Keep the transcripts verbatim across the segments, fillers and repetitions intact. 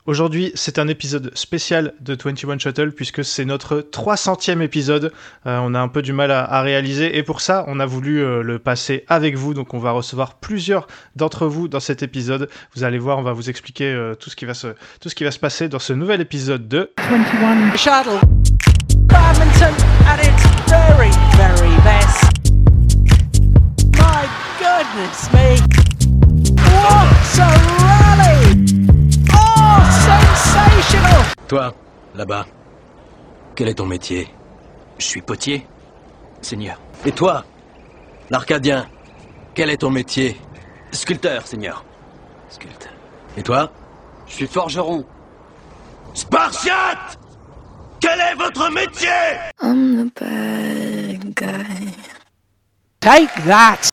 Aujourd'hui, c'est un épisode spécial de vingt et un Shuttle puisque c'est notre trois centième épisode. Euh, on a un peu du mal à, à réaliser et pour ça, on a voulu euh, le passer avec vous. Donc, on va recevoir plusieurs d'entre vous dans cet épisode. Vous allez voir, on va vous expliquer euh, tout ce qui va se, tout ce qui va se passer dans ce nouvel épisode de vingt et un Shuttle. Badminton at its very, very best. My goodness me. What a rally! Oh, sensational! Toi, là-bas, quel est ton métier? Je suis potier, seigneur. Et toi, l'Arcadien, quel est ton métier? Sculpteur, seigneur. Sculpteur. Et toi? Je suis forgeron. Spartiate! Quel est votre métier? I'm the bad guy. Take that!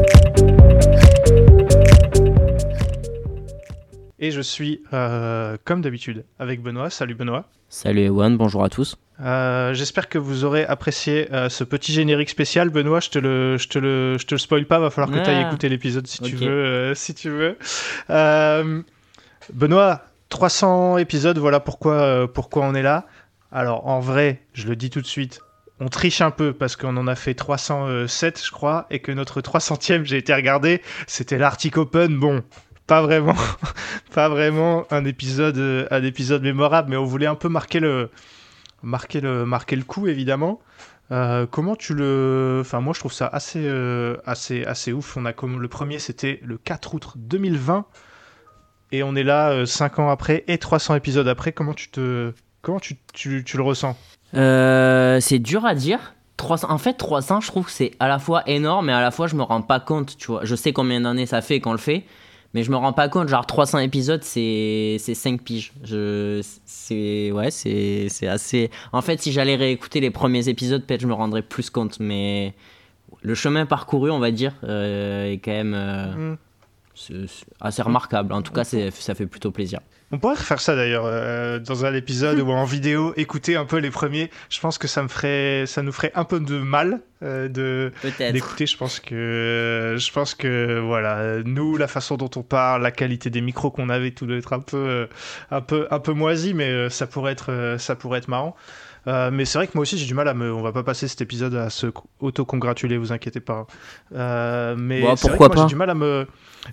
et je suis euh, comme d'habitude avec Benoît. Salut Benoît. Salut Ewan, bonjour à tous. Euh, j'espère que vous aurez apprécié euh, ce petit générique spécial. Benoît, je te le, je te le, je te le spoil pas. Va falloir que ah, tu ailles écouter l'épisode si okay. tu veux, euh, si tu veux. Euh, Benoît, trois cents épisodes. Voilà pourquoi, euh, pourquoi on est là. Alors en vrai, je le dis tout de suite, on triche un peu parce qu'on en a fait trois cent sept, je crois, et que notre trois centième, j'ai été regardé, c'était l'Arctic Open. Bon. Pas vraiment, pas vraiment un épisode, un épisode mémorable, mais on voulait un peu marquer le, marquer le, marquer le coup, évidemment. Euh, comment tu le, enfin moi je trouve ça assez, euh, assez, assez ouf. On a comme le premier, c'était le quatre août deux mille vingt, et on est là euh, cinq ans après et trois cents épisodes après. Comment tu te, comment tu, tu, tu le ressens? euh, C'est dur à dire. trois cents, en fait, trois cents, je trouve que c'est à la fois énorme, mais à la fois je me rends pas compte. Tu vois, je sais combien d'années ça fait qu'on le fait. Mais je me rends pas compte, genre trois cents épisodes, c'est, c'est cinq piges. Je, c'est, ouais, c'est, c'est assez... En fait, si j'allais réécouter les premiers épisodes, peut-être je me rendrais plus compte. Mais le chemin parcouru, on va dire, euh, est quand même euh, mm. c'est, c'est assez remarquable. En tout cas, c'est, ça fait plutôt plaisir. On pourrait faire ça d'ailleurs, euh, dans un épisode ou en vidéo, écouter un peu les premiers. Je pense que ça me ferait, ça nous ferait un peu de mal euh, de, d'écouter. Je pense que, je pense que voilà, nous, la façon dont on parle, la qualité des micros qu'on avait, tout doit être un peu, un peu, un peu moisi, mais ça pourrait être, ça pourrait être marrant. Euh, mais c'est vrai que moi aussi j'ai du mal à me... On va pas passer cet épisode à se auto-congratuler, vous inquiétez pas. Euh, mais bon, c'est pourquoi vrai que moi pas. j'ai du mal à me...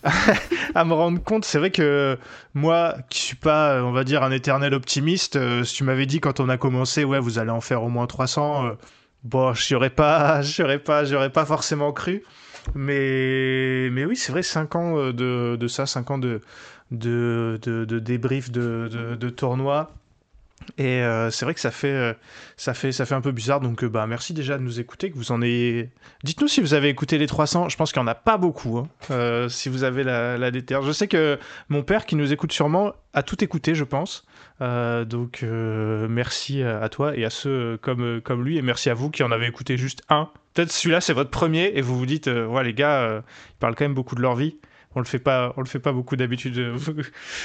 à me rendre compte. C'est vrai que moi, qui suis pas, on va dire, un éternel optimiste, euh, si tu m'avais dit quand on a commencé, ouais, vous allez en faire au moins trois cents, euh, bon, j'y aurais pas, j'y aurais pas, j'y aurais pas forcément cru. Mais, mais oui, c'est vrai, cinq ans de, de ça, cinq ans de, de, de, de débrief de, de, de tournoi. Et euh, c'est vrai que ça fait, euh, ça fait, ça fait un peu bizarre. Donc, euh, bah, merci déjà de nous écouter. Que vous en ayez... Dites-nous si vous avez écouté les trois cents. Je pense qu'il n'y en a pas beaucoup. Hein, euh, si vous avez la, la déterre. Je sais que mon père, qui nous écoute sûrement, a tout écouté, je pense. Euh, donc, euh, merci à toi et à ceux comme, comme lui. Et merci à vous qui en avez écouté juste un. Peut-être celui-là, c'est votre premier. Et vous vous dites, euh, ouais, les gars, euh, ils parlent quand même beaucoup de leur vie. On le fait pas, on le fait pas beaucoup d'habitude. Vous,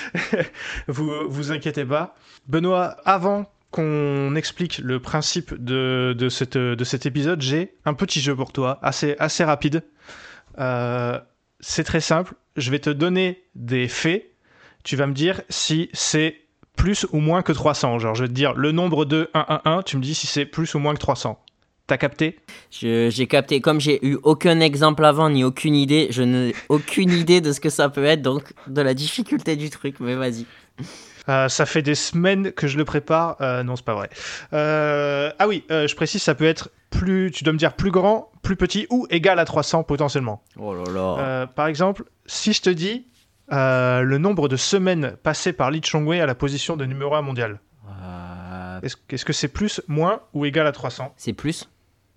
vous, vous inquiétez pas. Benoît, avant qu'on explique le principe de, de, cette, de cet épisode, j'ai un petit jeu pour toi, assez, assez rapide. Euh, c'est très simple. Je vais te donner des faits. Tu vas me dire si c'est plus ou moins que trois cents. Genre, je vais te dire le nombre de un un un. Tu me dis si c'est plus ou moins que trois cents. T'as capté ? je, J'ai capté. Comme j'ai eu aucun exemple avant ni aucune idée, je n'ai aucune idée de ce que ça peut être, donc de la difficulté du truc, mais vas-y. Euh, ça fait des semaines que je le prépare. Euh, non, c'est pas vrai. Euh, ah oui, euh, je précise, ça peut être plus. Tu dois me dire plus grand, plus petit ou égal à trois cents potentiellement. Oh là là. Euh, par exemple, si je te dis euh, le nombre de semaines passées par Lee Chong-wei à la position de numéro un mondial. Euh... Est-ce, est-ce que c'est plus, moins ou égal à trois cents ? C'est plus.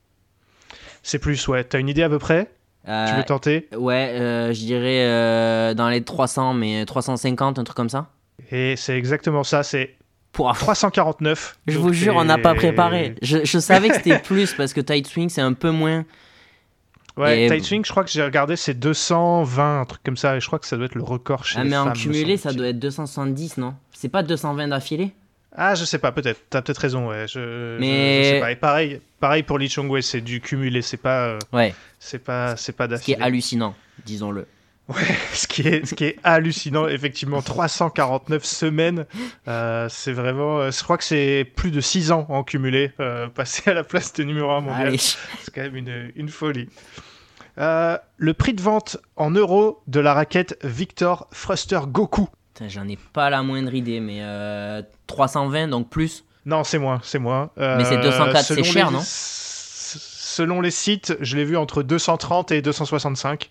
C'est plus, ouais. T'as une idée à peu près ? euh, Tu veux tenter ? Ouais, euh, je dirais euh, dans les trois cents, mais trois cent cinquante, un truc comme ça. Et c'est exactement ça, c'est Pouah. trois cent quarante-neuf. Je vous jure, on n'a pas préparé. Je, je savais que c'était plus parce que Tide Swing, c'est un peu moins. Ouais, et... Tide Swing, je crois que j'ai regardé, c'est deux cent vingt, un truc comme ça, et je crois que ça doit être le record chez ah, les mais femmes. en cumulé, ça doit être deux cent soixante-dix, non ? C'est pas deux cent vingt d'affilée ? Ah, je sais pas, peut-être. T'as peut-être raison, ouais. Je, mais... je, je sais pas. Et pareil, pareil pour Lee Chong-wei, c'est du cumulé, c'est pas, euh, ouais. c'est pas, c'est pas d'affilée. Ce qui est hallucinant, disons-le. Ouais, ce qui est, ce qui est hallucinant, effectivement, trois cent quarante-neuf semaines, euh, c'est vraiment, euh, je crois que c'est plus de six ans en cumulé, euh, passé à la place de numéro un mondial, Allez. c'est quand même une, une folie. Euh, le prix de vente en euros de la raquette Victor Thruster Goku. Putain, j'en ai pas la moindre idée, mais euh, trois cent vingt, donc plus. Non, c'est moins, c'est moins. Euh, Mais c'est deux cent quatre, c'est selon cher, les- non s- Selon les sites, je l'ai vu entre deux cent trente et deux cent soixante-cinq.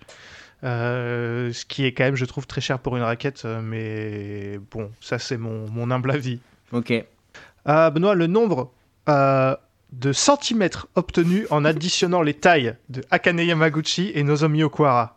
Euh, ce qui est quand même, je trouve, très cher pour une raquette. euh, Mais bon, ça, c'est mon, mon humble avis. Ok. Euh, Benoît, le nombre euh, de centimètres obtenus en additionnant les tailles de Akane Yamaguchi et Nozomi Okuhara.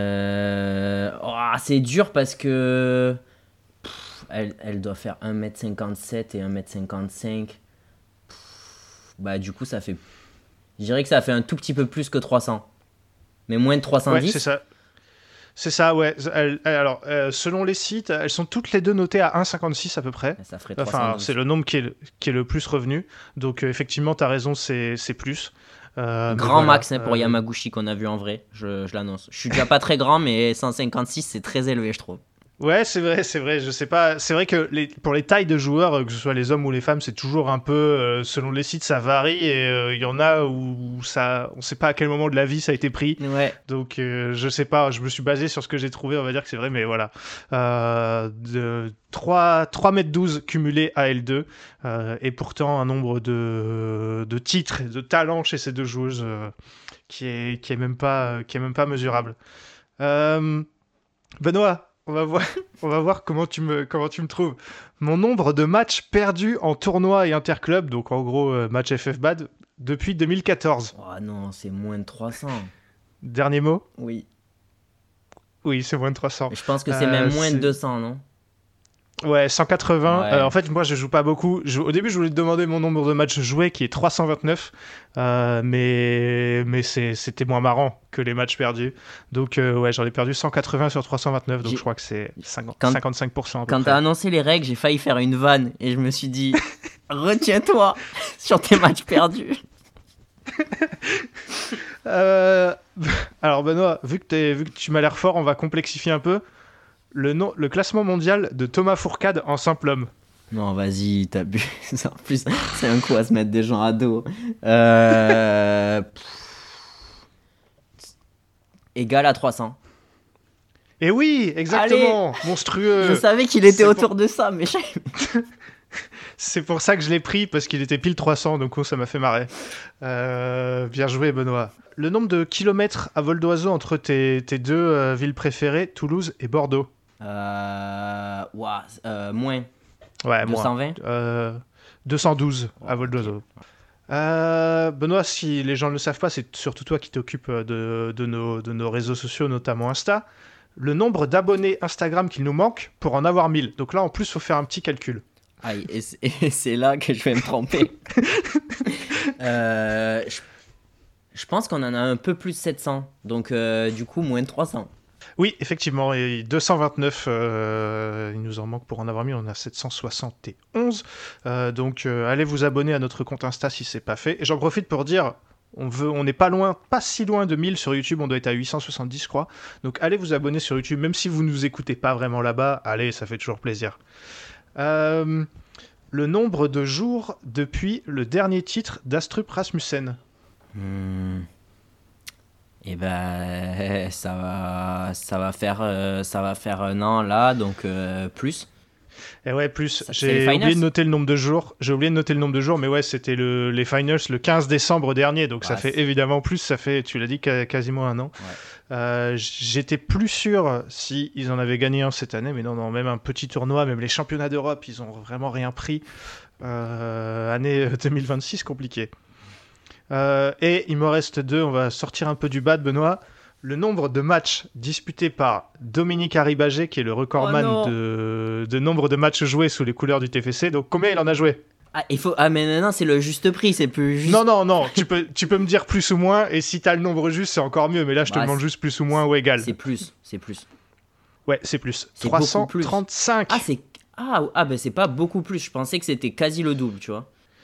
Euh... oh, c'est dur parce que pff, elle, elle doit faire un mètre cinquante-sept et un mètre cinquante-cinq. Pff, bah du coup ça fait... Je dirais que ça fait un tout petit peu plus que trois cents. Mais moins de trois cent dix. Ouais, c'est ça. C'est ça, ouais. Elles- elles- alors, euh, selon les sites, elles sont toutes les deux notées à un virgule cinquante-six à peu près. Ça ferait trois cent Enfin, dix. c'est le nombre qui est le, qui est le plus revenu. Donc, euh, effectivement, tu as raison, c'est c'est plus. Euh, mais Grand voilà, max hein, pour euh, Yamaguchi qu'on a vu en vrai, je, je l'annonce. Je suis déjà pas très grand, mais cent cinquante-six c'est très élevé, je trouve. Ouais, c'est vrai, c'est vrai. Je sais pas. C'est vrai que les, pour les tailles de joueurs, euh, que ce soit les hommes ou les femmes, c'est toujours un peu euh, selon les sites, ça varie et il y en a où ça, on sait pas à quel moment de la vie ça a été pris. Ouais. Donc, euh, je sais pas. Je me suis basé sur ce que j'ai trouvé. On va dire que c'est vrai, mais voilà. Euh, de trois, trois mètres douze cumulés à L deux euh, et pourtant un nombre de, de titres et de talents chez ces deux joueuses euh, qui est qui est même pas qui est même pas mesurable. Euh, Benoît. On va voir, on va voir comment tu me, comment tu me trouves. Mon nombre de matchs perdus en tournoi et interclub, donc en gros euh, match F F B A D, depuis deux mille quatorze. Oh non, c'est moins de trois cents. Dernier mot? Oui. Oui, c'est moins de trois cents. Je pense que c'est Euh, même moins c'est- de deux cents, non? Ouais, cent quatre-vingts. Ouais. Euh, en fait, moi, je joue pas beaucoup. Je- au début, je voulais te demander mon nombre de matchs joués, qui est trois cent vingt-neuf. Euh, mais mais c'est- c'était moins marrant que les matchs perdus. Donc, euh, ouais, j'en ai perdu cent quatre-vingts sur trois cent vingt-neuf. Donc, J'ai- je crois que c'est cinquante Quand- cinquante-cinq pour cent. à peu Quand près. t'as annoncé les règles, j'ai failli faire une vanne et je me suis dit retiens-toi sur tes matchs perdus. Euh, Alors Benoît, vu que, t'es- vu que tu m'as l'air fort, on va complexifier un peu. Le, nom, le classement mondial de Thomas Fourcade en simple homme. Non, vas-y, t'abuses. En plus, c'est un coup à se mettre des gens à dos. Euh... pff. Égal à trois cents. Et oui, exactement, monstrueux. Je savais qu'il était c'est autour pour- de ça, mais je- C'est pour ça que je l'ai pris, parce qu'il était pile trois cents, donc oh, ça m'a fait marrer. Euh, bien joué Benoît. Le nombre de kilomètres à vol d'oiseau entre tes, tes deux euh, villes préférées, Toulouse et Bordeaux. Euh... ouah, euh, moins. Ouais, deux moi. cent vingt. Euh, deux cent douze à vol ok. d'oiseau. Euh, Benoît, si les gens ne le savent pas, c'est surtout toi qui t'occupes de, de, nos, de nos réseaux sociaux, notamment Insta. Le nombre d'abonnés Instagram qu'il nous manque pour en avoir mille. Donc là, en plus, il faut faire un petit calcul. Aïe, et c'est- et c'est là que je vais me tromper. Euh, je... je pense qu'on en a un peu plus de sept cents. Donc, euh, du coup, moins de trois cents. Oui, effectivement, et deux cent vingt-neuf, euh, il nous en manque pour en avoir mille, on a sept cent soixante et onze. Euh, donc, euh, allez vous abonner à notre compte Insta si c'est pas fait. Et j'en profite pour dire, on veut, on n'est pas loin, pas si loin de mille sur YouTube, on doit être à huit cent soixante-dix, je crois. Donc, allez vous abonner sur YouTube, même si vous nous écoutez pas vraiment là-bas, allez, ça fait toujours plaisir. Euh, le nombre de jours depuis le dernier titre d'Astrup Rasmussen. Hmm. Et ben, ça va, ça va faire, euh, ça va faire un an là, donc euh, plus. Et ouais, plus. Ça, c'est les J'ai finals oublié de noter le nombre de jours. J'ai oublié de noter le nombre de jours, mais ouais, c'était le, les finals le quinze décembre dernier, donc ça Ouais, fait c'est- évidemment plus. Ça fait, tu l'as dit, qua- quasiment un an. Ouais. Euh, J'étais plus sûr si ils en avaient gagné un cette année, mais non, non, même un petit tournoi, même les championnats d'Europe, ils ont vraiment rien pris. Euh, année deux mille vingt-six, compliqué. Euh, et il me reste deux. On va sortir un peu du bas de Benoît. Le nombre de matchs disputés par Dominique Arribagé, qui est le recordman Oh non. de, de nombre de matchs joués sous les couleurs du T F C. Donc combien il en a joué? Ah, il faut, ah mais non, non, c'est le juste prix, c'est plus juste. Non, non, non, tu peux, tu peux me dire plus ou moins, et si t'as le nombre juste, c'est encore mieux, mais là, je te Bah, demande c'est- juste plus ou moins ou égal. C'est plus, c'est plus. Ouais, c'est plus. C'est beaucoup trois cent trente-cinq. Ah, c'est, ah, ah ben c'est pas beaucoup plus. Je pensais que c'était quasi le double, tu vois.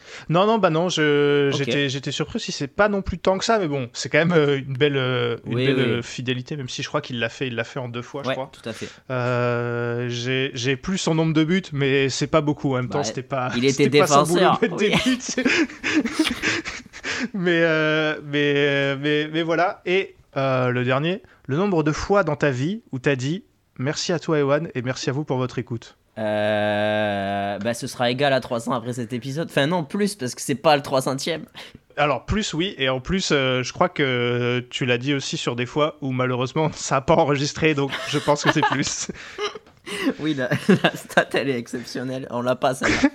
Non, non, bah non, je, Ok. j'étais, j'étais surpris si c'est pas non plus tant que ça, mais bon, c'est quand même euh, une belle, euh, une Oui, belle oui. euh, fidélité, même si je crois qu'il l'a fait, il l'a fait en deux fois, je Ouais, crois. tout à fait. Euh, j'ai, j'ai plus son nombre de buts, mais c'est pas beaucoup. En même Bah, temps, c'était pas, il était c'était pas son boulot défenseur, de mettre des oui. buts. mais, euh, mais, euh, mais, mais voilà. Et euh, le dernier, le nombre de fois dans ta vie où t'as dit merci à toi, Ewan, et merci à vous pour votre écoute. Euh, bah, ce sera égal à trois cents après cet épisode. Enfin, non, plus, parce que c'est pas le trois centième. Alors, plus, oui, et en plus, euh, je crois que tu l'as dit aussi sur des fois où malheureusement ça n'a pas enregistré, donc je pense que c'est plus. Oui, la, la stat, elle est exceptionnelle. On l'a pas, celle-là.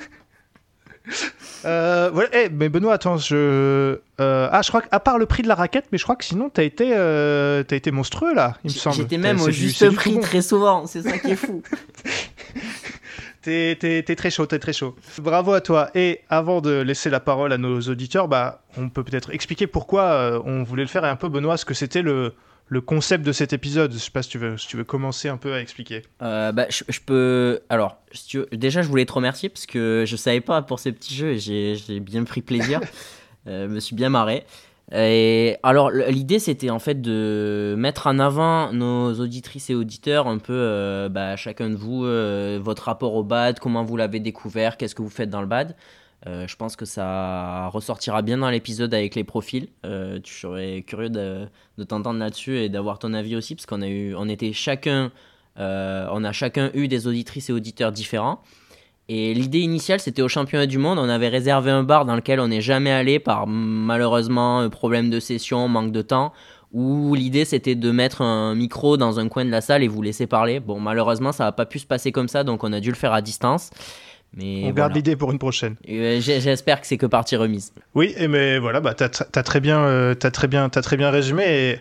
Euh, voilà. Eh, mais Benoît, attends, je. euh, Ah, je crois qu'à part le prix de la raquette, mais je crois que sinon t'as été, euh, t'as été monstrueux là, il me semble. J'étais T'as- même c'est au du- juste c'est du prix tout bon. très souvent. C'est ça qui est fou. T'es, t'es- t'es très chaud, t'es très chaud. Bravo à toi. Et avant de laisser la parole à nos auditeurs, bah, on peut peut-être expliquer pourquoi euh, on voulait le faire et un peu, Benoît, ce que c'était le, le concept de cet épisode. Je sais pas si tu veux, si tu veux commencer un peu à expliquer. Euh, bah, je, je peux. Alors, si tu veux- déjà, je voulais te remercier parce que je savais pas pour ce petit jeu et j'ai, j'ai bien pris plaisir. Euh, je me suis bien marré. Et alors, le- l'idée, c'était en fait de mettre en avant nos auditrices et auditeurs, un peu, euh, bah, chacun de vous, euh, votre rapport au bad, comment vous l'avez découvert, qu'est-ce que vous faites dans le bad. Euh, je pense que ça ressortira bien dans l'épisode avec les profils. Euh, tu serais curieux de, de t'entendre là-dessus et d'avoir ton avis aussi, parce qu'on a eu, on était chacun, euh, on a chacun eu des auditrices et auditeurs différents. Et l'idée initiale, c'était au championnat du monde. On avait réservé un bar dans lequel on n'est jamais allé par malheureusement un problème de session, manque de temps. Où l'idée c'était de mettre un micro dans un coin de la salle et vous laisser parler. Bon, malheureusement, ça n'a pas pu se passer comme ça, donc on a dû le faire à distance. Mais on garde voilà. l'idée pour une prochaine. Et, euh, j'ai- j'espère que c'est que partie remise. Oui, et mais voilà, bah, t'as, t'as très bien, euh, t'as très bien, t'as très bien résumé. Et,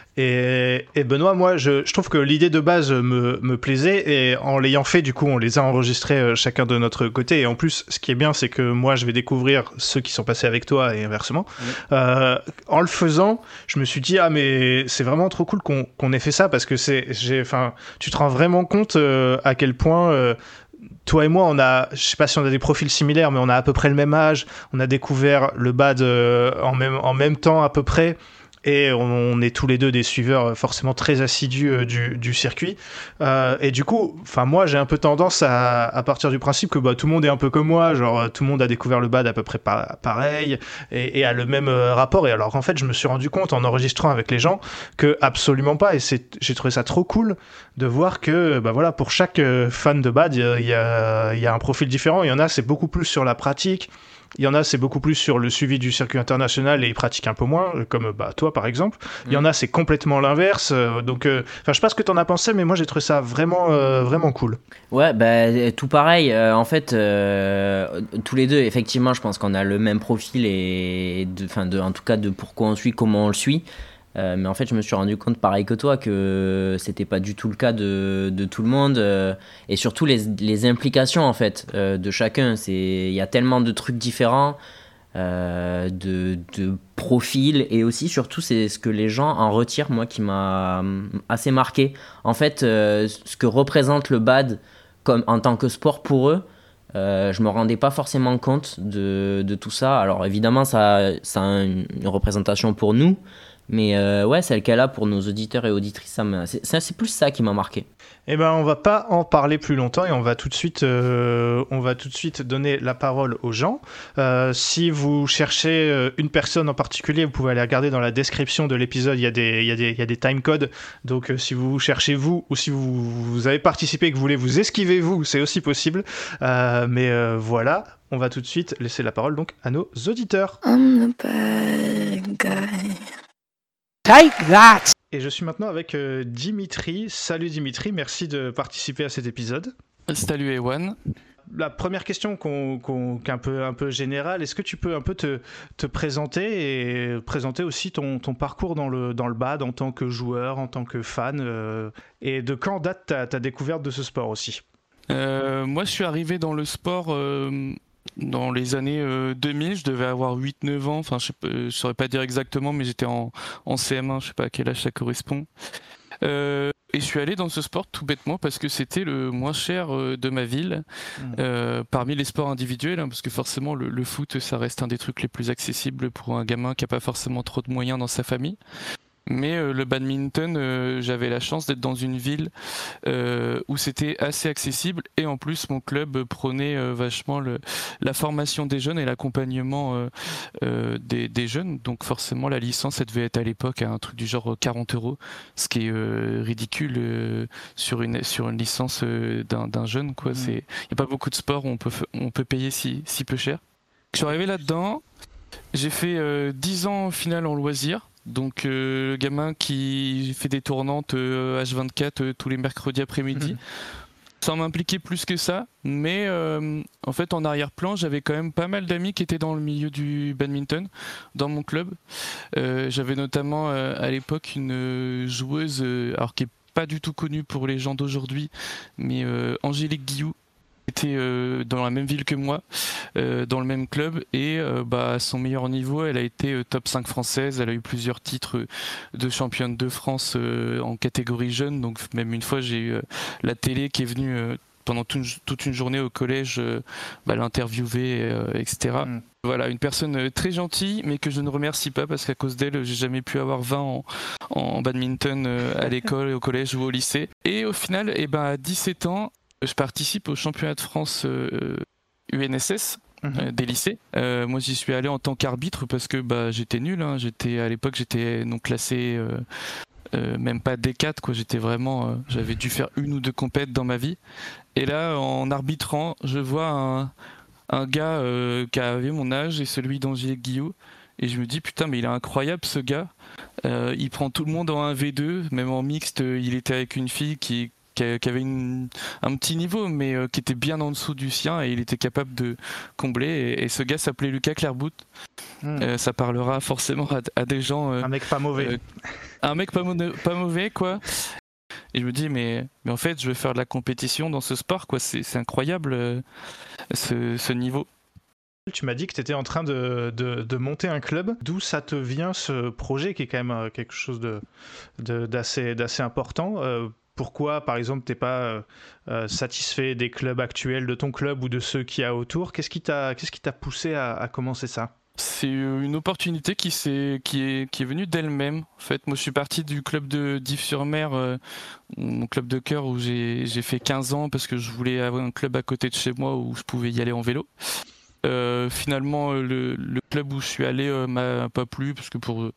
et, et Benoît, moi, je, je trouve que l'idée de base me, me plaisait, et en l'ayant fait, du coup, on les a enregistrés euh, chacun de notre côté. Et en plus, ce qui est bien, c'est que moi, je vais découvrir ceux qui sont passés avec toi et inversement. Oui. Euh, en le faisant, je me suis dit ah mais c'est vraiment trop cool qu'on, qu'on ait fait ça parce que c'est, j'ai, enfin, tu te rends vraiment compte euh, à quel point. Euh, toi et moi, on a, je sais pas si on a des profils similaires, mais on a à peu près le même âge. On a découvert le bad euh, en même en même temps à peu près. Et on, on est tous les deux des suiveurs euh, forcément très assidus euh, du, du circuit. Euh, et du coup, enfin moi, j'ai un peu tendance à, à partir du principe que bah, tout le monde est un peu comme moi, genre euh, tout le monde a découvert le bad à peu près pa- pareil et, et a le même euh, rapport. Et alors qu'en fait, je me suis rendu compte en enregistrant avec les gens que absolument pas. Et c'est, j'ai trouvé ça trop cool de voir que bah voilà, pour chaque euh, fan de bad, il y a, il y, a, il y a un profil différent. Il y en a, c'est beaucoup plus sur la pratique. Il y en a, c'est beaucoup plus sur le suivi du circuit international et ils pratiquent un peu moins, comme bah, toi par exemple. Il y en a, c'est complètement l'inverse. euh, Donc, euh, enfin, je sais pas ce que t'en as pensé, mais moi j'ai trouvé ça vraiment, euh, vraiment cool. Ouais, bah, tout pareil. Euh, en fait, euh, tous les deux, effectivement, je pense qu'on a le même profil et, de, enfin, de, en tout cas, de pourquoi on suit, comment on le suit. Euh, mais en fait, je me suis rendu compte, pareil que toi, que c'était pas du tout le cas de, de tout le monde. Euh, et surtout, les, les implications, en fait, euh, de chacun. C'est, il y a tellement de trucs différents, euh, de, de profils. Et aussi, surtout, c'est ce que les gens en retirent, moi, qui m'a assez marqué. En fait, euh, ce que représente le bad comme, en tant que sport pour eux, Euh, je me rendais pas forcément compte de, de tout ça. Alors évidemment, ça, ça a une, une représentation pour nous, mais euh, ouais, celle qu'elle a pour nos auditeurs et auditrices, ça m'a, c'est, c'est c'est plus ça qui m'a marqué. Eh ben, on va pas en parler plus longtemps et on va tout de suite, euh, on va tout de suite donner la parole aux gens. Euh, si vous cherchez euh, une personne en particulier, vous pouvez aller regarder dans la description de l'épisode. Il y a des, il y a des, il y a des time codes. Donc, euh, si vous cherchez vous ou si vous, vous avez participé et que vous voulez vous esquiver vous, c'est aussi possible. Euh, mais euh, voilà, on va tout de suite laisser la parole donc à nos auditeurs. I'm the bad guy. Take that! Et je suis maintenant avec euh, Dimitri. Salut Dimitri, merci de participer à cet épisode. Salut Ewan. La première question qu'on, qu'on, qu'un peu, un peu générale, est-ce que tu peux un peu te, te présenter et présenter aussi ton, ton parcours dans le, dans le bad en tant que joueur, en tant que fan euh, et de quand date ta, ta découverte de ce sport aussi? Euh, moi, je suis arrivé dans le sport euh, dans les années euh, deux mille. Je devais avoir huit neuf ans. Enfin, je ne saurais pas dire exactement, mais j'étais en, en C M un. Je ne sais pas à quel âge ça correspond. Euh, et je suis allé dans ce sport tout bêtement parce que c'était le moins cher euh, de ma ville, mmh. euh, parmi les sports individuels, hein, parce que forcément le, le foot, ça reste un des trucs les plus accessibles pour un gamin qui n'a pas forcément trop de moyens dans sa famille. Mais euh, le badminton, euh, j'avais la chance d'être dans une ville euh, où c'était assez accessible, et en plus mon club prônait euh, vachement le, la formation des jeunes et l'accompagnement euh, euh, des, des jeunes. Donc forcément la licence, elle devait être à l'époque à un truc du genre quarante euros, ce qui est euh, ridicule euh, sur une sur une licence euh, d'un, d'un jeune, quoi. Mmh. C'est, il n'y a pas beaucoup de sports où on peut on peut payer si si peu cher. Je suis arrivé là-dedans, j'ai fait euh, dix ans au final en loisir. Donc euh, le gamin qui fait des tournantes euh, H vingt-quatre euh, tous les mercredis après-midi, mmh. sans m'impliquer plus que ça, mais euh, en fait en arrière-plan j'avais quand même pas mal d'amis qui étaient dans le milieu du badminton, dans mon club. Euh, j'avais notamment euh, à l'époque une joueuse, euh, alors qui est pas du tout connue pour les gens d'aujourd'hui, mais euh, Angélique Guillou, était euh, dans la même ville que moi, euh, dans le même club, et euh, bah, à son meilleur niveau, elle a été euh, top cinq française, elle a eu plusieurs titres de championne de France euh, en catégorie jeune, donc même une fois j'ai eu euh, la télé qui est venue euh, pendant tout, toute une journée au collège euh, bah, l'interviewer, euh, et cetera. Mm. Voilà, une personne très gentille, mais que je ne remercie pas parce qu'à cause d'elle, j'ai jamais pu avoir vingt en, en badminton euh, à l'école, au collège ou au lycée. Et au final, eh ben, à dix-sept ans, je participe au championnat de France euh, U N S S mmh. euh, des lycées. Euh, moi, j'y suis allé en tant qu'arbitre parce que bah, j'étais nul. Hein. J'étais, à l'époque, j'étais non classé, euh, euh, même pas D quatre. Quoi. J'étais vraiment, euh, j'avais dû faire une ou deux compètes dans ma vie. Et là, en arbitrant, je vois un, un gars euh, qui avait mon âge et celui d'Angélique Guillou. Et je me dis, putain, mais il est incroyable ce gars. Euh, il prend tout le monde en un V deux, même en mixte. Il était avec une fille qui qui avait une, un petit niveau, mais euh, qui était bien en dessous du sien, et il était capable de combler. Et, et ce gars s'appelait Lucas Clairbout. Mmh. Euh, ça parlera forcément à, à des gens... Euh, un mec pas mauvais. Euh, un mec pas, mo- pas mauvais, quoi. Et je me dis, mais, mais en fait, je veux faire de la compétition dans ce sport, quoi. C'est, c'est incroyable, euh, ce, ce niveau. Tu m'as dit que tu étais en train de, de, de monter un club. D'où ça te vient, ce projet, qui est quand même quelque chose de, de, d'assez, d'assez important euh, Pourquoi, par exemple, tu n'es pas euh, satisfait des clubs actuels de ton club ou de ceux qu'il y a autour ? Qu'est-ce qui t'a, qu'est-ce qui t'a poussé à, à commencer ça ? C'est une opportunité qui, s'est, qui, est, qui est venue d'elle-même. En fait, moi, je suis parti du club de Dives-sur-Mer, euh, mon club de cœur, où j'ai, j'ai fait quinze ans parce que je voulais avoir un club à côté de chez moi où je pouvais y aller en vélo. Euh, finalement, le, le club où je suis allé euh, m'a pas plu parce que pour... Euh,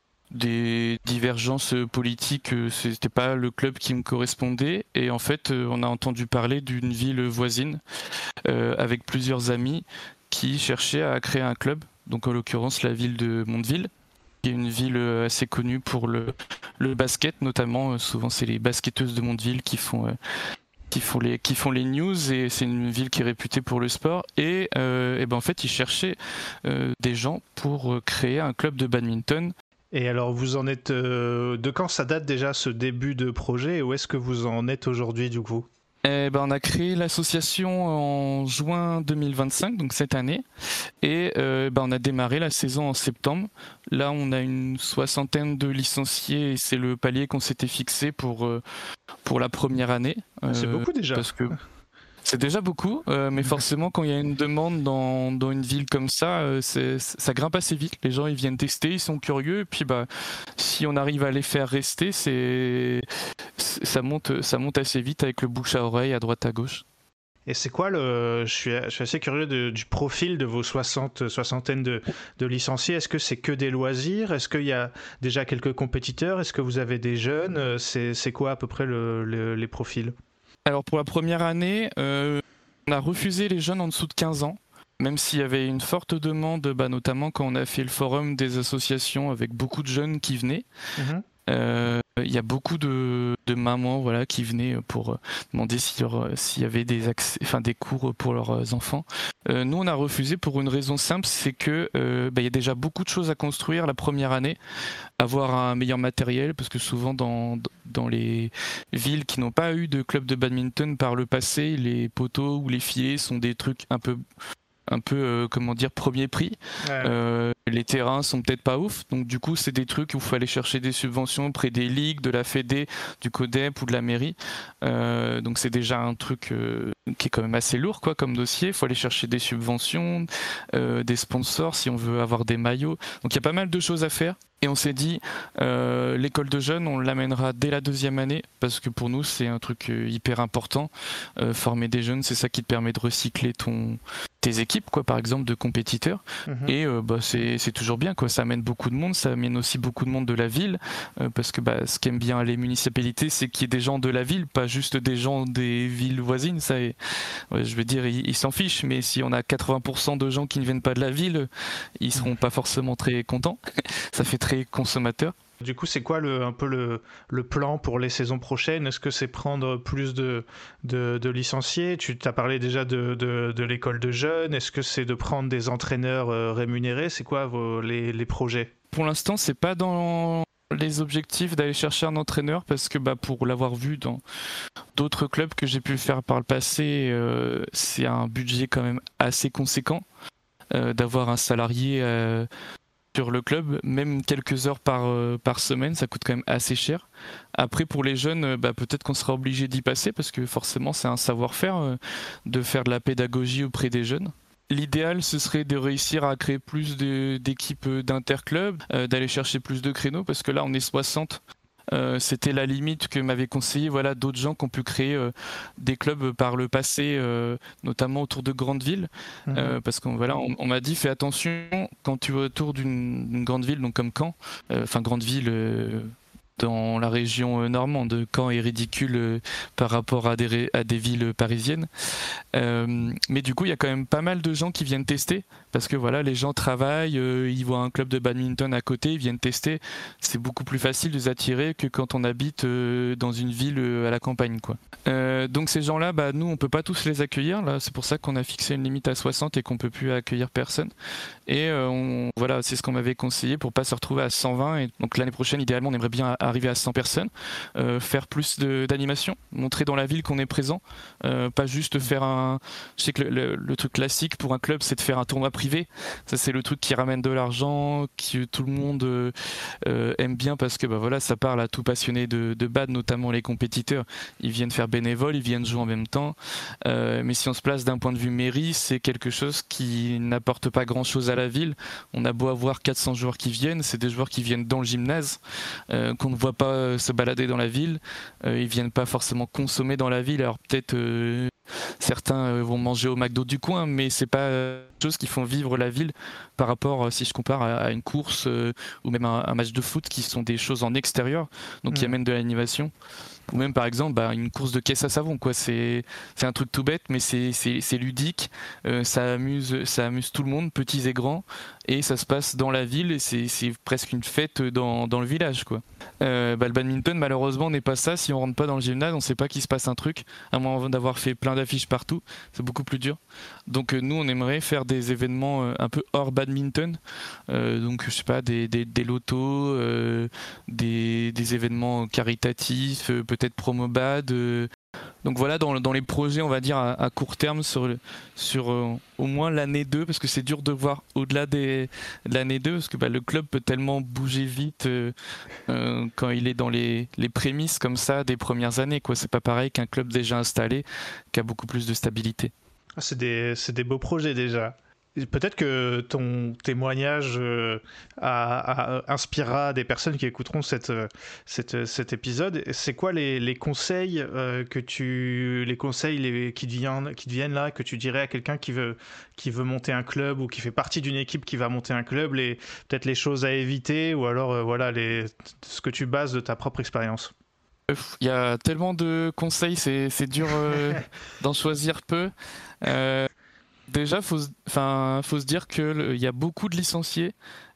des divergences politiques, c'était pas le club qui me correspondait, et en fait on a entendu parler d'une ville voisine euh, avec plusieurs amis qui cherchaient à créer un club, donc en l'occurrence la ville de Mondeville, qui est une ville assez connue pour le, le basket notamment. Souvent c'est les basketteuses de Mondeville qui font euh, qui font les qui font les news, et c'est une ville qui est réputée pour le sport, et, euh, et ben en fait ils cherchaient euh, des gens pour créer un club de badminton. Et alors, vous en êtes... Euh, de quand ça date déjà, ce début de projet, et où est-ce que vous en êtes aujourd'hui, du coup ? Eh ben, on a créé l'association en juin deux mille vingt-cinq, donc cette année, et euh, ben, on a démarré la saison en septembre. Là, on a une soixantaine de licenciés, et c'est le palier qu'on s'était fixé pour, euh, pour la première année. Euh, c'est beaucoup déjà. Parce que... C'est déjà beaucoup, euh, mais forcément quand il y a une demande dans, dans une ville comme ça, euh, c'est, ça grimpe assez vite. Les gens ils viennent tester, ils sont curieux, et puis bah si on arrive à les faire rester, c'est, c'est ça monte, ça monte assez vite avec le bouche à oreille à droite à gauche. Et c'est quoi le... Je suis, je suis assez curieux de, du profil de vos soixante, soixantaine de, de licenciés. Est-ce que c'est que des loisirs ? Est-ce qu'il y a déjà quelques compétiteurs ? Est-ce que vous avez des jeunes ? C'est, c'est quoi à peu près le, le, les profils ? Alors pour la première année, euh, on a refusé les jeunes en dessous de quinze ans, même s'il y avait une forte demande, bah, notamment quand on a fait le forum des associations avec beaucoup de jeunes qui venaient. Mmh. Euh, il y a beaucoup de, de mamans, voilà, qui venaient pour demander s'il y, aura, s'il y avait des, accès, enfin, des cours pour leurs enfants. Euh, nous, on a refusé pour une raison simple, c'est que euh, bah, y a déjà beaucoup de choses à construire la première année, avoir un meilleur matériel, parce que souvent dans, dans les villes qui n'ont pas eu de club de badminton par le passé, les poteaux ou les filets sont des trucs un peu un peu euh, comment dire premier prix. Ouais. Euh, les terrains sont peut-être pas ouf, donc du coup c'est des trucs où il faut aller chercher des subventions auprès des ligues, de la Fédé, du CODEP ou de la mairie. Euh, donc c'est déjà un truc euh, qui est quand même assez lourd quoi comme dossier. Il faut aller chercher des subventions, euh, des sponsors si on veut avoir des maillots. Donc il y a pas mal de choses à faire. Et on s'est dit, euh, l'école de jeunes, on l'amènera dès la deuxième année, parce que pour nous, c'est un truc euh, hyper important. Euh, former des jeunes, c'est ça qui te permet de recycler ton, tes équipes, quoi, par exemple, de compétiteurs. Mhm. Et euh, bah, c'est, c'est toujours bien, quoi. Ça amène beaucoup de monde, ça amène aussi beaucoup de monde de la ville, euh, parce que bah, ce qu'aiment bien les municipalités, c'est qu'il y ait des gens de la ville, pas juste des gens des villes voisines. Ça est, ouais, je veux dire, ils, ils s'en fichent, mais si on a quatre-vingts pour cent de gens qui ne viennent pas de la ville, ils seront pas forcément très contents. Ça fait très consommateur. Du coup, c'est quoi le, un peu le, le plan pour les saisons prochaines? Est-ce que c'est prendre plus de, de, de licenciés? Tu t'as parlé déjà de, de, de l'école de jeunes. Est-ce que c'est de prendre des entraîneurs euh, rémunérés? C'est quoi vos, les, les projets? Pour l'instant, c'est pas dans les objectifs d'aller chercher un entraîneur parce que bah, pour l'avoir vu dans d'autres clubs que j'ai pu faire par le passé, euh, c'est un budget quand même assez conséquent euh, d'avoir un salarié euh, sur le club, même quelques heures par, euh, par semaine, ça coûte quand même assez cher. Après, pour les jeunes, euh, bah, peut-être qu'on sera obligé d'y passer parce que forcément, c'est un savoir-faire euh, de faire de la pédagogie auprès des jeunes. L'idéal, ce serait de réussir à créer plus de, d'équipes d'interclubs, euh, d'aller chercher plus de créneaux parce que là, on est soixante. Euh, c'était la limite que m'avaient conseillé voilà, d'autres gens qui ont pu créer euh, des clubs par le passé, euh, notamment autour de grandes villes. Mhm. Euh, parce qu'on voilà, on, on m'a dit fais attention quand tu vas autour d'une, d'une grande ville, donc comme Caen, euh, enfin grande ville euh, dans la région euh, normande. Caen est ridicule euh, par rapport à des, ré- à des villes parisiennes. Euh, mais du coup, il y a quand même pas mal de gens qui viennent tester parce que voilà, les gens travaillent, euh, ils voient un club de badminton à côté, ils viennent tester. C'est beaucoup plus facile de les attirer que quand on habite euh, dans une ville euh, à la campagne, quoi. Euh, donc ces gens-là, bah, nous, on peut pas tous les accueillir. Là, c'est pour ça qu'on a fixé une limite à soixante et qu'on peut plus accueillir personne. Et euh, on, voilà, c'est ce qu'on m'avait conseillé pour pas se retrouver à cent vingt. Et donc l'année prochaine, idéalement, on aimerait bien arriver à cent personnes, euh, faire plus de, d'animation, montrer dans la ville qu'on est présent, euh, pas juste faire un. Je sais que le, le, le truc classique pour un club, c'est de faire un tournoi privé. Ça, c'est le truc qui ramène de l'argent, que tout le monde euh, euh, aime bien parce que bah, voilà, ça parle à tout passionné de, de bad, notamment les compétiteurs. Ils viennent faire bénévole, ils viennent jouer en même temps. Euh, mais si on se place d'un point de vue mairie, c'est quelque chose qui n'apporte pas grand-chose à la ville. On a beau avoir quatre cents joueurs qui viennent, c'est des joueurs qui viennent dans le gymnase, euh, qu'on ne voit pas se balader dans la ville. Euh, ils viennent pas forcément consommer dans la ville. Alors peut-être euh, certains euh, vont manger au McDo du coin, mais c'est pas euh, des choses qui font vivre la ville par rapport, euh, si je compare à, à une course euh, ou même un, un match de foot qui sont des choses en extérieur, donc qui Mmh. amènent de l'animation. Ou même par exemple bah, une course de caisse à savon, quoi. C'est, c'est un truc tout bête, mais c'est, c'est, c'est ludique, euh, ça, amuse, ça amuse tout le monde, petits et grands, et ça se passe dans la ville et c'est, c'est presque une fête dans, dans le village, quoi. Euh, bah, le badminton, malheureusement, n'est pas ça. Si on rentre pas dans le gymnase, on sait pas qu'il se passe un truc, à moins d'avoir fait plein d'affiches partout, c'est beaucoup plus dur. Donc euh, nous, on aimerait faire des événements euh, un peu hors badminton, euh, donc je sais pas, des, des, des lotos, euh, des, des événements caritatifs, euh, peut-être promobad. Euh. Donc voilà, dans, dans les projets, on va dire à, à court terme, sur, le- sur euh, au moins l'année deux, parce que c'est dur de voir au-delà des, de l'année deux, parce que bah, le club peut tellement bouger vite euh, euh, quand il est dans les, les prémices comme ça des premières années, quoi. C'est pas pareil qu'un club déjà installé, qui a beaucoup plus de stabilité. Ah, c'est des, c'est des beaux projets déjà. Et peut-être que ton témoignage euh, a- a- inspirera des personnes qui écouteront cette, euh, cette- cet épisode. C'est quoi les, les conseils euh, que tu, les conseils les- qui, te viennent, qui te viennent là, que tu dirais à quelqu'un qui veut, qui veut monter un club ou qui fait partie d'une équipe qui va monter un club, les, peut-être les choses à éviter ou alors euh, voilà les, ce que tu bases de ta propre expérience. Il y a tellement de conseils, c'est, c'est dur euh, d'en choisir peu. Euh, déjà, faut, se- enfin, faut se dire qu'il y a beaucoup de licenciés.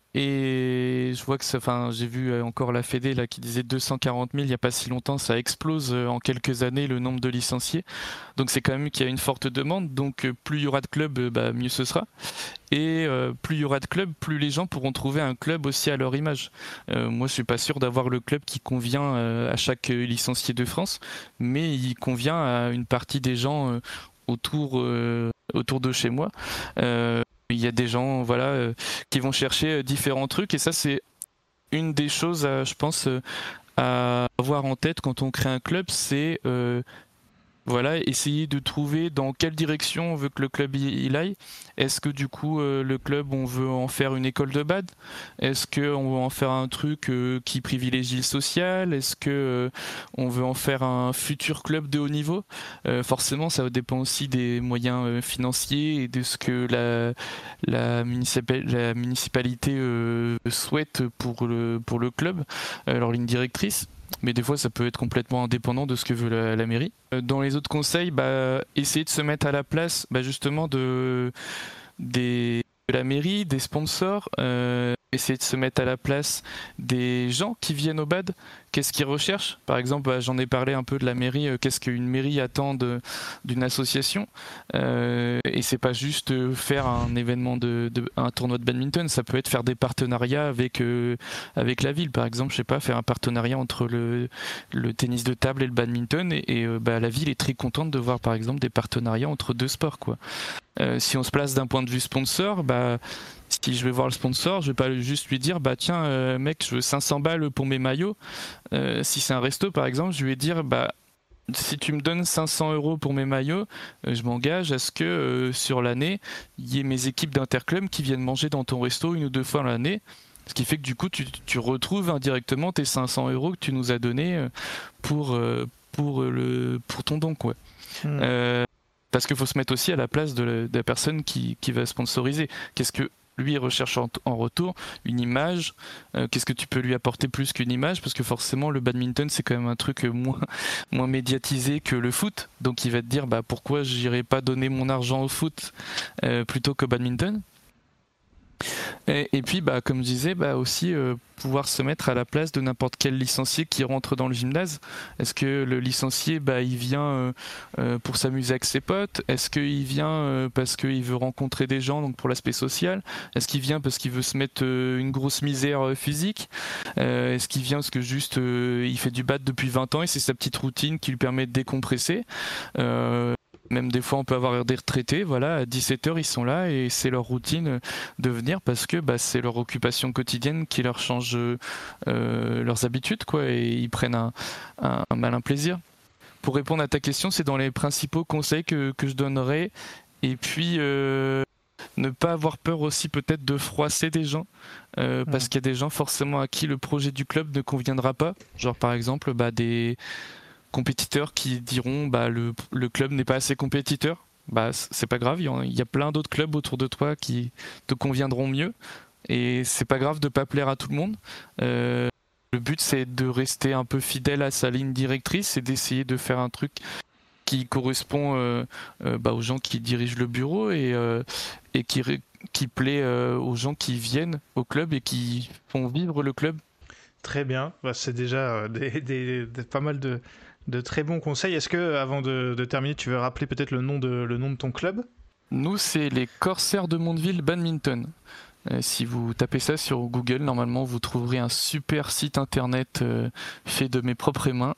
Et je vois que ça, enfin, j'ai vu euh, encore la Fédé là qui disait deux cent quarante mille il n'y a pas si longtemps, ça explose euh, en quelques années le nombre de licenciés. Donc c'est quand même qu'il y a une forte demande. Donc euh, plus il y aura de clubs, euh, bah, mieux ce sera. Et euh, plus il y aura de clubs, plus les gens pourront trouver un club aussi à leur image. Euh, moi, je suis pas sûr d'avoir le club qui convient euh, à chaque euh, licencié de France, mais il convient à une partie des gens euh, autour euh, autour de chez moi. Euh, il y a des gens voilà, euh, qui vont chercher différents trucs et ça c'est une des choses, à, je pense, euh, à avoir en tête quand on crée un club, c'est euh, voilà, essayer de trouver dans quelle direction on veut que le club il, il aille. Est-ce que du coup euh, le club on veut en faire une école de bad? Est-ce qu'on veut en faire un truc euh, qui privilégie le social? Est-ce que euh, on veut en faire un futur club de haut niveau? euh, Forcément ça dépend aussi des moyens euh, financiers et de ce que la, la, municipal, la municipalité euh, souhaite pour le, pour le club, euh, leur ligne directrice. Mais des fois ça peut être complètement indépendant de ce que veut la, la mairie. Dans les autres conseils, bah, essayer de se mettre à la place bah, justement de, des, de la mairie, des sponsors, euh, essayer de se mettre à la place des gens qui viennent au bad. Qu'est-ce qu'ils recherchent? Par exemple, bah, j'en ai parlé un peu de la mairie, euh, qu'est-ce qu'une mairie attend de, d'une association, euh, et c'est pas juste faire un événement, de, de, un tournoi de badminton, ça peut être faire des partenariats avec, euh, avec la ville, par exemple, je sais pas, faire un partenariat entre le, le tennis de table et le badminton, et, et euh, bah, la ville est très contente de voir par exemple des partenariats entre deux sports, quoi. Euh, si on se place d'un point de vue sponsor, bah, si je vais voir le sponsor, je vais pas juste lui dire bah tiens euh, mec je veux cinq cents balles pour mes maillots. Euh, si c'est un resto par exemple, je vais dire bah si tu me donnes cinq cents euros pour mes maillots, euh, je m'engage à ce que euh, sur l'année il y ait mes équipes d'interclub qui viennent manger dans ton resto une ou deux fois l'année. Ce qui fait que du coup tu, tu retrouves indirectement tes cinq cents euros que tu nous as donnés pour, euh, pour, le, pour ton don quoi. Mmh. Euh, parce qu'il faut se mettre aussi à la place de la, de la personne qui, qui va sponsoriser. Qu'est-ce que lui recherche en, en retour? Une image. Euh, qu'est-ce que tu peux lui apporter plus qu'une image? Parce que forcément le badminton c'est quand même un truc moins, moins médiatisé que le foot. Donc il va te dire bah, pourquoi j'irais pas donner mon argent au foot euh, plutôt qu'au badminton. Et, et puis, bah, comme je disais, bah, aussi euh, pouvoir se mettre à la place de n'importe quel licencié qui rentre dans le gymnase. Est-ce que le licencié, bah, il vient euh, euh, pour s'amuser avec ses potes? Est-ce qu'il vient euh, parce qu'il veut rencontrer des gens, donc pour l'aspect social? Est-ce qu'il vient parce qu'il veut se mettre euh, une grosse misère euh, physique? euh, Est-ce qu'il vient parce que juste euh, il fait du bad depuis vingt ans et c'est sa petite routine qui lui permet de décompresser? euh, Même des fois, on peut avoir des retraités, voilà, à dix-sept heures, ils sont là et c'est leur routine de venir parce que bah, c'est leur occupation quotidienne qui leur change euh, leurs habitudes, quoi, et ils prennent un, un, un malin plaisir. Pour répondre à ta question, c'est dans les principaux conseils que, que je donnerais. Et puis, euh, ne pas avoir peur aussi peut-être de froisser des gens, euh, parce mmh. qu'il y a des gens forcément à qui le projet du club ne conviendra pas. Genre par exemple, bah, des... compétiteurs qui diront bah le, le club n'est pas assez compétiteur, bah c'est pas grave, il y, a, il y a plein d'autres clubs autour de toi qui te conviendront mieux et c'est pas grave de pas plaire à tout le monde. Euh, le but c'est de rester un peu fidèle à sa ligne directrice et d'essayer de faire un truc qui correspond euh, euh, bah, aux gens qui dirigent le bureau et, euh, et qui, qui plaît euh, aux gens qui viennent au club et qui font vivre le club. Très bien, bah, c'est déjà euh, des, des, des, pas mal de de très bons conseils. Est-ce que, avant de, de terminer, tu veux rappeler peut-être le nom de, le nom de ton club? Nous, c'est les Corsaires de Mondeville Badminton. Euh, si vous tapez ça sur Google, normalement, vous trouverez un super site internet euh, fait de mes propres mains.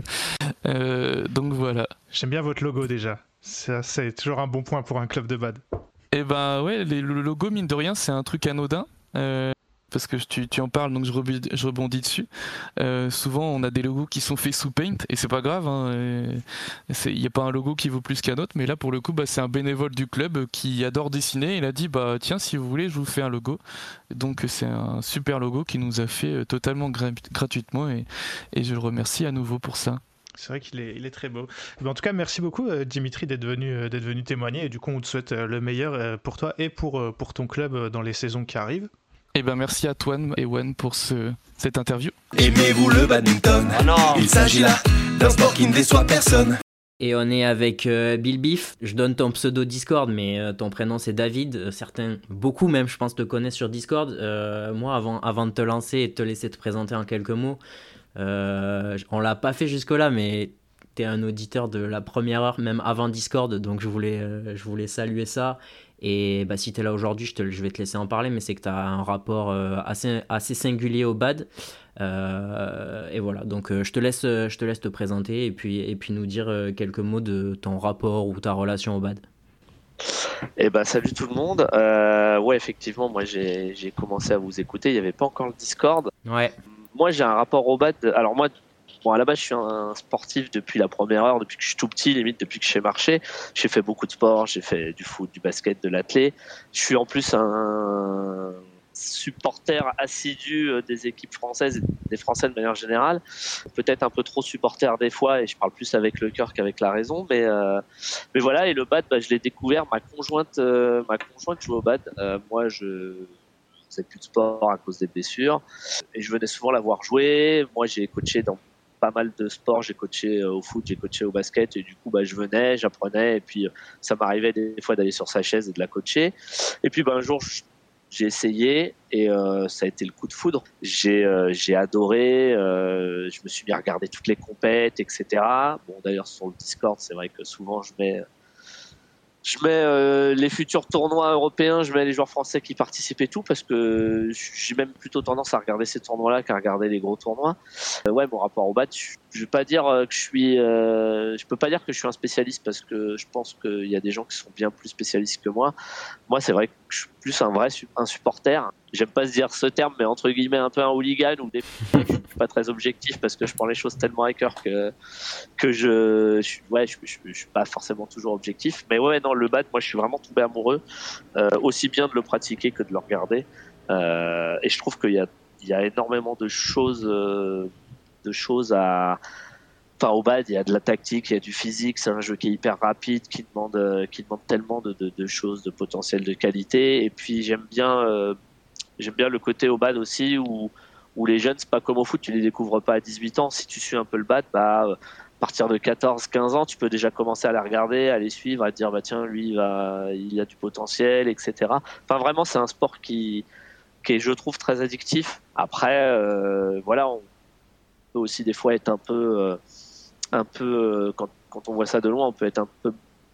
euh, donc voilà. J'aime bien votre logo déjà. C'est, c'est toujours un bon point pour un club de bad. Et ben ouais, les, le logo, mine de rien, c'est un truc anodin. Euh, parce que tu, tu en parles donc je rebondis, je rebondis dessus. Euh, souvent on a des logos qui sont faits sous Paint et c'est pas grave, il hein, n'y a pas un logo qui vaut plus qu'un autre, mais là pour le coup bah, c'est un bénévole du club qui adore dessiner, il a dit bah tiens si vous voulez je vous fais un logo, donc c'est un super logo qui nous a fait totalement gra- gratuitement et, et je le remercie à nouveau pour ça. C'est vrai qu'il est, il est très beau. En tout cas, merci beaucoup, Dimitri, d'être venu, d'être venu témoigner. Et du coup, on te souhaite le meilleur pour toi et pour, pour ton club dans les saisons qui arrivent. Eh ben merci à toi et Wan pour ce, cette interview. Aimez-vous le badminton? Ah non. Il s'agit là d'un sport qui ne déçoit personne. Et on est avec euh, Bill Biff. Je donne ton pseudo Discord, mais euh, ton prénom c'est David. Certains, beaucoup même, je pense, te connaissent sur Discord. Euh, moi, avant, avant de te lancer et de te laisser te présenter en quelques mots, euh, on l'a pas fait jusque-là, mais t'es un auditeur de la première heure, même avant Discord, donc je voulais, euh, je voulais saluer ça. Et bah, si tu es là aujourd'hui, je, te, je vais te laisser en parler, mais c'est que tu as un rapport euh, assez, assez singulier au bad. Euh, et voilà, donc euh, je, te laisse, je te laisse te présenter et puis, et puis nous dire euh, quelques mots de ton rapport ou ta relation au bad. Eh ben, salut tout le monde. Euh, ouais, effectivement, moi j'ai, j'ai commencé à vous écouter. Il n'y avait pas encore le Discord. Ouais. Moi, j'ai un rapport au bad. Alors, moi, bon, à la base, je suis un sportif depuis la première heure, depuis que je suis tout petit, limite depuis que je sais marcher. J'ai fait beaucoup de sport, j'ai fait du foot, du basket, de l'athlé. Je suis en plus un supporter assidu des équipes françaises et des Français de manière générale. Peut-être un peu trop supporter des fois, et je parle plus avec le cœur qu'avec la raison. Mais, euh, mais voilà, et le bad, bah, je l'ai découvert. Ma conjointe, euh, ma conjointe joue au bad. Euh, moi, je faisais plus de sport à cause des blessures. Et je venais souvent la voir jouer. Moi, j'ai coaché dans pas mal de sports. J'ai coaché au foot, j'ai coaché au basket. Et du coup, bah, je venais, j'apprenais. Et puis, ça m'arrivait des fois d'aller sur sa chaise et de la coacher. Et puis, bah, un jour, je j'ai essayé et euh, ça a été le coup de foudre. J'ai, euh, j'ai adoré. Euh, je me suis mis à regarder toutes les compètes, et cetera. Bon, d'ailleurs, sur le Discord, c'est vrai que souvent, je mets, je mets euh, les futurs tournois européens, je mets les joueurs français qui participent et tout, parce que j'ai même plutôt tendance à regarder ces tournois-là qu'à regarder les gros tournois. Euh, ouais, mon rapport au bad, je, je vais pas dire que je suis, euh, je peux pas dire que je suis un spécialiste, parce que je pense qu'il y a des gens qui sont bien plus spécialistes que moi. Moi, c'est vrai que je suis plus un vrai un supporter. J'aime pas se dire ce terme, mais entre guillemets un peu un hooligan, ou des fois, je suis pas très objectif parce que je prends les choses tellement à cœur que que je, je ouais, je, je, je suis pas forcément toujours objectif. Mais ouais, non, le bad, moi, je suis vraiment tombé amoureux, euh, aussi bien de le pratiquer que de le regarder. Euh, et je trouve qu'il y a il y a énormément de choses, euh, de choses à Enfin, au bad, il y a de la tactique, il y a du physique. C'est un jeu qui est hyper rapide, qui demande, euh, qui demande tellement de, de, de choses, de potentiel, de qualité. Et puis j'aime bien, euh, j'aime bien le côté au bad aussi, où, où les jeunes, c'est pas comme au foot, tu les découvres pas à dix-huit ans. Si tu suis un peu le bad, bah, à partir de quatorze quinze ans, tu peux déjà commencer à les regarder, à les suivre, à te dire, bah tiens, lui, il, va, il a du potentiel, et cetera. Enfin, vraiment, c'est un sport qui, qui est, je trouve, très addictif. Après, euh, voilà, on peut aussi des fois être un peu... Euh, un peu quand, quand on voit ça de loin, on peut être un peu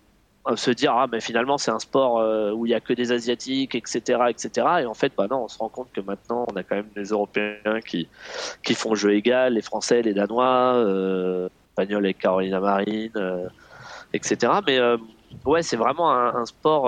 se dire ah mais finalement c'est un sport euh, où il y a que des asiatiques, etc., etc., et en fait bah non, on se rend compte que maintenant on a quand même des Européens qui qui font jeu égal, les Français, les Danois, euh, Espagnols avec Carolina Marin, euh, etc., mais euh, ouais, c'est vraiment un, un sport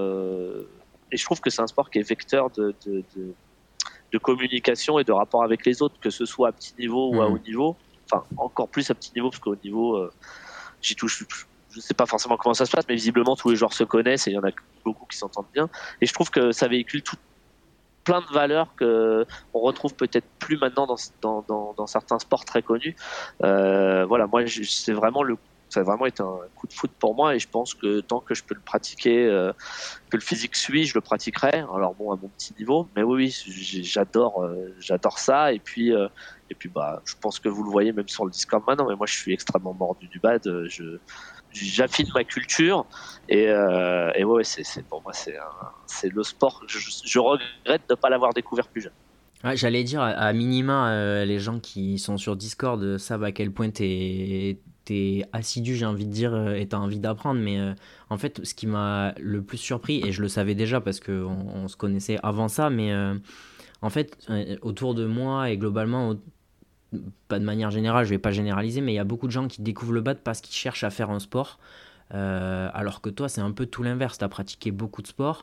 euh, et je trouve que c'est un sport qui est vecteur de, de, de, de communication et de rapport avec les autres, que ce soit à petit niveau ou à haut niveau. Enfin, encore plus à petit niveau, parce qu'au niveau, euh, j'y touche, je ne sais pas forcément comment ça se passe, mais visiblement tous les joueurs se connaissent et il y en a beaucoup qui s'entendent bien. Et je trouve que ça véhicule tout, plein de valeurs qu'on retrouve peut-être plus maintenant dans, dans, dans, dans certains sports très connus. Euh, voilà, moi, je, c'est vraiment le, ça a vraiment été un coup de foot pour moi, et je pense que tant que je peux le pratiquer, euh, que le physique suit, je le pratiquerai. Alors bon, à mon petit niveau, mais oui, oui, j'adore, euh, j'adore ça. Et puis, euh, et puis, bah, je pense que vous le voyez même sur le Discord maintenant. Mais moi, je suis extrêmement mordu du bad. Je, j'affine ma culture, et, euh, et ouais, c'est, c'est pour moi, c'est, un, c'est le sport. Je, je regrette de ne pas l'avoir découvert plus jeune. Ouais, j'allais dire, à minima, euh, les gens qui sont sur Discord savent à quel point t'es, t'es assidu, j'ai envie de dire, et t'as envie d'apprendre. Mais euh, en fait, ce qui m'a le plus surpris, et je le savais déjà parce qu'on on se connaissait avant ça, mais euh, en fait, euh, autour de moi et globalement, au, pas de manière générale, je vais pas généraliser, mais il y a beaucoup de gens qui découvrent le bad parce qu'ils cherchent à faire un sport, euh, alors que toi, c'est un peu tout l'inverse. T'as pratiqué beaucoup de sports.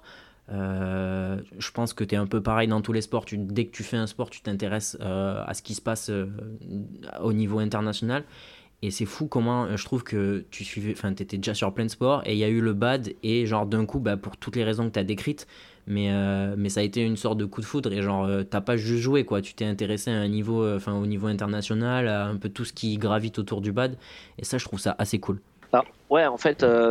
Euh, je pense que tu es un peu pareil dans tous les sports. Tu, dès que tu fais un sport, tu t'intéresses euh, à ce qui se passe euh, au niveau international. Et c'est fou comment euh, je trouve que tu suivais, enfin, t'étais déjà sur plein de sports et il y a eu le bad, et genre d'un coup, bah, pour toutes les raisons que tu as décrites, mais, euh, mais ça a été une sorte de coup de foudre, et genre euh, t'as pas juste joué, quoi. Tu t'es intéressé à un niveau, enfin, au niveau international, à un peu tout ce qui gravite autour du bad, et ça, je trouve ça assez cool. Ah, ouais, en fait, euh,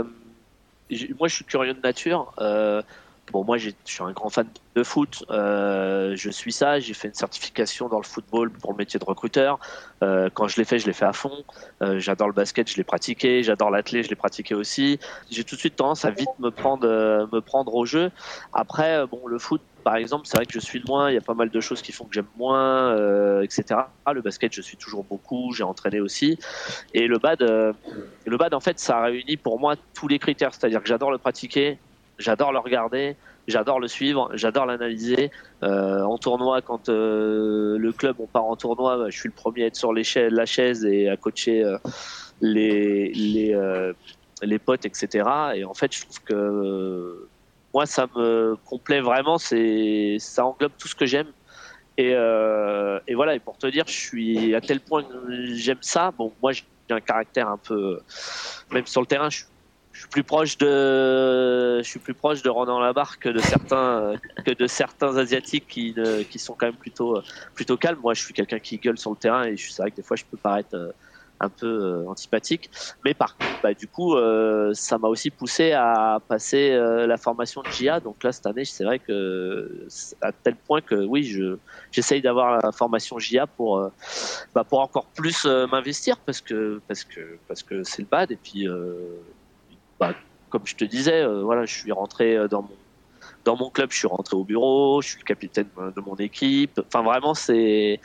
moi je suis curieux de nature. Euh, Bon, moi, j'ai, je suis un grand fan de foot. Euh, je suis ça. J'ai fait une certification dans le football pour le métier de recruteur. Euh, quand je l'ai fait, je l'ai fait à fond. Euh, j'adore le basket, je l'ai pratiqué. J'adore l'athlé, je l'ai pratiqué aussi. J'ai tout de suite tendance à vite me prendre, euh, me prendre au jeu. Après, bon, le foot, par exemple, c'est vrai que je suis de moins. Il y a pas mal de choses qui font que j'aime moins, euh, et cetera. Le basket, je suis toujours beaucoup. J'ai entraîné aussi. Et le bad, euh, le bad, en fait, ça réunit pour moi tous les critères. C'est-à-dire que j'adore le pratiquer. J'adore le regarder, j'adore le suivre, j'adore l'analyser. Euh, en tournoi, quand euh, le club on part en tournoi, bah, je suis le premier à être sur les cha- la chaise et à coacher euh, les les, euh, les potes, et cetera. Et en fait, je trouve que euh, moi, ça me complaît vraiment. C'est, ça englobe tout ce que j'aime. Et, euh, et voilà. Et pour te dire, je suis à tel point que j'aime ça. Bon, moi, j'ai un caractère un peu, même sur le terrain, je, je suis plus proche de, je suis plus proche de Ronan Labarre que de certains, que de certains asiatiques qui, ne, qui sont quand même plutôt, plutôt calmes. Moi, je suis quelqu'un qui gueule sur le terrain et c'est vrai que des fois, je peux paraître un peu euh, antipathique, mais par contre, bah, du coup, euh, ça m'a aussi poussé à passer euh, la formation de J A. Donc là, cette année, c'est vrai que à tel point que oui, je j'essaye d'avoir la formation J A pour euh, bah, pour encore plus euh, m'investir parce que parce que parce que c'est le bad. Et puis, euh, bah, comme je te disais, euh, voilà, je suis rentré dans mon dans mon club, je suis rentré au bureau, je suis le capitaine de mon équipe. Enfin, vraiment, c'est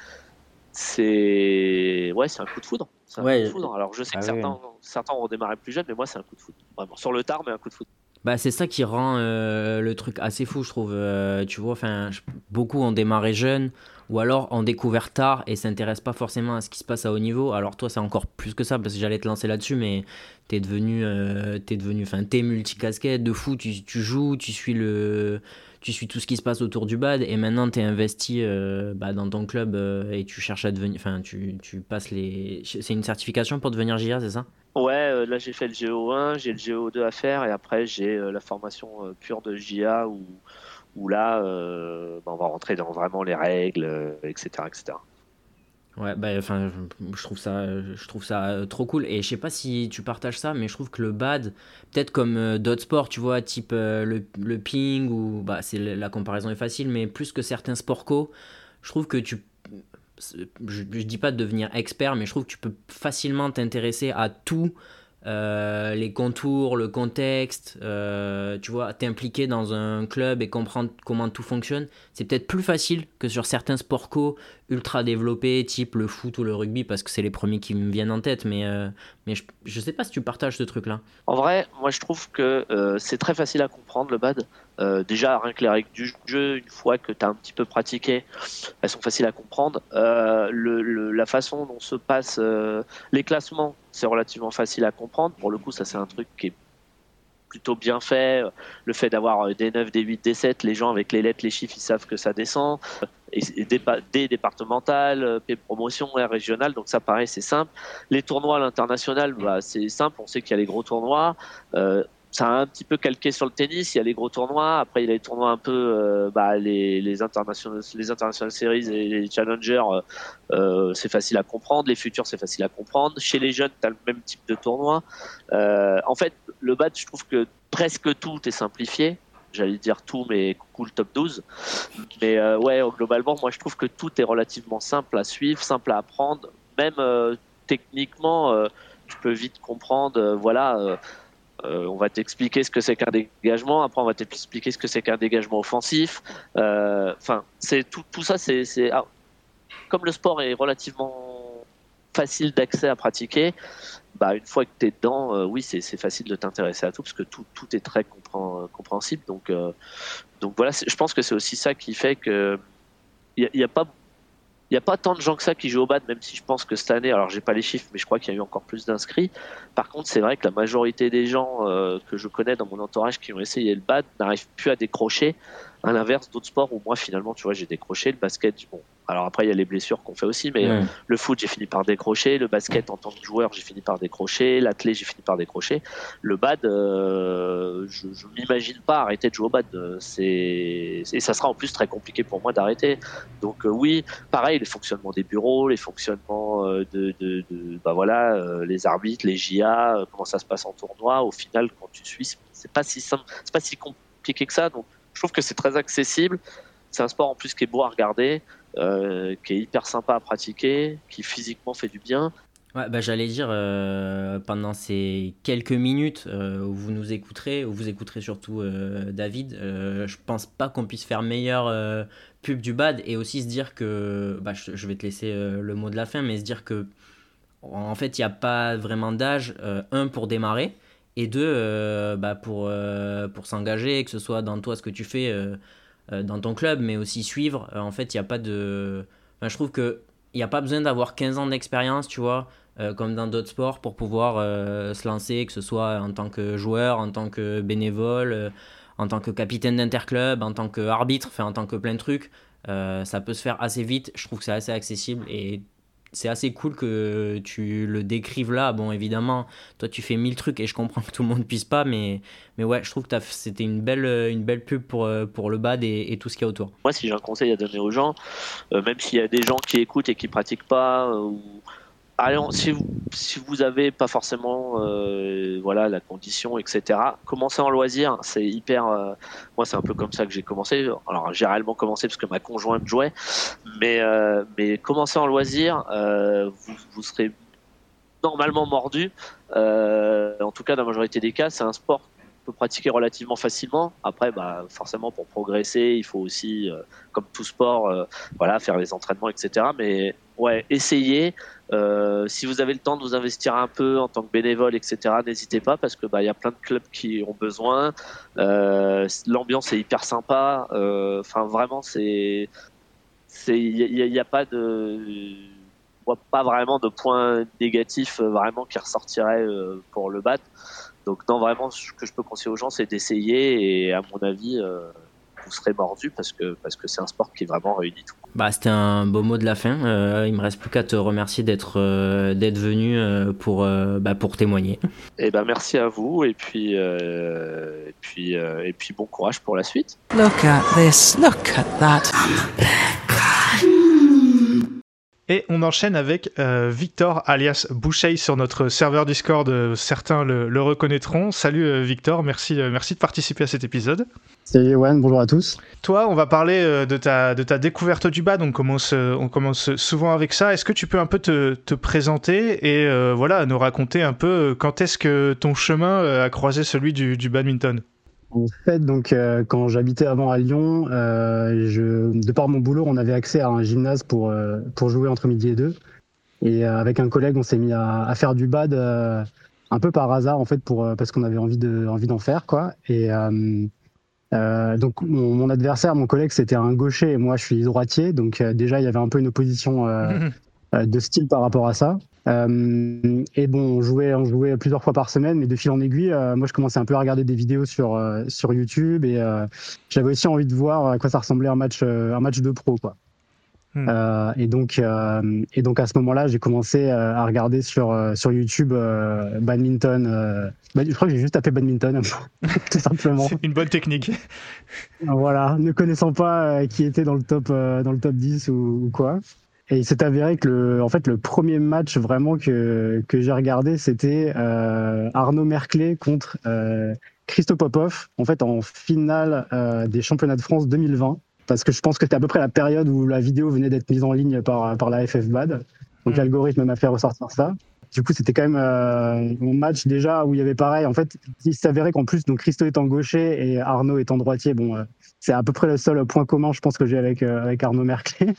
c'est ouais, c'est un coup de foudre. C'est un Ouais. coup de foudre. Alors je sais Ah que ouais. certains, certains ont démarré plus jeunes, mais moi c'est un coup de foudre. Vraiment sur le tard, mais un coup de foudre. Bah, c'est ça qui rend euh, le truc assez fou, je trouve. Euh, tu vois, enfin, je- beaucoup ont démarré jeunes ou alors ont découvert tard et s'intéressent pas forcément à ce qui se passe à haut niveau. Alors toi, c'est encore plus que ça parce que j'allais te lancer là-dessus, mais t'es devenu, euh, t'es devenu, enfin, t'es multicasquette de fou. Tu, tu joues, tu suis le, tu suis tout ce qui se passe autour du bad et maintenant t'es investi euh, bah, dans ton club euh, et tu cherches à devenir, enfin, tu, tu passes les, c'est une certification pour devenir J A, c'est ça? Ouais, euh, là j'ai fait le G O un, j'ai le G O deux à faire et après j'ai euh, la formation euh, pure de J A où, où là euh, bah, on va rentrer dans vraiment les règles, euh, et cetera, et cetera. Ouais, bah, enfin, je je trouve ça, je trouve ça euh, trop cool. Et je sais pas si tu partages ça, mais je trouve que le bad, peut-être comme euh, d'autres sports, tu vois, type euh, le, le ping ou bah, c'est la comparaison est facile, mais plus que certains sports co, je trouve que tu, je, je dis pas de devenir expert, mais je trouve que tu peux facilement t'intéresser à tout. Euh, les contours, le contexte, euh, tu vois, t'impliquer dans un club et comprendre comment tout fonctionne, c'est peut-être plus facile que sur certains sports co ultra développés, type le foot ou le rugby, parce que c'est les premiers qui me viennent en tête, mais, euh, mais je, je sais pas si tu partages ce truc-là. En vrai, moi je trouve que euh, c'est très facile à comprendre le bad. Euh, déjà, rien que les règles du jeu, une fois que tu as un petit peu pratiqué, elles sont faciles à comprendre. Euh, le, le, la façon dont se passent euh, les classements, c'est relativement facile à comprendre. Pour le coup, ça c'est un truc qui est plutôt bien fait. Le fait d'avoir des neuf, des huit, des sept, les gens avec les lettres, les chiffres, ils savent que ça descend. Et, et des, des départementales, P promotion, R régional, donc ça pareil, c'est simple. Les tournois à l'international, bah, c'est simple, on sait qu'il y a les gros tournois. Euh, ça a un petit peu calqué sur le tennis, il y a les gros tournois, après il y a les tournois un peu, euh, bah, les, les, international, les international series et les challengers, euh, c'est facile à comprendre, les futurs c'est facile à comprendre, chez les jeunes tu as le même type de tournoi. Euh, en fait, le bad, je trouve que presque tout est simplifié, j'allais dire tout, mais coucou le top douze, mais euh, ouais, globalement, moi je trouve que tout est relativement simple à suivre, simple à apprendre, même euh, techniquement, euh, tu peux vite comprendre, euh, voilà, euh, Euh, on va t'expliquer ce que c'est qu'un dégagement, après on va t'expliquer ce que c'est qu'un dégagement offensif. Enfin, euh, c'est tout, tout ça, c'est, c'est ah, comme le sport est relativement facile d'accès à pratiquer. Bah, une fois que tu es dedans, euh, oui, c'est, c'est facile de t'intéresser à tout parce que tout, tout est très compré- compréhensible. Donc, euh, donc voilà, je pense que c'est aussi ça qui fait que il n'y a, a pas Il n'y a pas tant de gens que ça qui jouent au bad, même si je pense que cette année, alors j'ai pas les chiffres, mais je crois qu'il y a eu encore plus d'inscrits. Par contre, c'est vrai que la majorité des gens euh, que je connais dans mon entourage qui ont essayé le bad n'arrivent plus à décrocher. À l'inverse d'autres sports où moi, finalement, tu vois, j'ai décroché. Le basket, bon, alors après, il y a les blessures qu'on fait aussi, mais Ouais. le foot, j'ai fini par décrocher. Le basket, en tant que joueur, j'ai fini par décrocher. L'athlé, j'ai fini par décrocher. Le bad, euh, je ne m'imagine pas arrêter de jouer au bad. C'est... Et ça sera en plus très compliqué pour moi d'arrêter. Donc euh, oui, pareil, les fonctionnements des bureaux, les fonctionnements euh, de, de, de bah voilà, euh, les arbitres, les J A, euh, comment ça se passe en tournoi. Au final, quand tu suis, c'est pas si simple, c'est pas si compliqué que ça. Donc, je trouve que c'est très accessible. C'est un sport en plus qui est beau à regarder, euh, qui est hyper sympa à pratiquer, qui physiquement fait du bien. Ouais, bah, j'allais dire, euh, pendant ces quelques minutes euh, où vous nous écouterez, où vous écouterez surtout euh, David, euh, je pense pas qu'on puisse faire meilleure euh, pub du bad et aussi se dire que, bah, je, je vais te laisser euh, le mot de la fin, mais se dire que en fait, il n'y a pas vraiment d'âge, euh, un, pour démarrer, et deux, euh, bah, pour, euh, pour s'engager, que ce soit dans toi ce que tu fais euh, euh, dans ton club, mais aussi suivre. Euh, en fait, il n'y a pas de... Enfin, je trouve que il n'y a pas besoin d'avoir quinze ans d'expérience, tu vois. euh, comme dans d'autres sports, pour pouvoir euh, se lancer, que ce soit en tant que joueur, en tant que bénévole, euh, en tant que capitaine d'interclub, en tant qu'arbitre, enfin en tant que plein de trucs. Euh, ça peut se faire assez vite, je trouve que c'est assez accessible et c'est assez cool que tu le décrives là. Bon, évidemment, toi tu fais mille trucs et je comprends que tout le monde puisse pas, mais, mais ouais, je trouve que t'as, c'était une belle, une belle pub pour, pour le bad et, et tout ce qu'il y a autour. Moi, si j'ai un conseil à donner aux gens, euh, même s'il y a des gens qui écoutent et qui pratiquent pas, euh, ou allez, si vous si vous avez pas forcément euh, voilà la condition, et cetera. Commencez en loisir, c'est hyper. Euh, moi, c'est un peu comme ça que j'ai commencé. Alors, j'ai réellement commencé parce que ma conjointe jouait, mais euh, mais commencez en loisir, euh, vous vous serez normalement mordu. Euh, en tout cas, dans la majorité des cas, c'est un sport qu'on peut pratiquer relativement facilement. Après, bah forcément, pour progresser, il faut aussi, euh, comme tout sport, euh, voilà, faire les entraînements, et cetera. Mais ouais, essayez. Euh, si vous avez le temps de vous investir un peu en tant que bénévole, et cetera, n'hésitez pas parce que bah il y a plein de clubs qui ont besoin. Euh, l'ambiance est hyper sympa. Enfin, euh, vraiment, c'est, c'est, il y, y a pas de, je vois pas vraiment de points négatifs vraiment qui ressortiraient pour le bad. Donc non, vraiment, ce que je peux conseiller aux gens, c'est d'essayer et à mon avis. Euh, vous serez mordu parce que, parce que c'est un sport qui vraiment réunit tout. Bah, c'était un beau mot de la fin. Euh, il me reste plus qu'à te remercier d'être, euh, d'être venu euh, pour, euh, bah, pour témoigner. Et ben, merci à vous et puis, euh, et, puis, euh, et puis bon courage pour la suite. Look at this, look at that. Et on enchaîne avec euh, Victor, alias Boucheille, sur notre serveur Discord. Euh, certains le, le reconnaîtront. Salut euh, Victor, merci, euh, merci de participer à cet épisode. Salut Ewan, bonjour à tous. Toi, on va parler euh, de, ta, de ta découverte du bad. On commence, euh, on commence souvent avec ça. Est-ce que tu peux un peu te, te présenter et euh, voilà, nous raconter un peu quand est-ce que ton chemin euh, a croisé celui du, du badminton ? En fait, donc, euh, quand j'habitais avant à Lyon, euh, je, de par mon boulot, on avait accès à un gymnase pour, euh, pour jouer entre midi et deux. Et euh, avec un collègue, on s'est mis à, à faire du bad euh, un peu par hasard, en fait, pour, euh, parce qu'on avait envie, de, envie d'en faire, quoi. Et euh, euh, donc, mon, mon adversaire, mon collègue, c'était un gaucher et moi, je suis droitier. Donc, euh, déjà, il y avait un peu une opposition euh, euh, de style par rapport à ça. Euh, et bon, on jouait, on jouait plusieurs fois par semaine, mais de fil en aiguille, euh, moi je commençais un peu à regarder des vidéos sur, euh, sur YouTube et euh, j'avais aussi envie de voir à quoi ça ressemblait un match, euh, un match de pro, quoi. Hmm. Euh, et, donc, euh, et donc à ce moment-là, j'ai commencé euh, à regarder sur, euh, sur YouTube euh, badminton. Euh, bah, je crois que j'ai juste tapé badminton, tout simplement. C'est une bonne technique. Voilà, ne connaissant pas euh, qui était dans le top, euh, dans le top dix ou, ou quoi. Et il s'est avéré que le, en fait, le premier match vraiment que, que j'ai regardé, c'était euh, Arnaud Merclé contre euh, Christo Popov, en fait, en finale euh, des championnats de France deux mille vingt. Parce que je pense que c'était à peu près la période où la vidéo venait d'être mise en ligne par, par la F F B A D. Donc mmh. l'algorithme m'a fait ressortir ça. Du coup, c'était quand même euh, un match déjà où il y avait pareil. En fait, il s'avérait qu'en plus, donc Christo étant gaucher et Arnaud étant droitier, bon, euh, c'est à peu près le seul point commun, je pense, que j'ai avec, euh, avec Arnaud Merclé.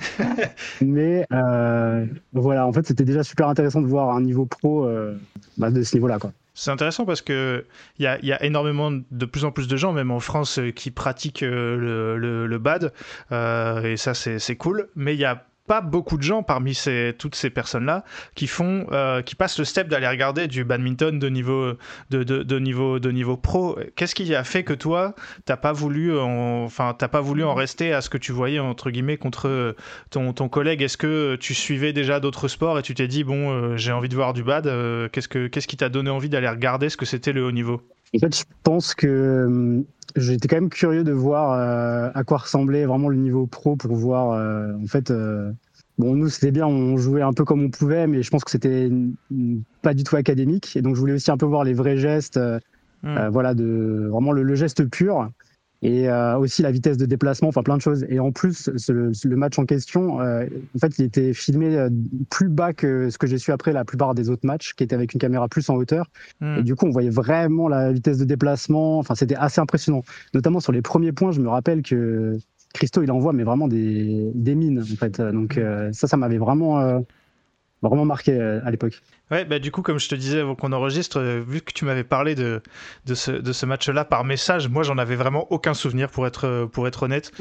Mais euh, voilà, en fait, c'était déjà super intéressant de voir un niveau pro euh, bah, de ce niveau-là, quoi. C'est intéressant parce qu'il y a, y a énormément, de plus en plus de gens, même en France, qui pratiquent le, le, le bad. Euh, et ça, c'est, c'est cool. Mais il y a pas beaucoup de gens parmi ces, toutes ces personnes-là qui font, euh, qui passent le step d'aller regarder du badminton de niveau, de, de, de niveau, de niveau pro. Qu'est-ce qui a fait que toi, t'as pas voulu, en, enfin, t'as pas voulu en rester à ce que tu voyais entre guillemets contre ton, ton collègue? Est-ce que tu suivais déjà d'autres sports et tu t'es dit bon, euh, j'ai envie de voir du bad. Euh, qu'est-ce que, qu'est-ce qui t'a donné envie d'aller regarder ce que c'était le haut niveau? En fait, je pense que euh, j'étais quand même curieux de voir euh, à quoi ressemblait vraiment le niveau pro pour voir, euh, en fait, euh, bon, nous, c'était bien, on jouait un peu comme on pouvait, mais je pense que c'était une, une, pas du tout académique. Et donc, je voulais aussi un peu voir les vrais gestes, euh, mmh. euh, voilà, de, vraiment le, le geste pur. Et euh, aussi la vitesse de déplacement, enfin plein de choses. Et en plus, ce, le, le match en question, euh, en fait, il était filmé euh, plus bas que ce que j'ai su après la plupart des autres matchs, qui étaient avec une caméra plus en hauteur. Mmh. Et du coup, on voyait vraiment la vitesse de déplacement. Enfin, c'était assez impressionnant. Notamment sur les premiers points, je me rappelle que Christo, il envoie mais vraiment des, des mines, en fait. Donc euh, ça, ça m'avait vraiment... Euh, vraiment marqué euh, à l'époque. Ouais, bah du coup, comme je te disais avant qu'on enregistre, euh, vu que tu m'avais parlé de, de ce, de ce match-là par message, moi j'en avais vraiment aucun souvenir pour être, euh, pour être honnête.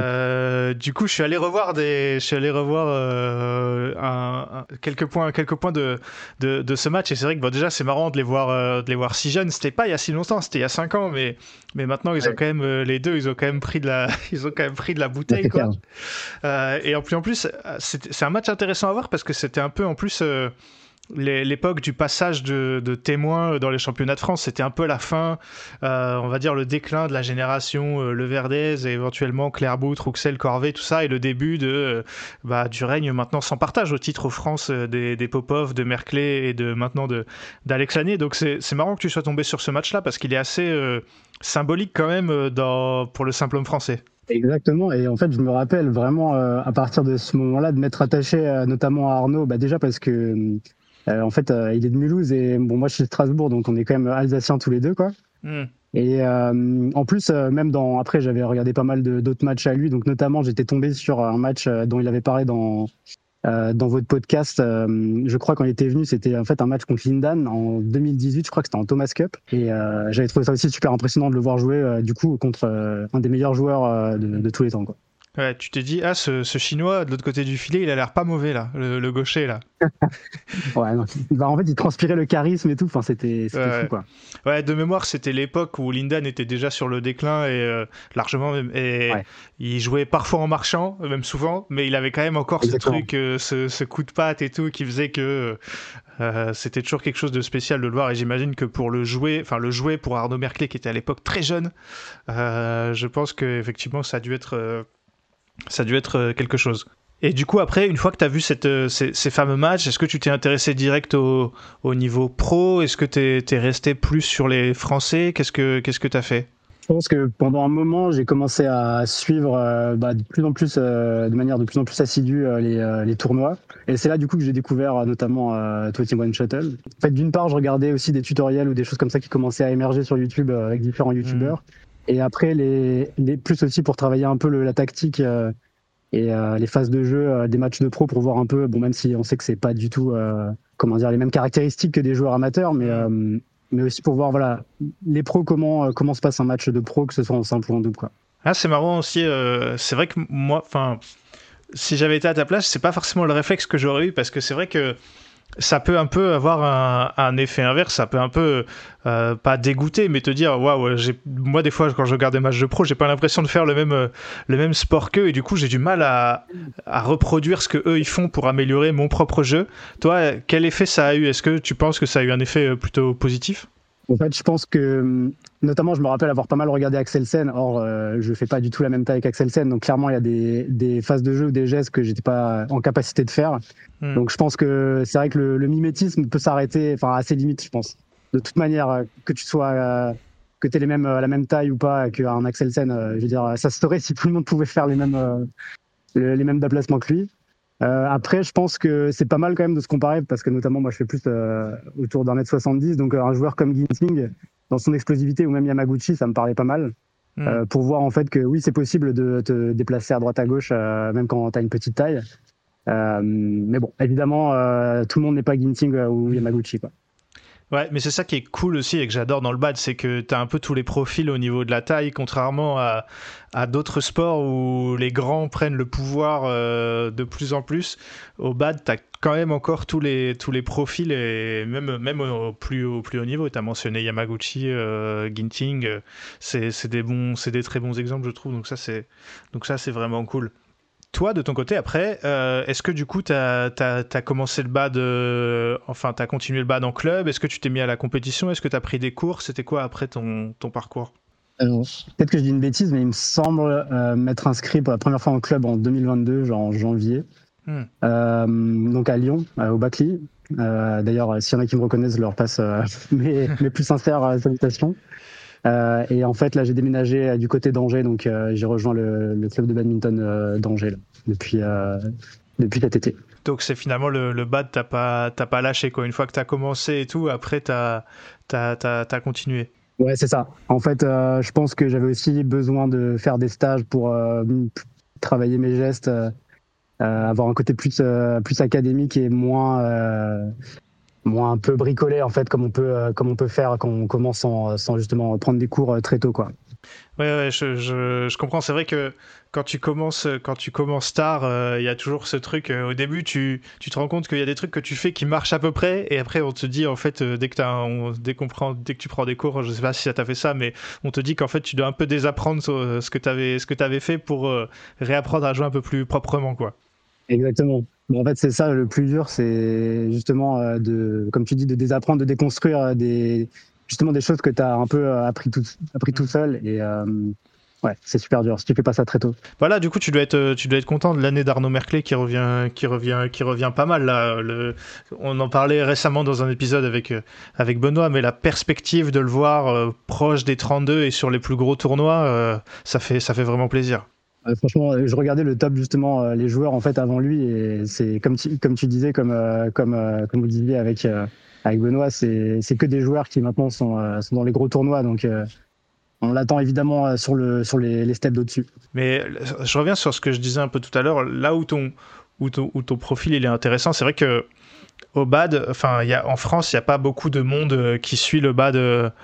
Euh, du coup, je suis allé revoir, des, je suis allé revoir euh, un, un- quelques points, quelques points de, de, de ce match. Et c'est vrai que bon, déjà, c'est marrant de les voir, euh, de les voir si jeunes. C'était pas il y a si longtemps, c'était il y a cinq ans, mais, mais maintenant, ils ont Ouais. quand même, euh, les deux, ils ont quand même pris de la, ils ont quand même pris de la Ouais, bouteille, c'est quoi. clair. Euh, et en plus, en plus, euh, c'est c'est un match intéressant à voir parce que c'était un peu en plus euh, les- l'époque du passage de, de témoins dans les championnats de France. C'était un peu la fin, euh, on va dire le déclin de la génération euh, Leverdez et éventuellement Clairbout, Rouxel, Corvée, tout ça, et le début de, euh, bah, du règne maintenant sans partage au titre aux France euh, des, des Popov, de Merclé et de maintenant de d'Alex Lanier. Donc c'est c'est marrant que tu sois tombé sur ce match-là parce qu'il est assez euh, symbolique quand même euh, dans, pour le simple homme français. Exactement, et en fait, je me rappelle vraiment euh, à partir de ce moment-là de m'être attaché euh, notamment à Arnaud, bah, déjà parce que euh, en fait, euh, il est de Mulhouse et bon, moi je suis de Strasbourg, donc on est quand même alsaciens tous les deux, quoi. Hmm. Et euh, en plus, euh, même dans après, j'avais regardé pas mal de- d'autres matchs à lui, donc notamment j'étais tombé sur un match euh, dont il avait parlé dans euh, dans votre podcast. Euh, je crois quand il était venu, c'était en fait un match contre Lindan en deux mille dix-huit, je crois que c'était en Thomas Cup, et euh, j'avais trouvé ça aussi super impressionnant de le voir jouer euh, du coup contre euh, un des meilleurs joueurs euh, de, de tous les temps, quoi. Ouais, tu t'es dit, ah, ce, ce chinois de l'autre côté du filet, il a l'air pas mauvais là, le, le gaucher là. Ouais, non, bah, en fait, il transpirait le charisme et tout. Enfin, c'était, c'était Ouais, fou, quoi. ouais, de mémoire, c'était l'époque où Lindan était déjà sur le déclin et euh, largement même. Et Ouais. il jouait parfois en marchant, même souvent, mais il avait quand même encore Exactement. ce truc, euh, ce, ce coup de patte et tout, qui faisait que euh, c'était toujours quelque chose de spécial de le voir. Et j'imagine que pour le jouer, enfin le jouer pour Arnaud Merclé, qui était à l'époque très jeune, euh, je pense que effectivement, ça a dû être, euh, ça a dû être euh, quelque chose. Et du coup, après, une fois que tu as vu cette, euh, ces, ces fameux matchs, est-ce que tu t'es intéressé direct au, au niveau pro? Est-ce que tu es resté plus sur les Français? Qu'est-ce que qu'est-ce que tu as fait? Je pense que pendant un moment, j'ai commencé à suivre euh, bah, de plus en plus, euh, de manière de plus en plus assidue, euh, les, euh, les tournois. Et c'est là, du coup, que j'ai découvert euh, notamment euh, vingt et un Shuttle. En fait, d'une part, je regardais aussi des tutoriels ou des choses comme ça qui commençaient à émerger sur YouTube euh, avec différents YouTubeurs. Et après, les, les plus aussi pour travailler un peu le, la tactique. Euh, et euh, les phases de jeu euh, des matchs de pro pour voir un peu, bon, même si on sait que c'est pas du tout euh, comment dire, les mêmes caractéristiques que des joueurs amateurs, mais, euh, mais aussi pour voir voilà, les pros, comment, euh, comment se passe un match de pro, que ce soit en simple ou en double, quoi. Ah, c'est marrant aussi. Euh, c'est vrai que moi, enfin, si j'avais été à ta place, c'est pas forcément le réflexe que j'aurais eu parce que c'est vrai que ça peut un peu avoir un, un effet inverse, ça peut un peu euh, pas dégoûter, mais te dire waouh, j'ai moi des fois quand je regarde des matchs de pro, j'ai pas l'impression de faire le même euh, le même sport qu'eux et du coup j'ai du mal à, à reproduire ce que eux ils font pour améliorer mon propre jeu. Toi, quel effet ça a eu? Est-ce que tu penses que ça a eu un effet plutôt positif? En fait, je pense que, notamment, je me rappelle avoir pas mal regardé Axel Sen. Or, euh, je fais pas du tout la même taille qu'Axel Sen, donc clairement, il y a des, des phases de jeu ou des gestes que j'étais pas en capacité de faire. Hmm. Donc, je pense que c'est vrai que le, le mimétisme peut s'arrêter, enfin, à ses limites, je pense. De toute manière, que tu sois, euh, que t'aies les mêmes, la même taille ou pas qu'un Axel Sen, euh, je veux dire, ça se ferait si tout le monde pouvait faire les mêmes, euh, les, les mêmes déplacements que lui. Euh, après, je pense que c'est pas mal quand même de se comparer parce que notamment moi je fais plus euh, autour d'un mètre soixante-dix, donc euh, un joueur comme Ginting dans son explosivité ou même Yamaguchi, ça me parlait pas mal Mm. euh, pour voir en fait que oui c'est possible de te déplacer à droite à gauche euh, même quand t'as une petite taille. Euh, mais bon, évidemment euh, tout le monde n'est pas Ginting euh, ou Yamaguchi, quoi. Ouais, mais c'est ça qui est cool aussi et que j'adore dans le bad, c'est que tu as un peu tous les profils au niveau de la taille, contrairement à, à d'autres sports où les grands prennent le pouvoir euh, de plus en plus. Au bad, tu as quand même encore tous les, tous les profils et même, même au, plus, au plus haut niveau. Tu as mentionné Yamaguchi, euh, Ginting, euh, c'est, c'est, des bons, c'est des très bons exemples, je trouve. Donc ça, c'est, donc ça, c'est vraiment cool. Toi, de ton côté, après, euh, est-ce que du coup, tu as commencé le bad, euh, enfin, tu as continué le bad en club? Est-ce que tu t'es mis à la compétition? Est-ce que tu as pris des cours? C'était quoi après ton, ton parcours? Alors, peut-être que je dis une bêtise, mais il me semble euh, m'être inscrit pour la première fois en club en deux mille vingt-deux, genre en janvier, hmm. euh, donc à Lyon, euh, au Bacli. Euh, D'ailleurs, s'il y en a qui me reconnaissent, je leur passe euh, mes, mes plus sincères euh, salutations. Euh, et en fait, là, j'ai déménagé euh, du côté d'Angers, donc euh, j'ai rejoint le, le club de badminton euh, d'Angers là, depuis, euh, depuis cet été. Donc c'est finalement le, le bad, t'as pas, t'as pas lâché quoi. Une fois que t'as commencé et tout, après t'as as continué. Ouais, c'est ça. En fait, euh, je pense que j'avais aussi besoin de faire des stages pour euh, travailler mes gestes, euh, avoir un côté plus, euh, plus académique et moins... Euh, moins un peu bricolé en fait, comme on peut, euh, comme on peut faire quand on commence sans, sans justement prendre des cours euh, très tôt, quoi. Ouais, ouais, je, je, je comprends. C'est vrai que quand tu commences, quand tu commences tard, il euh, y a toujours ce truc. Euh, au début, tu, tu te rends compte qu'il y a des trucs que tu fais qui marchent à peu près, et après, on te dit en fait, euh, dès que t'as, on, dès qu'on prend, dès que tu prends des cours, je sais pas si ça t'a fait ça, mais on te dit qu'en fait, tu dois un peu désapprendre ce, ce que t'avais, ce que t'avais fait pour euh, réapprendre à jouer un peu plus proprement, quoi. Exactement. Bon, en fait, c'est ça le plus dur, c'est justement euh, de, comme tu dis, de désapprendre, de déconstruire euh, des, justement des choses que tu as un peu euh, appris tout, appris tout seul. Et euh, ouais, c'est super dur si tu fais pas ça très tôt. Voilà, du coup, tu dois être, tu dois être content de l'année d'Arnaud Merclé qui revient, qui revient, qui revient pas mal là. Le, on en parlait récemment dans un épisode avec avec Benoît, mais la perspective de le voir euh, proche des trente-deux et sur les plus gros tournois, euh, ça fait, ça fait vraiment plaisir. Euh, franchement, je regardais le top justement, euh, les joueurs en fait avant lui, et c'est comme tu, comme tu disais, comme euh, comme euh, comme vous disiez avec euh, avec Benoît, c'est c'est que des joueurs qui maintenant sont euh, sont dans les gros tournois, donc euh, on l'attend évidemment sur le sur les, les steps d'au-dessus. Mais je reviens sur ce que je disais un peu tout à l'heure, là où ton où ton, où ton profil il est intéressant, c'est vrai que au bad, enfin il y a en France, il y a pas beaucoup de monde qui suit le bad.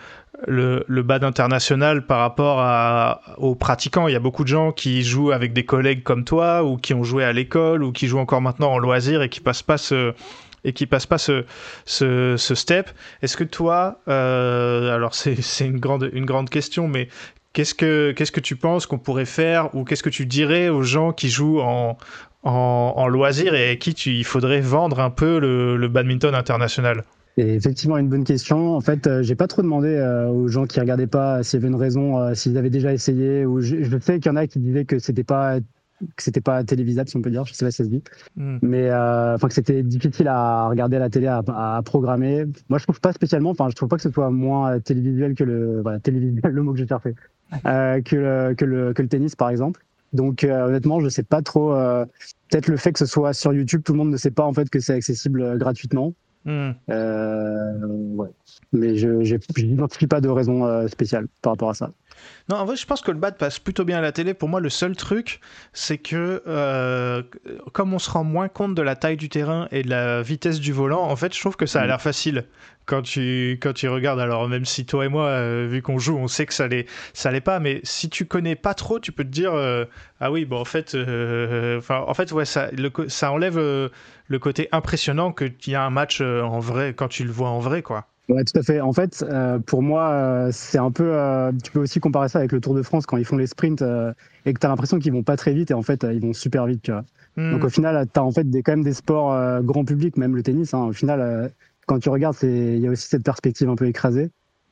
Le, le bad international par rapport à, aux pratiquants. Il y a beaucoup de gens qui jouent avec des collègues comme toi, ou qui ont joué à l'école, ou qui jouent encore maintenant en loisir et qui passent pas ce, et qui passent pas ce, ce, ce step. Est-ce que toi, euh, alors c'est, c'est une grande, une grande question, mais qu'est-ce que, qu'est-ce que tu penses qu'on pourrait faire, ou qu'est-ce que tu dirais aux gens qui jouent en, en, en loisir et à qui tu, il faudrait vendre un peu le, le badminton international? C'est effectivement une bonne question. En fait, euh, j'ai pas trop demandé euh, aux gens qui regardaient pas s'il y avait une raison, euh, s'ils avaient déjà essayé. Ou je, je sais qu'il y en a qui disaient que c'était pas que c'était pas télévisable, si on peut dire. Je sais pas si ça se dit, mm. mais enfin euh, que c'était difficile à regarder à la télé, à, à programmer. Moi, je trouve pas spécialement. Enfin, je trouve pas que ce soit moins télévisuel que le voilà télévisuel, le mot que j'ai cherché, euh, que le, que le que le tennis, par exemple. Donc euh, honnêtement, je sais pas trop. Euh, peut-être le fait que ce soit sur YouTube, tout le monde ne sait pas en fait que c'est accessible euh, gratuitement. Mmh. Euh, ouais. Mais je n'identifie pas de raison euh, spéciale par rapport à ça. Non, en vrai, je pense que le bad passe plutôt bien à la télé. Pour moi, le seul truc, c'est que euh, comme on se rend moins compte de la taille du terrain et de la vitesse du volant, en fait, je trouve que ça a l'air facile quand tu, quand tu regardes. Alors, même si toi et moi, euh, vu qu'on joue, on sait que ça l'est, ça l'est pas, mais si tu connais pas trop, tu peux te dire euh, ah oui, bon, en fait, euh, en fait ouais, ça, le, ça enlève euh, le côté impressionnant qu'il y a un match euh, en vrai, quand tu le vois en vrai, quoi. Ouais, tout à fait. En fait, euh, pour moi, euh, c'est un peu. Euh, tu peux aussi comparer ça avec le Tour de France quand ils font les sprints euh, et que tu as l'impression qu'ils vont pas très vite et en fait, euh, ils vont super vite. Tu vois. Mm. Donc au final, tu as en fait des, quand même des sports euh, grand public, même le tennis. Hein, au final, euh, quand tu regardes, il y a aussi cette perspective un peu écrasée.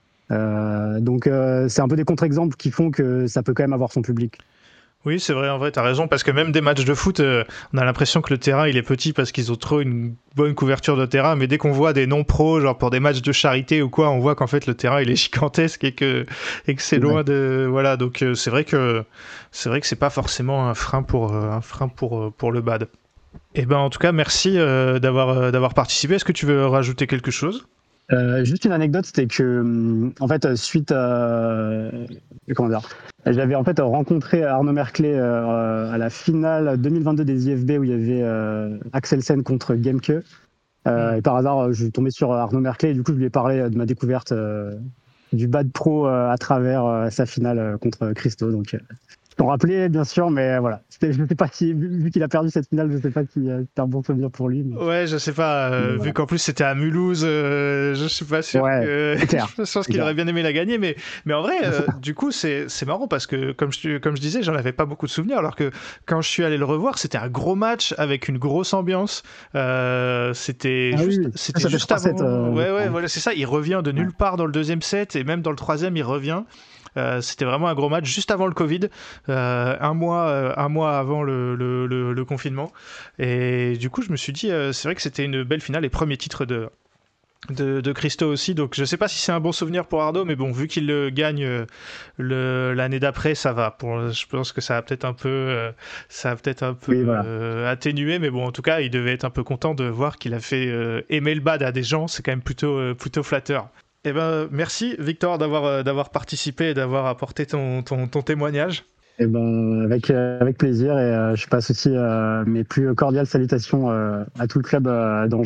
Euh, donc euh, c'est un peu des contre-exemples qui font que ça peut quand même avoir son public. Oui, c'est vrai, en vrai, t'as raison, parce que même des matchs de foot, euh, on a l'impression que le terrain, il est petit parce qu'ils ont trop une bonne couverture de terrain, mais dès qu'on voit des non-pros, genre pour des matchs de charité ou quoi, on voit qu'en fait, le terrain, il est gigantesque et que, et que c'est loin ouais. de... Voilà, donc euh, c'est vrai que c'est vrai que c'est pas forcément un frein pour, euh, un frein pour, euh, pour le bad. Et ben, en tout cas, merci euh, d'avoir, euh, d'avoir participé. Est-ce que tu veux rajouter quelque chose ? Euh, juste une anecdote, c'était que, en fait, suite à, comment dire, j'avais en fait rencontré Arnaud Merclé euh, à la finale deux mille vingt-deux des I F B où il y avait euh, Axelsen contre Gemke. Euh, mmh. Et par hasard, je suis tombé sur Arnaud Merclé et du coup, je lui ai parlé de ma découverte euh, du bad pro euh, à travers euh, sa finale euh, contre Christo. Donc, euh, je t'en rappelais, bien sûr, mais voilà. C'était, je ne sais pas si, vu qu'il a perdu cette finale, je ne sais pas si euh, c'était un bon souvenir pour lui. Mais... Ouais, je ne sais pas. Euh, vu voilà. qu'en plus c'était à Mulhouse, euh, je ne suis pas sûr ouais, que. C'est clair. Je pense qu'il clair. aurait bien aimé la gagner, mais, mais en vrai, euh, du coup, c'est, c'est marrant parce que, comme je, comme je disais, j'en avais pas beaucoup de souvenirs, alors que quand je suis allé le revoir, c'était un gros match avec une grosse ambiance. Euh, c'était ah juste, oui, c'était ça juste avant. Set, euh, ouais, ouais, ouais, voilà, c'est ça. Il revient de nulle part dans le deuxième set et même dans le troisième, il revient. Euh, c'était vraiment un gros match juste avant le Covid, euh, un mois, euh, un mois avant le, le, le, le confinement. Et du coup, je me suis dit, euh, c'est vrai que c'était une belle finale et premier titre de, de, de Christo aussi. Donc, je sais pas si c'est un bon souvenir pour Arnaud, mais bon, vu qu'il le gagne euh, le, l'année d'après, ça va. Pour, je pense que ça a peut-être un peu, euh, ça a peut-être un peu oui, voilà. euh, atténué, mais bon, en tout cas, il devait être un peu content de voir qu'il a fait euh, aimer le bad à des gens. C'est quand même plutôt, euh, plutôt flatteur. Eh ben, merci Victor d'avoir, euh, d'avoir participé et d'avoir apporté ton, ton, ton témoignage. Eh ben, avec, euh, avec plaisir et euh, je passe aussi euh, mes plus cordiales salutations euh, à tout le club euh, d'Angers.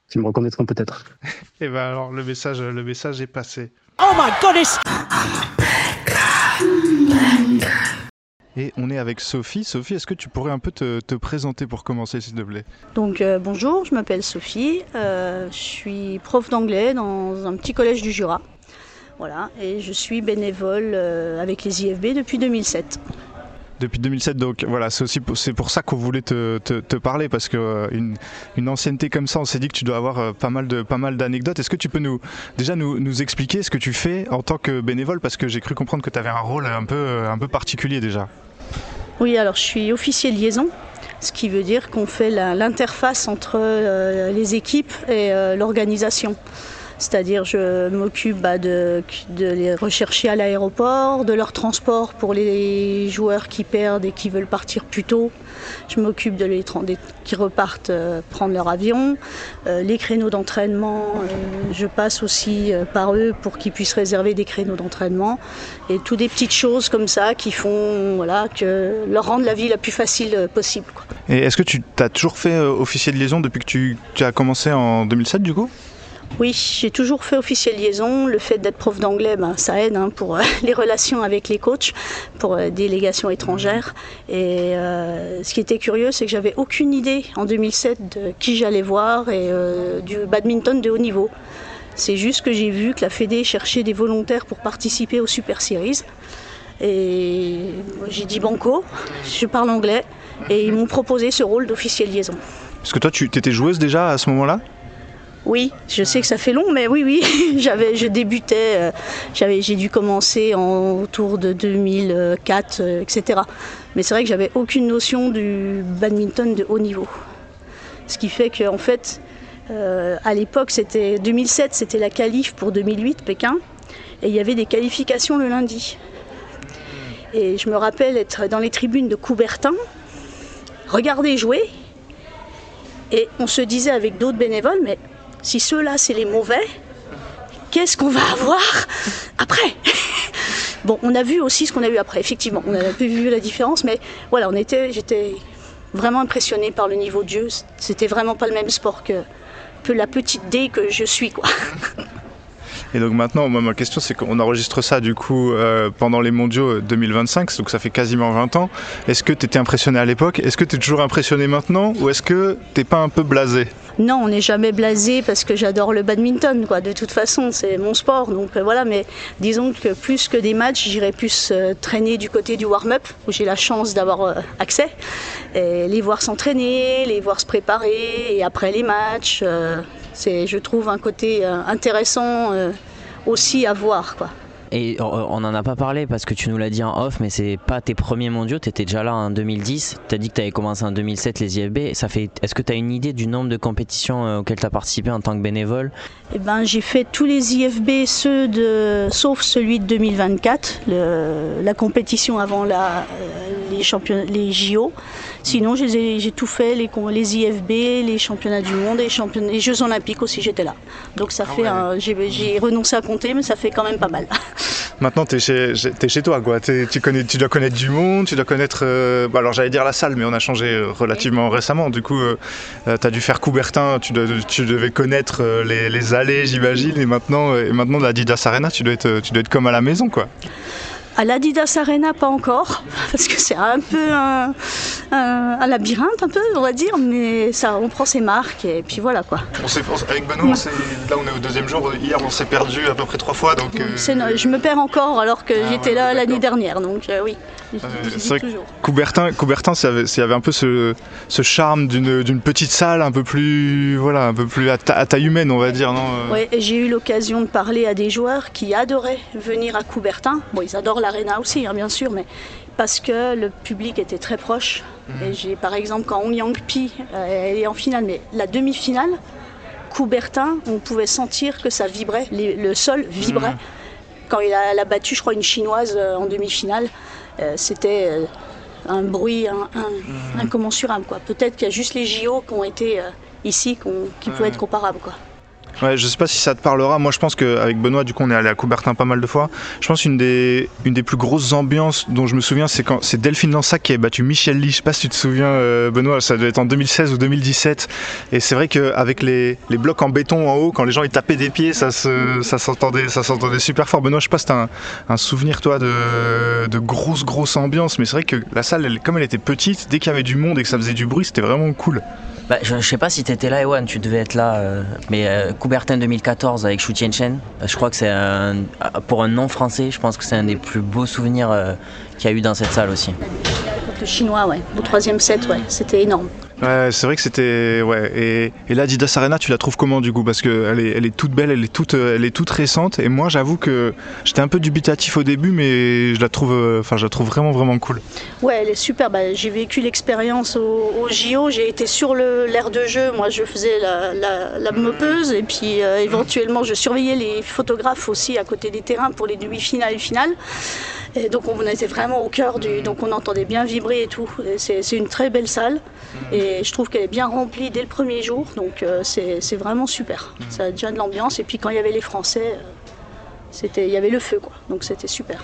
qui me reconnaîtront peut-être. Et ben alors le message, le message est passé. Oh my goodness! Et on est avec Sophie. Sophie, est-ce que tu pourrais un peu te, te présenter pour commencer, s'il te plaît? Donc euh, bonjour, je m'appelle Sophie, euh, je suis prof d'anglais dans un petit collège du Jura. Voilà, et je suis bénévole euh, avec les I F B depuis deux mille sept. Depuis deux mille sept, donc voilà, c'est aussi pour, c'est pour ça qu'on voulait te, te, te parler, parce que euh, une, une ancienneté comme ça, on s'est dit que tu dois avoir euh, pas mal de pas mal d'anecdotes. Est-ce que tu peux nous déjà nous, nous expliquer ce que tu fais en tant que bénévole, parce que j'ai cru comprendre que tu avais un rôle un peu un peu particulier déjà. Oui, alors je suis officier liaison, ce qui veut dire qu'on fait la, l'interface entre euh, les équipes et euh, l'organisation. C'est-à-dire je m'occupe bah, de, de les rechercher à l'aéroport, de leur transport pour les joueurs qui perdent et qui veulent partir plus tôt. Je m'occupe de les des, qui repartent euh, prendre leur avion. Euh, les créneaux d'entraînement, euh, je passe aussi euh, par eux pour qu'ils puissent réserver des créneaux d'entraînement. Et toutes des petites choses comme ça qui font voilà, que leur rendre la vie la plus facile euh, possible, quoi. Et est-ce que tu as toujours fait euh, officier de liaison depuis que tu, tu as commencé en deux mille sept du coup? Oui, j'ai toujours fait officier de liaison. Le fait d'être prof d'anglais, ben, ça aide hein, pour euh, les relations avec les coachs, pour euh, délégations étrangères. Et euh, ce qui était curieux, c'est que j'avais aucune idée en deux mille sept de qui j'allais voir et euh, du badminton de haut niveau. C'est juste que j'ai vu que la Fédé cherchait des volontaires pour participer aux Super Series. Et j'ai dit banco, je parle anglais, et ils m'ont proposé ce rôle d'officier de liaison. Parce que toi, tu étais joueuse déjà à ce moment-là? Oui, je sais que ça fait long, mais oui, oui, j'avais, je débutais, euh, j'avais, j'ai dû commencer en, autour de deux mille quatre, euh, et cetera. Mais c'est vrai que j'avais aucune notion du badminton de haut niveau. Ce qui fait qu'en fait, euh, à l'époque, c'était deux mille sept, c'était la qualif pour deux mille huit, Pékin, et il y avait des qualifications le lundi. Et je me rappelle être dans les tribunes de Coubertin, regarder jouer, et on se disait avec d'autres bénévoles, mais si ceux-là, c'est les mauvais, qu'est-ce qu'on va avoir après? Bon, on a vu aussi ce qu'on a eu après, effectivement. On a un peu vu la différence, mais voilà, on était, j'étais vraiment impressionnée par le niveau de jeu. C'était vraiment pas le même sport que, que la petite D que je suis, quoi. Et donc maintenant, moi, ma question, c'est qu'on enregistre ça du coup euh, pendant les mondiaux deux mille vingt-cinq, donc ça fait quasiment vingt ans. Est-ce que tu étais impressionné à l'époque? Est-ce que tu es toujours impressionné maintenant? Ou est-ce que t'es pas un peu blasé? Non, on n'est jamais blasé parce que j'adore le badminton, quoi. De toute façon, c'est mon sport, donc euh, voilà. Mais disons que plus que des matchs, j'irais plus euh, traîner du côté du warm-up, où j'ai la chance d'avoir euh, accès, et les voir s'entraîner, les voir se préparer, et après les matchs, euh, c'est, je trouve, un côté euh, intéressant euh, aussi à voir, quoi. Et on n'en a pas parlé parce que tu nous l'as dit en off, mais c'est pas tes premiers mondiaux, tu étais déjà là en deux mille dix, tu as dit que tu avais commencé en deux mille sept les I F B. Ça fait, est-ce que tu as une idée du nombre de compétitions auxquelles tu as participé en tant que bénévole? Eh ben, j'ai fait tous les I F B, ceux de, sauf celui de deux mille vingt-quatre, le, la compétition avant la, les, championnats, les J O. Sinon, j'ai, j'ai tout fait, les, les I F B, les championnats du monde, les, championnats, les Jeux Olympiques aussi, j'étais là. Donc ça fait, ah ouais. un, j'ai, j'ai renoncé à compter, mais ça fait quand même pas mal. Maintenant, t'es chez, t'es chez toi, quoi. T'es, tu, connais, tu dois connaître du monde, tu dois connaître... Euh, bah alors j'allais dire la salle, mais on a changé relativement oui. récemment. Du coup, euh, t'as dû faire Coubertin, tu, dois, tu devais connaître les, les allées, j'imagine. Et maintenant, et maintenant l'Adidas Arena, tu dois, être, tu dois être comme à la maison, quoi. À l'Adidas Arena, pas encore, parce que c'est un peu un, un, un labyrinthe, un peu, on va dire, mais ça, on prend ses marques et puis voilà, quoi. On s'est, avec Benoît, on s'est, là on est au deuxième jour, hier on s'est perdu à peu près trois fois, donc... Euh... C'est, je me perds encore alors que ah, j'étais ouais, là l'année dernière, donc euh, oui. Euh, c'est vrai que Coubertin, Coubertin, il y avait, y avait un peu ce, ce charme d'une, d'une petite salle un peu plus, voilà, un peu plus à, ta, à taille humaine, on va dire, non euh... Oui, j'ai eu l'occasion de parler à des joueurs qui adoraient venir à Coubertin. Bon, ils adorent l'Arena aussi, hein, bien sûr, mais parce que le public était très proche. Mmh. Et j'ai, par exemple, quand Hong Yang-Pi euh, elle est en finale, mais la demi-finale, Coubertin, on pouvait sentir que ça vibrait, les, le sol vibrait. Mmh. Quand il a, elle a battu, je crois, une Chinoise euh, en demi-finale. Euh, c'était euh, un bruit un, un, mmh. incommensurable, quoi. Peut-être qu'il y a juste les J O qui ont été euh, ici, qu'on, qui mmh. pouvaient être comparables, quoi. Ouais, je sais pas si ça te parlera. Moi, je pense qu'avec Benoît, du coup, on est allé à Coubertin pas mal de fois. Je pense une des une des plus grosses ambiances dont je me souviens, c'est quand c'est Delphine Lansac qui a battu Michel Lee. Je sais pas si tu te souviens, euh, Benoît. Ça devait être en deux mille seize ou deux mille dix-sept. Et c'est vrai qu'avec les les blocs en béton en haut, quand les gens ils tapaient des pieds, ça se ça s'entendait ça s'entendait super fort. Benoît, je sais pas si t'as un, un souvenir toi de de grosse grosse ambiance, mais c'est vrai que la salle, elle, comme elle était petite, dès qu'il y avait du monde et que ça faisait du bruit, c'était vraiment cool. Bah, je, je sais pas si t'étais là, Ewan, tu devais être là, euh, mais euh, Coubertin deux mille quatorze avec Shu Tianchen, euh, je crois que c'est un, pour un non-français, je pense que c'est un des plus beaux souvenirs euh, qu'il y a eu dans cette salle aussi. Le chinois, ouais, le troisième set, ouais, c'était énorme. Ouais, c'est vrai que c'était ouais. Et, et là, Adidas Arena, tu la trouves comment du coup? Parce que elle est, elle est toute belle, elle est toute, elle est toute récente. Et moi, j'avoue que j'étais un peu dubitatif au début, mais je la trouve, enfin, je la trouve vraiment, vraiment cool. Ouais, elle est super. Bah, j'ai vécu l'expérience au, au J O. J'ai été sur le, l'aire de jeu. Moi, je faisais la, la, la mopeuse, et puis euh, éventuellement, je surveillais les photographes aussi à côté des terrains pour les demi-finales et finales. Et donc on était vraiment au cœur du, donc on entendait bien vibrer et tout. Et c'est, c'est une très belle salle et je trouve qu'elle est bien remplie dès le premier jour, donc euh, c'est, c'est vraiment super. Ça a déjà de l'ambiance et puis quand il y avait les Français, euh, c'était, il y avait le feu quoi, donc c'était super.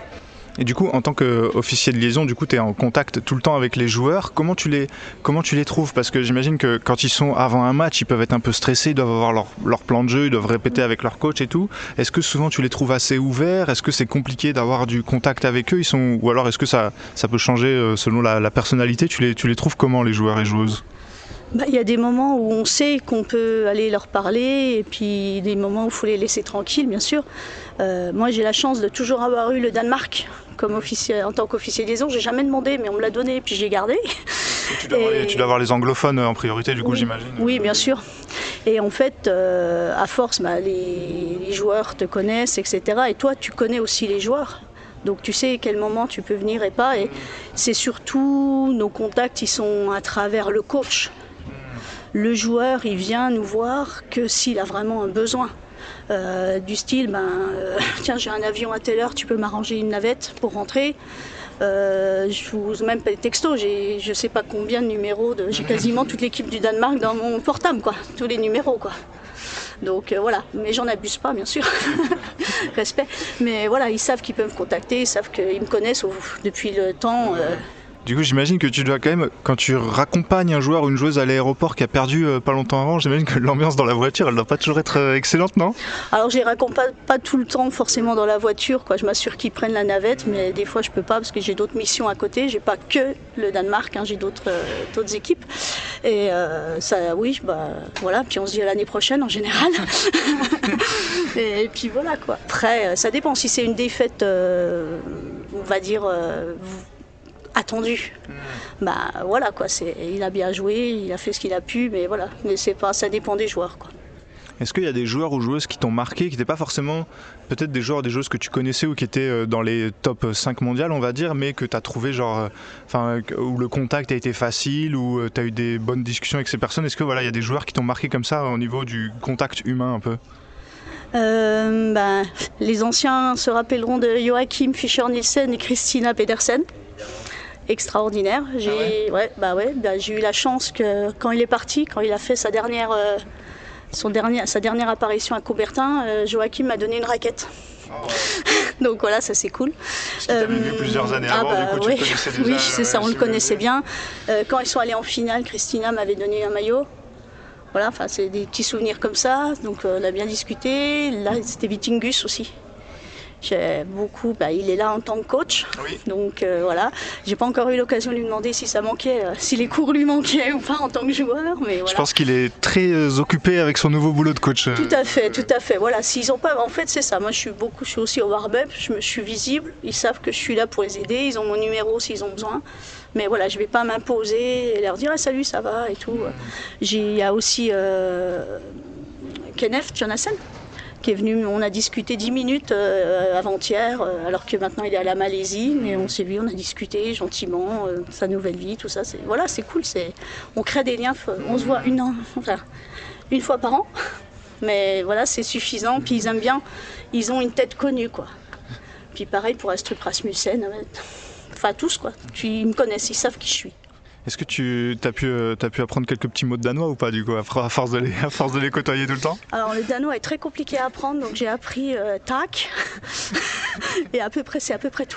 Et du coup, en tant qu'officier de liaison, du coup, tu es en contact tout le temps avec les joueurs. Comment tu les, comment tu les trouves? Parce que j'imagine que quand ils sont avant un match, ils peuvent être un peu stressés, ils doivent avoir leur, leur plan de jeu, ils doivent répéter avec leur coach et tout. Est-ce que souvent tu les trouves assez ouverts? Est-ce que c'est compliqué d'avoir du contact avec eux? Ils sont... Ou alors est-ce que ça, ça peut changer selon la, la personnalité? Tu les, tu les trouves comment, les joueurs et joueuses? Bah, y a des moments où on sait qu'on peut aller leur parler et puis des moments où il faut les laisser tranquilles, bien sûr. Euh, moi, j'ai la chance de toujours avoir eu le Danemark comme officier, en tant qu'officier de liaison. J'ai jamais demandé, mais on me l'a donné et puis j'ai gardé. Et tu, dois et... les, tu dois avoir les anglophones en priorité, du coup, oui, j'imagine. Oui, bien sûr. Et en fait, euh, à force, bah, les, les joueurs te connaissent, et cetera. Et toi, tu connais aussi les joueurs. Donc tu sais quel moment tu peux venir et pas. Et c'est surtout nos contacts, ils sont à travers le coach. Le joueur, il vient nous voir que s'il a vraiment un besoin. Euh, du style, ben, euh, tiens, j'ai un avion à telle heure, tu peux m'arranger une navette pour rentrer. Euh, je vous même pas les textos, j'ai je sais pas combien de numéros, de, j'ai quasiment toute l'équipe du Danemark dans mon portable, quoi, tous les numéros, quoi. Donc euh, voilà, mais j'en abuse pas, bien sûr, respect. Mais voilà, ils savent qu'ils peuvent me contacter, ils savent qu'ils me connaissent au, depuis le temps. Euh, Du coup, j'imagine que tu dois quand même, quand tu raccompagnes un joueur ou une joueuse à l'aéroport qui a perdu euh, pas longtemps avant, j'imagine que l'ambiance dans la voiture, elle doit pas toujours être euh, excellente, non? Alors, je les raccompagne pas tout le temps forcément dans la voiture, quoi. Je m'assure qu'ils prennent la navette, mais des fois je peux pas parce que j'ai d'autres missions à côté. J'ai pas que le Danemark, hein, j'ai d'autres euh, d'autres équipes. Et euh, ça, oui, bah voilà. Puis on se dit à l'année prochaine en général. et, et puis voilà quoi. Après, ça dépend. Si c'est une défaite, euh, on va dire. Euh, attendu. Mmh. Bah voilà quoi, c'est, il a bien joué, il a fait ce qu'il a pu, mais voilà, mais c'est pas, ça dépend des joueurs quoi. Est-ce qu'il y a des joueurs ou joueuses qui t'ont marqué, qui n'étaient pas forcément peut-être des joueurs ou des joueuses que tu connaissais ou qui étaient dans les top cinq mondiales on va dire, mais que tu as trouvé genre, enfin, où le contact a été facile, où tu as eu des bonnes discussions avec ces personnes? Est-ce que voilà, il y a des joueurs qui t'ont marqué comme ça au niveau du contact humain un peu? euh, bah, Les anciens se rappelleront de Joachim Fischer-Nielsen et Christina Pedersen. Extraordinaire. J'ai, ah ouais ouais, bah ouais, bah j'ai eu la chance que quand il est parti, quand il a fait sa dernière, euh, son dernier, sa dernière apparition à Coubertin, euh, Joachim m'a donné une raquette. Oh. Donc voilà, ça c'est cool. Parce que tu avais euh, vu plusieurs années avant, ah bah, du coup ouais. tu connaissais déjà. Oui, c'est ça, on le connaissait bien. Euh, quand ils sont allés en finale, Christina m'avait donné un maillot. Voilà, enfin c'est des petits souvenirs comme ça. Donc euh, on a bien discuté. Là, c'était Vitingus aussi. J'ai beaucoup, bah, il est là en tant que coach, oui. Donc euh, voilà. J'ai pas encore eu l'occasion de lui demander si ça manquait, euh, si les cours lui manquaient ou pas en tant que joueur, mais voilà. Je pense qu'il est très euh, occupé avec son nouveau boulot de coach. Tout à fait, tout à fait. Voilà, s'ils ont pas, en fait c'est ça. Moi je suis beaucoup, je suis aussi au warm-up, je me suis visible. Ils savent que je suis là pour les aider. Ils ont mon numéro s'ils ont besoin. Mais voilà, je vais pas m'imposer et leur dire ah, salut, ça va et tout. Mmh. J'ai, il y a aussi euh, Kenneth Jonassen, qui est venu, on a discuté dix minutes euh, avant-hier, euh, alors que maintenant il est à la Malaisie, mais on s'est vu, on a discuté gentiment, euh, sa nouvelle vie, tout ça. C'est, voilà, c'est cool, c'est, on crée des liens, on se voit une, enfin, une fois par an, mais voilà, c'est suffisant, puis ils aiment bien, ils ont une tête connue, quoi. Puis pareil pour Astrup Rasmussen, enfin tous, quoi, ils me connaissent, ils savent qui je suis. Est-ce que tu as pu, euh, t'as pu apprendre quelques petits mots de danois ou pas du coup, à force de les, à force de les côtoyer tout le temps? Alors le danois est très compliqué à apprendre, donc j'ai appris euh, tac, et à peu près, c'est à peu près tout.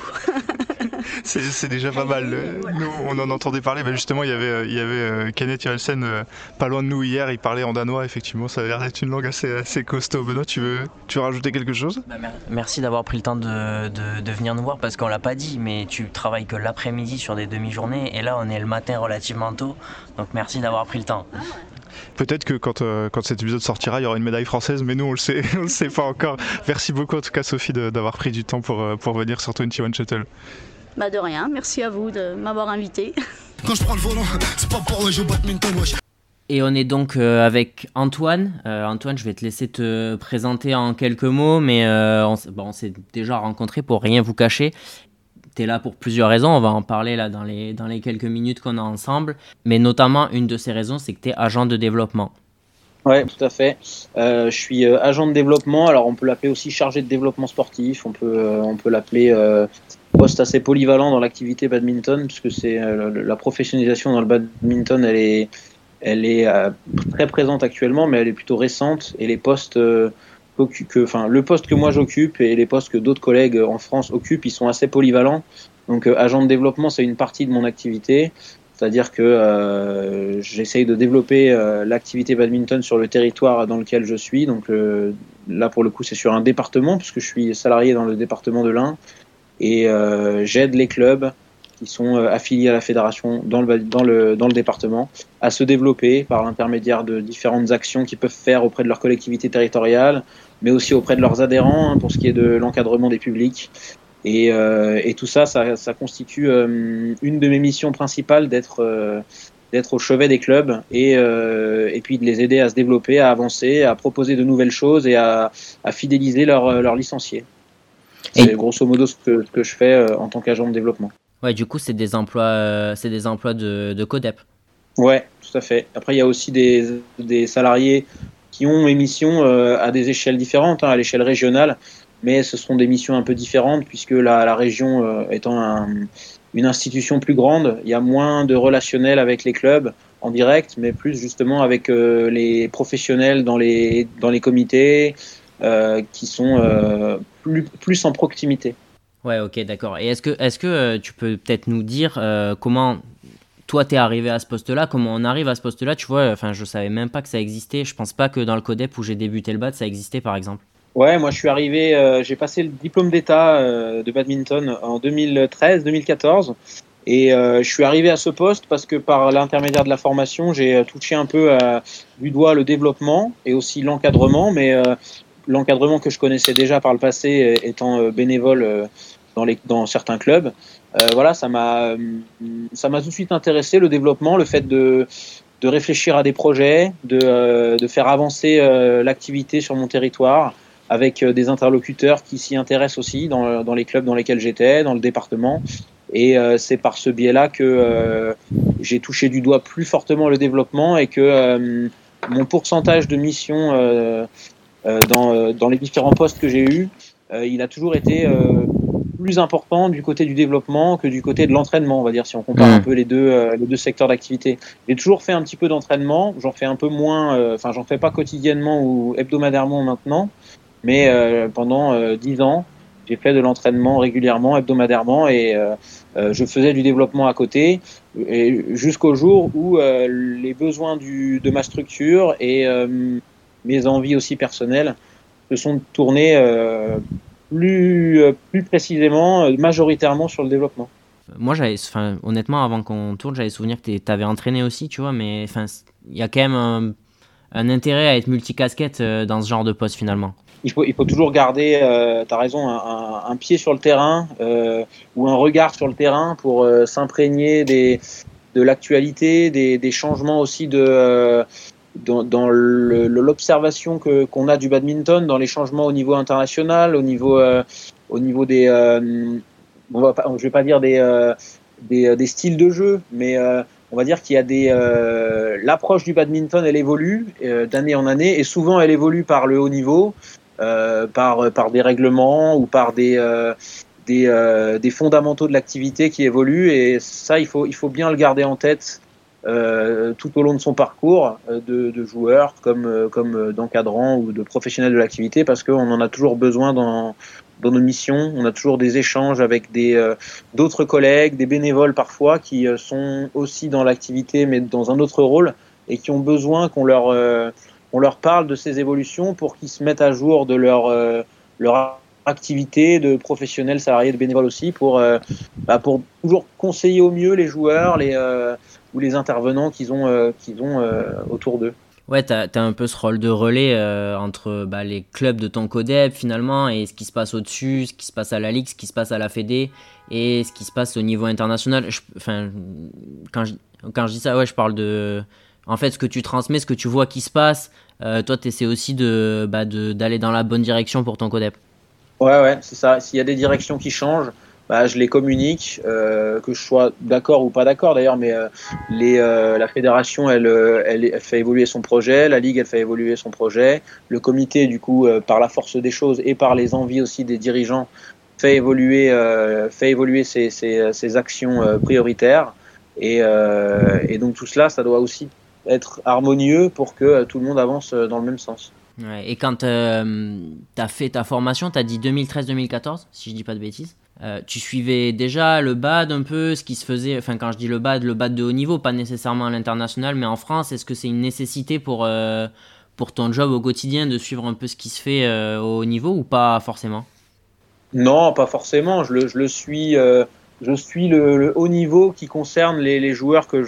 C'est, c'est déjà pas mal. Voilà. Nous, on en entendait parler. Bah justement, il y avait, il y avait euh, Kenneth Johansen euh, pas loin de nous hier. Il parlait en danois. Effectivement, ça a l'air d'être une langue assez, assez costaud. Benoît, tu veux, tu veux rajouter quelque chose? Bah, merci d'avoir pris le temps de, de, de venir nous voir parce qu'on l'a pas dit, mais tu travailles que l'après-midi sur des demi-journées et là, on est le matin relativement tôt. Donc merci d'avoir pris le temps. Peut-être que quand, euh, quand cet épisode sortira, il y aura une médaille française, mais nous, on le sait, on le sait pas encore. Merci beaucoup en tout cas, Sophie, de, d'avoir pris du temps pour, pour venir sur vingt et un Shuttle. Bah de rien, merci à vous de m'avoir invité. Quand je prends le volant, c'est pas pour jouer au badminton, wesh. Et on est donc euh, avec Antoine. Euh, Antoine, je vais te laisser te présenter en quelques mots, mais euh, on, s- bon, on s'est déjà rencontrés pour rien vous cacher. Tu es là pour plusieurs raisons, on va en parler là dans les, dans les quelques minutes qu'on a ensemble. Mais notamment, une de ces raisons, c'est que tu es agent de développement. Ouais, tout à fait. Euh, je suis euh, agent de développement. Alors, on peut l'appeler aussi chargé de développement sportif. On peut, euh, on peut l'appeler euh, poste assez polyvalent dans l'activité badminton, puisque c'est euh, la professionnalisation dans le badminton, elle est, elle est euh, très présente actuellement, mais elle est plutôt récente. Et les postes, euh, que, enfin, le poste que moi j'occupe et les postes que d'autres collègues en France occupent, ils sont assez polyvalents. Donc, euh, agent de développement, c'est une partie de mon activité. C'est-à-dire que euh, j'essaye de développer euh, l'activité badminton sur le territoire dans lequel je suis. Donc euh, là, pour le coup, c'est sur un département, puisque je suis salarié dans le département de l'Ain. Et euh, j'aide les clubs qui sont euh, affiliés à la fédération dans le, dans, le, dans le département à se développer par l'intermédiaire de différentes actions qu'ils peuvent faire auprès de leur collectivité territoriale, mais aussi auprès de leurs adhérents, hein, pour ce qui est de l'encadrement des publics. Et, euh, et tout ça, ça, ça constitue euh, une de mes missions principales d'être, euh, d'être au chevet des clubs et, euh, et puis de les aider à se développer, à avancer, à proposer de nouvelles choses et à, à fidéliser leurs leur licenciés. C'est et... grosso modo ce que, ce que je fais euh, en tant qu'agent de développement. Ouais, du coup, c'est des emplois, euh, c'est des emplois de, de CODEP. Ouais, tout à fait. Après, il y a aussi des, des salariés qui ont émission euh, à des échelles différentes, hein, à l'échelle régionale. Mais ce seront des missions un peu différentes puisque la, la région euh, étant un, une institution plus grande, il y a moins de relationnel avec les clubs en direct, mais plus justement avec euh, les professionnels dans les, dans les comités euh, qui sont euh, plus, plus en proximité. Ouais, ok, d'accord. Et est-ce que, est-ce que euh, tu peux peut-être nous dire euh, comment toi t'es arrivé à ce poste-là, comment on arrive à ce poste-là? Tu vois, enfin, je savais même pas que ça existait. Je pense pas que dans le CODEP où j'ai débuté le bad, ça existait par exemple. Ouais, moi je suis arrivé, euh, j'ai passé le diplôme d'état euh, de badminton en deux mille treize deux mille quatorze et euh, je suis arrivé à ce poste parce que par l'intermédiaire de la formation, j'ai touché un peu euh, du doigt le développement et aussi l'encadrement, mais euh, l'encadrement que je connaissais déjà par le passé étant euh, bénévole euh, dans, les, dans certains clubs. Euh, voilà, ça m'a, ça m'a tout de suite intéressé, le développement, le fait de, de réfléchir à des projets, de, euh, de faire avancer euh, l'activité sur mon territoire, avec des interlocuteurs qui s'y intéressent aussi dans, dans les clubs dans lesquels j'étais, dans le département. Et euh, c'est par ce biais-là que euh, j'ai touché du doigt plus fortement le développement et que euh, mon pourcentage de missions euh, euh, dans, dans les différents postes que j'ai eus, euh, il a toujours été euh, plus important du côté du développement que du côté de l'entraînement, on va dire, si on compare mmh. un peu les deux, euh, les deux secteurs d'activité. J'ai toujours fait un petit peu d'entraînement, j'en fais un peu moins, enfin euh, j'en fais pas quotidiennement ou hebdomadairement maintenant, mais euh, pendant euh, dix ans, j'ai fait de l'entraînement régulièrement, hebdomadairement, et euh, euh, je faisais du développement à côté, et jusqu'au jour où euh, les besoins du, de ma structure et euh, mes envies aussi personnelles se sont tournés euh, plus, euh, plus précisément, euh, majoritairement sur le développement. Moi, j'avais, enfin, honnêtement, avant qu'on tourne, j'avais souvenir que tu avais entraîné aussi, tu vois, mais il y a quand même un, un intérêt à être multicasquette euh, dans ce genre de poste finalement. Il faut, il faut toujours garder, euh, tu as raison, un, un, un pied sur le terrain euh, ou un regard sur le terrain pour euh, s'imprégner des, de l'actualité, des, des changements aussi de, euh, dans, dans le, l'observation que, qu'on a du badminton, dans les changements au niveau international, au niveau, euh, au niveau des, euh, on va pas, je vais pas dire des, euh, des, des styles de jeu, mais euh, on va dire qu'il y a des, euh, l'approche du badminton, elle évolue euh, d'année en année et souvent elle évolue par le haut niveau. Euh, par, par des règlements ou par des, euh, des, euh, des fondamentaux de l'activité qui évoluent, et ça, il faut, il faut bien le garder en tête euh, tout au long de son parcours euh, de, de joueur comme, euh, comme d'encadrant ou de professionnel de l'activité, parce qu'on en a toujours besoin dans, dans nos missions. On a toujours des échanges avec des, euh, d'autres collègues, des bénévoles parfois, qui euh, sont aussi dans l'activité mais dans un autre rôle, et qui ont besoin qu'on leur, euh, on leur parle de ces évolutions pour qu'ils se mettent à jour de leur, euh, leur activité de professionnels, salariés, de bénévoles aussi, pour, euh, bah pour toujours conseiller au mieux les joueurs les, euh, ou les intervenants qu'ils ont, euh, qu'ils ont euh, autour d'eux. Ouais, tu as un peu ce rôle de relais euh, entre bah, les clubs de ton codep finalement, et ce qui se passe au-dessus, ce qui se passe à la Ligue, ce qui se passe à la Fédé et ce qui se passe au niveau international. Je, enfin, quand, je, quand je dis ça, ouais, je parle de... En fait, ce que tu transmets, ce que tu vois qui se passe, euh, toi, tu essaies aussi de, bah, de, d'aller dans la bonne direction pour ton codep. Ouais, ouais, c'est ça. S'il y a des directions qui changent, bah, je les communique, euh, que je sois d'accord ou pas d'accord d'ailleurs, mais euh, les, euh, la fédération, elle, elle, elle fait évoluer son projet, la Ligue, elle fait évoluer son projet, le comité, du coup, euh, par la force des choses et par les envies aussi des dirigeants, fait évoluer, euh, fait évoluer ses, ses, ses actions euh, prioritaires. Et, euh, et donc tout cela, ça doit aussi être harmonieux pour que euh, tout le monde avance dans le même sens. Ouais, et quand euh, tu as fait ta formation, tu as dit deux mille treize deux mille quatorze, si je dis pas de bêtises, euh, tu suivais déjà le B A D un peu, ce qui se faisait, enfin quand je dis le B A D, le B A D de haut niveau, pas nécessairement à l'international, mais en France, est-ce que c'est une nécessité pour, euh, pour ton job au quotidien de suivre un peu ce qui se fait euh, au haut niveau ou pas forcément ? Non, pas forcément, je le, je le suis... Euh... Je suis le, le haut niveau qui concerne les, les joueurs que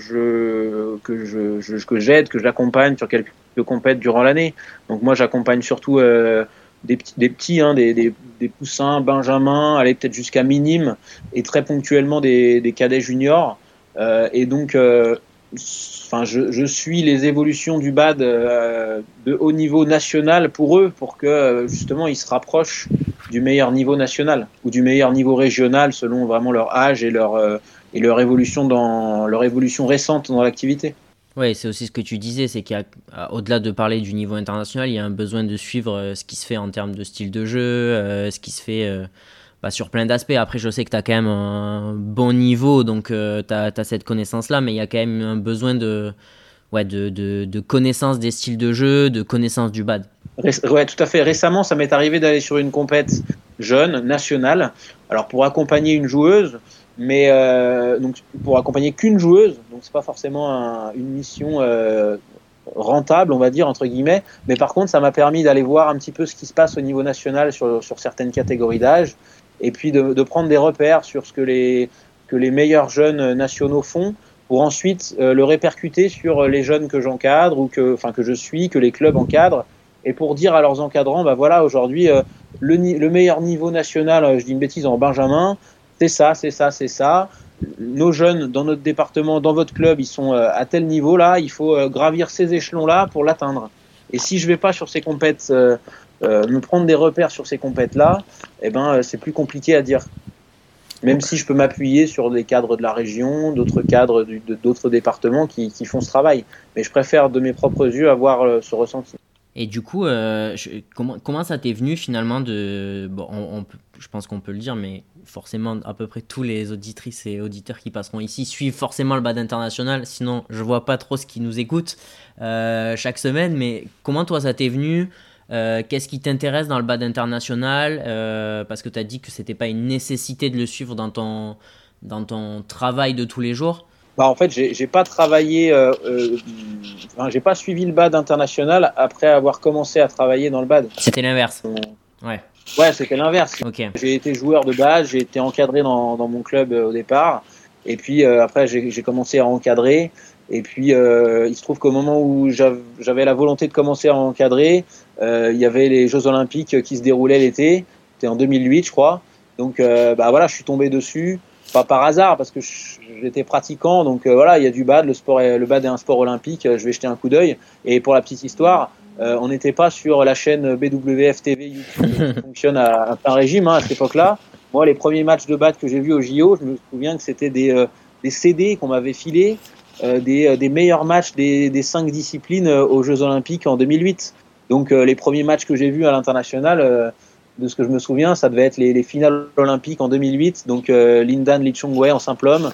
je que je, je que j'aide, que j'accompagne sur quelques compètes durant l'année. Donc moi j'accompagne surtout euh, des petits, des petits, hein, des, des, des poussins, benjamins, aller peut-être jusqu'à minime, et très ponctuellement des, des cadets juniors. Euh, et donc, euh, enfin, je, je suis les évolutions du B A D euh, de haut niveau national pour eux, pour que justement ils se rapprochent du meilleur niveau national ou du meilleur niveau régional selon vraiment leur âge et leur euh, et leur évolution dans leur évolution récente dans l'activité. Ouais, c'est aussi ce que tu disais, c'est qu'au-delà de parler du niveau international, il y a un besoin de suivre euh, ce qui se fait en termes de style de jeu, euh, ce qui se fait euh, bah, sur plein d'aspects. Après, je sais que tu as quand même un bon niveau, donc euh, tu as cette connaissance-là, mais il y a quand même un besoin de, ouais, de, de, de connaissance des styles de jeu, de connaissance du B A D. Ouais, tout à fait. Récemment, ça m'est arrivé d'aller sur une compète jeune, nationale, alors pour accompagner une joueuse, mais euh, donc pour accompagner qu'une joueuse, donc c'est pas forcément un, une mission euh, rentable, on va dire entre guillemets, mais par contre ça m'a permis d'aller voir un petit peu ce qui se passe au niveau national sur, sur certaines catégories d'âge, et puis de, de prendre des repères sur ce que les, que les meilleurs jeunes nationaux font, pour ensuite euh, le répercuter sur les jeunes que j'encadre ou que, enfin, que je suis, que les clubs encadrent, et pour dire à leurs encadrants, bah voilà, aujourd'hui, euh, le, le meilleur niveau national, euh, je dis une bêtise, en benjamin, c'est ça, c'est ça, c'est ça. Nos jeunes dans notre département, dans votre club, ils sont euh, à tel niveau-là, il faut euh, gravir ces échelons-là pour l'atteindre. Et si je vais pas sur ces compètes, euh, euh, me prendre des repères sur ces compètes-là, eh ben, euh, c'est plus compliqué à dire. Même si je peux m'appuyer sur des cadres de la région, d'autres cadres du, de, d'autres départements qui, qui font ce travail. Mais je préfère de mes propres yeux avoir euh, ce ressenti. Et du coup, euh, je, comment, comment ça t'est venu finalement de... Bon, on, on, je pense qu'on peut le dire, mais forcément, à peu près tous les auditrices et auditeurs qui passeront ici suivent forcément le B A D international. Sinon, je vois pas trop ce qui nous écoute euh, chaque semaine. Mais comment toi, ça t'est venu ? euh, Qu'est-ce qui t'intéresse dans le B A D international ? euh, Parce que tu as dit que c'était pas une nécessité de le suivre dans ton, dans ton travail de tous les jours. Bah en fait, j'ai, j'ai pas travaillé, euh, euh, enfin, j'ai pas suivi le B A D international après avoir commencé à travailler dans le B A D. C'était l'inverse. Ouais. Ouais, c'était l'inverse. Okay. J'ai été joueur de base, j'ai été encadré dans, dans mon club euh, au départ, et puis euh, après j'ai, j'ai commencé à encadrer. Et puis euh, il se trouve qu'au moment où j'avais, j'avais la volonté de commencer à encadrer, euh, il y avait les Jeux Olympiques qui se déroulaient l'été. C'était en deux mille huit, je crois. Donc euh, bah voilà, je suis tombé dessus. Pas par hasard, parce que j'étais pratiquant, donc euh, voilà, il y a du B A D, le, sport est, le B A D est un sport olympique, je vais jeter un coup d'œil. Et pour la petite histoire, euh, on n'était pas sur la chaîne B W F T V YouTube qui fonctionne à, à plein régime hein, à cette époque-là. Moi, les premiers matchs de B A D que j'ai vus au J O, je me souviens que c'était des, euh, des C D qu'on m'avait filés, euh, des, des meilleurs matchs des, des cinq disciplines euh, aux Jeux Olympiques en deux mille huit. Donc euh, les premiers matchs que j'ai vus à l'international, euh, de ce que je me souviens, ça devait être les, les finales olympiques en deux mille huit. Donc euh, Lindan Lee Chong-wei en simple homme,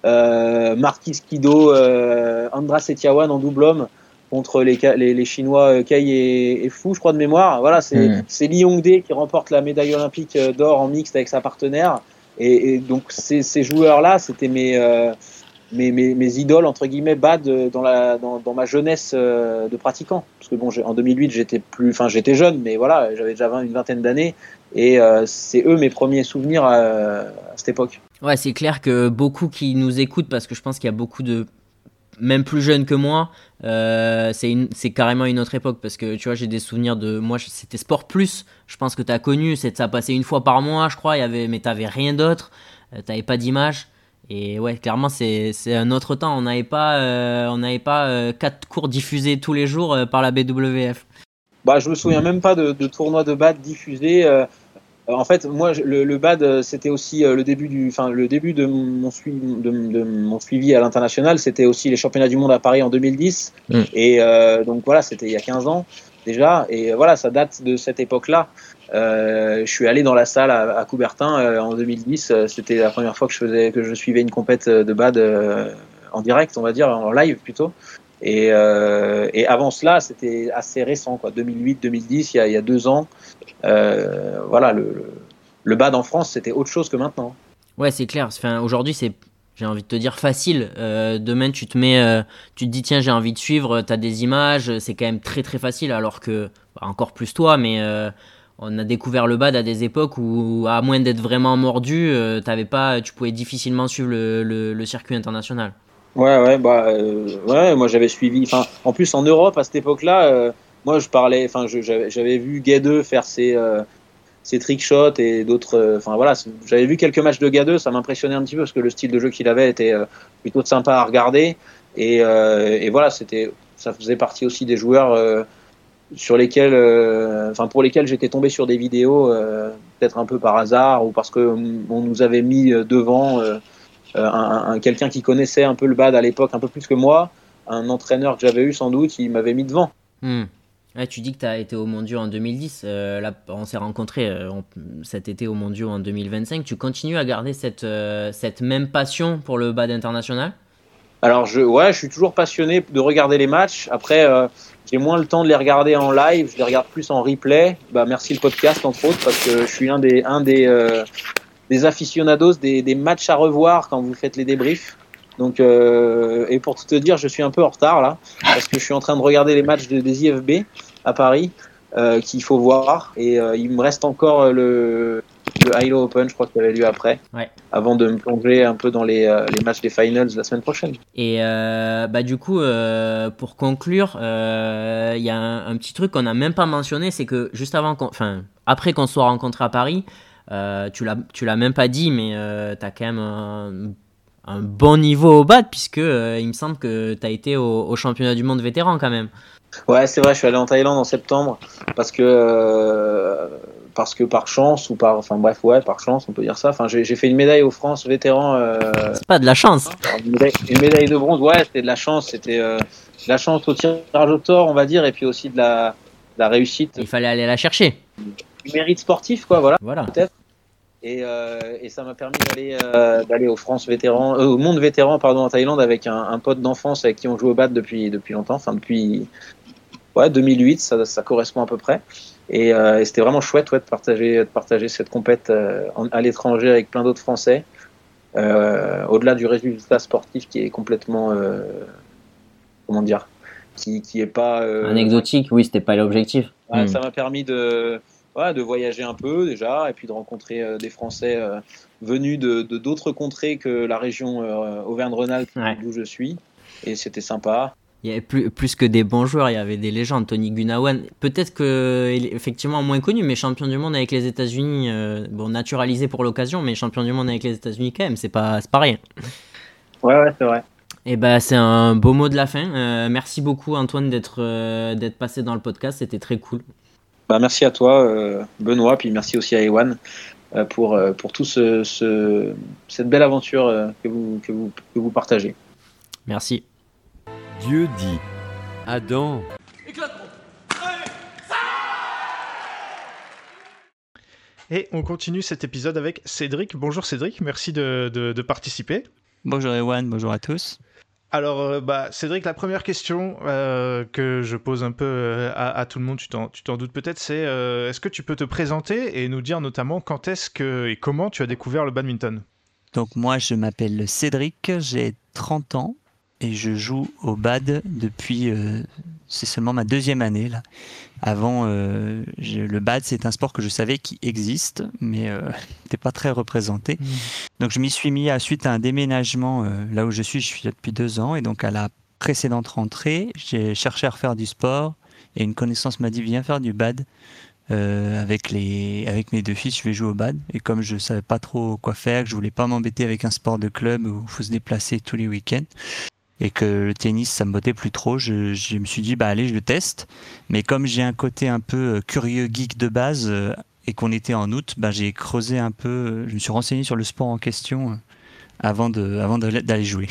euh, Marquis Kido, euh, Andras Setiawan en double homme contre les, les, les Chinois Kei et, et Fu, je crois de mémoire. Voilà, c'est, mmh. c'est Lee Hongdae qui remporte la médaille olympique d'or en mixte avec sa partenaire. Et, et donc ces, ces joueurs-là, c'était mes, euh, mes, mes, mes idoles entre guillemets bad dans, la, dans, dans ma jeunesse euh, de pratiquant. Parce que bon, en deux mille huit, j'étais plus, enfin j'étais jeune, mais voilà, j'avais déjà vingt, une vingtaine d'années. Et euh, c'est eux mes premiers souvenirs à, à cette époque. Ouais, c'est clair que beaucoup qui nous écoutent, parce que je pense qu'il y a beaucoup de même plus jeunes que moi, euh, c'est, une, c'est carrément une autre époque, parce que tu vois, j'ai des souvenirs de moi, c'était Sport Plus, je pense que tu as connu, c'est, ça passait une fois par mois, je crois, y avait, mais tu n'avais rien d'autre, euh, tu n'avais pas d'image, et ouais, clairement, c'est, c'est un autre temps, on n'avait pas, euh, on n'avait pas euh, quatre cours diffusés tous les jours euh, par la B W F. Bah, je me souviens même pas de, de tournois de bad diffusés. Euh, en fait, moi, le, le bad, c'était aussi le début du, enfin, le début de mon suivi, de, de mon suivi à l'international. C'était aussi les championnats du monde à Paris en deux mille dix. Mmh. Et euh, donc voilà, c'était il y a quinze ans déjà. Et voilà, ça date de cette époque-là. Euh, je suis allé dans la salle à, à Coubertin euh, en deux mille dix. C'était la première fois que je faisais, que je suivais une compète de bad euh, en direct, on va dire, en live plutôt. Et, euh, et avant cela, c'était assez récent, quoi. deux mille huit deux mille dix, il y a, il y a deux ans. Euh, voilà, le, le, le bad en France, c'était autre chose que maintenant. Ouais, c'est clair. Enfin, aujourd'hui, c'est, j'ai envie de te dire, facile. Euh, demain, tu te mets, euh, tu te dis, tiens, j'ai envie de suivre, tu as des images, c'est quand même très très facile. Alors que, bah, encore plus toi, mais euh, on a découvert le bad à des époques où, à moins d'être vraiment mordu, euh, t'avais pas, tu pouvais difficilement suivre le, le, le circuit international. Ouais, ouais, bah, euh, ouais, moi j'avais suivi. Enfin, en plus en Europe à cette époque-là, euh, moi je parlais, enfin, je, j'avais, j'avais vu Gadeux faire ses, euh, ses trick shots et d'autres. Enfin euh, voilà, j'avais vu quelques matchs de Gadeux, ça m'impressionnait un petit peu parce que le style de jeu qu'il avait était euh, plutôt sympa à regarder. Et, euh, et voilà, c'était, ça faisait partie aussi des joueurs euh, sur lesquels, euh, enfin pour lesquels j'étais tombé sur des vidéos, euh, peut-être un peu par hasard ou parce que on nous avait mis devant. Euh, Euh, un, un, quelqu'un qui connaissait un peu le bad à l'époque, un peu plus que moi, un entraîneur que j'avais eu sans doute, il m'avait mis devant. Mmh. Ouais, tu dis que tu as été au Mondiaux en deux mille dix, euh, là, on s'est rencontrés euh, on, cet été au Mondiaux en deux mille vingt-cinq, tu continues à garder cette, euh, cette même passion pour le bad international ? Alors je, ouais, je suis toujours passionné de regarder les matchs, après euh, j'ai moins le temps de les regarder en live, je les regarde plus en replay, bah, merci le podcast entre autres, parce que je suis un des... Un des euh, des aficionados, des, des matchs à revoir quand vous faites les débriefs. Donc, euh, et pour te dire, je suis un peu en retard là, parce que je suis en train de regarder les matchs de, des I F B à Paris, euh, qu'il faut voir. Et euh, il me reste encore le, le Hilo Open, je crois qu'il avait lieu après, ouais. Avant de me plonger un peu dans les, euh, les matchs des finals la semaine prochaine. Et euh, bah du coup, euh, pour conclure, il euh, y a un, un petit truc qu'on n'a même pas mentionné, c'est que juste avant, qu'on, enfin, après qu'on se soit rencontrés à Paris, Euh, tu l'as, tu l'as même pas dit, mais euh, tu as quand même un, un bon niveau au bad, puisque euh, il me semble que tu as été au, au championnat du monde vétéran quand même. Ouais, c'est vrai, je suis allé en Thaïlande en septembre parce que, euh, parce que par chance, ou par, enfin bref, ouais, par chance, on peut dire ça. Enfin, j'ai, j'ai fait une médaille aux France vétérans. Euh, c'est pas de la chance. Une médaille, une médaille de bronze, ouais, c'était de la chance. C'était euh, de la chance au tirage au sort, on va dire, et puis aussi de la, de la réussite. Il fallait aller la chercher. Du mérite sportif, quoi, voilà. Voilà. Peut-être. Et, euh, et ça m'a permis d'aller, euh, d'aller aux France vétérans, euh, au monde vétéran, pardon, en Thaïlande avec un, un pote d'enfance avec qui on joue au bad depuis, depuis longtemps, enfin depuis ouais, deux mille huit, ça, ça correspond à peu près. Et, euh, et c'était vraiment chouette ouais, de, partager, de partager cette compète euh, à l'étranger avec plein d'autres Français, euh, au-delà du résultat sportif qui est complètement, euh, comment dire, qui, qui est pas... Euh, anecdotique, oui, c'était pas l'objectif. Ouais, mmh. Ça m'a permis de... Ouais, de voyager un peu déjà et puis de rencontrer euh, des Français euh, venus de, de d'autres contrées que la région euh, Auvergne-Rhône-Alpes ouais. D'où je suis, et c'était sympa. Il y avait plus, plus que des bons joueurs, il y avait des légendes. Tony Gunawan, peut-être que effectivement moins connu, mais champion du monde avec les États-Unis, euh, bon naturalisé pour l'occasion, mais champion du monde avec les États-Unis quand même, c'est pas c'est pas rien. Ouais ouais c'est vrai. Et ben c'est un beau mot de la fin. Euh, merci beaucoup Antoine d'être euh, d'être passé dans le podcast, c'était très cool. Bah, merci à toi, euh, Benoît, puis merci aussi à Ewan euh, pour, euh, pour tout ce, ce, cette belle aventure euh, que, vous, que, vous, que vous partagez. Merci. Dieu dit, Adam. Et on continue cet épisode avec Cédric. Bonjour Cédric, merci de, de, de participer. Bonjour Ewan, bonjour à tous. Alors, euh, bah, Cédric, la première question euh, que je pose un peu euh, à, à tout le monde, tu t'en, tu t'en doutes peut-être, c'est euh, est-ce que tu peux te présenter et nous dire notamment quand est-ce que et comment tu as découvert le badminton ? Donc moi je m'appelle Cédric, j'ai trente ans et je joue au bad depuis, euh, c'est seulement ma deuxième année là. Avant, euh, je, le bad c'est un sport que je savais qui existe, mais euh, n'était pas très représenté. Mmh. Donc je m'y suis mis à suite à un déménagement euh, là où je suis, je suis là depuis deux ans et donc à la précédente rentrée, j'ai cherché à refaire du sport et une connaissance m'a dit viens faire du bad. Euh, avec les avec mes deux fils, je vais jouer au bad et comme je savais pas trop quoi faire, que je voulais pas m'embêter avec un sport de club où il faut se déplacer tous les week-ends et que le tennis ça me bottait plus trop, je, je me suis dit bah allez je le teste. Mais comme j'ai un côté un peu curieux geek de base euh, et qu'on était en août, bah j'ai creusé un peu, je me suis renseigné sur le sport en question euh, avant de avant d'aller jouer.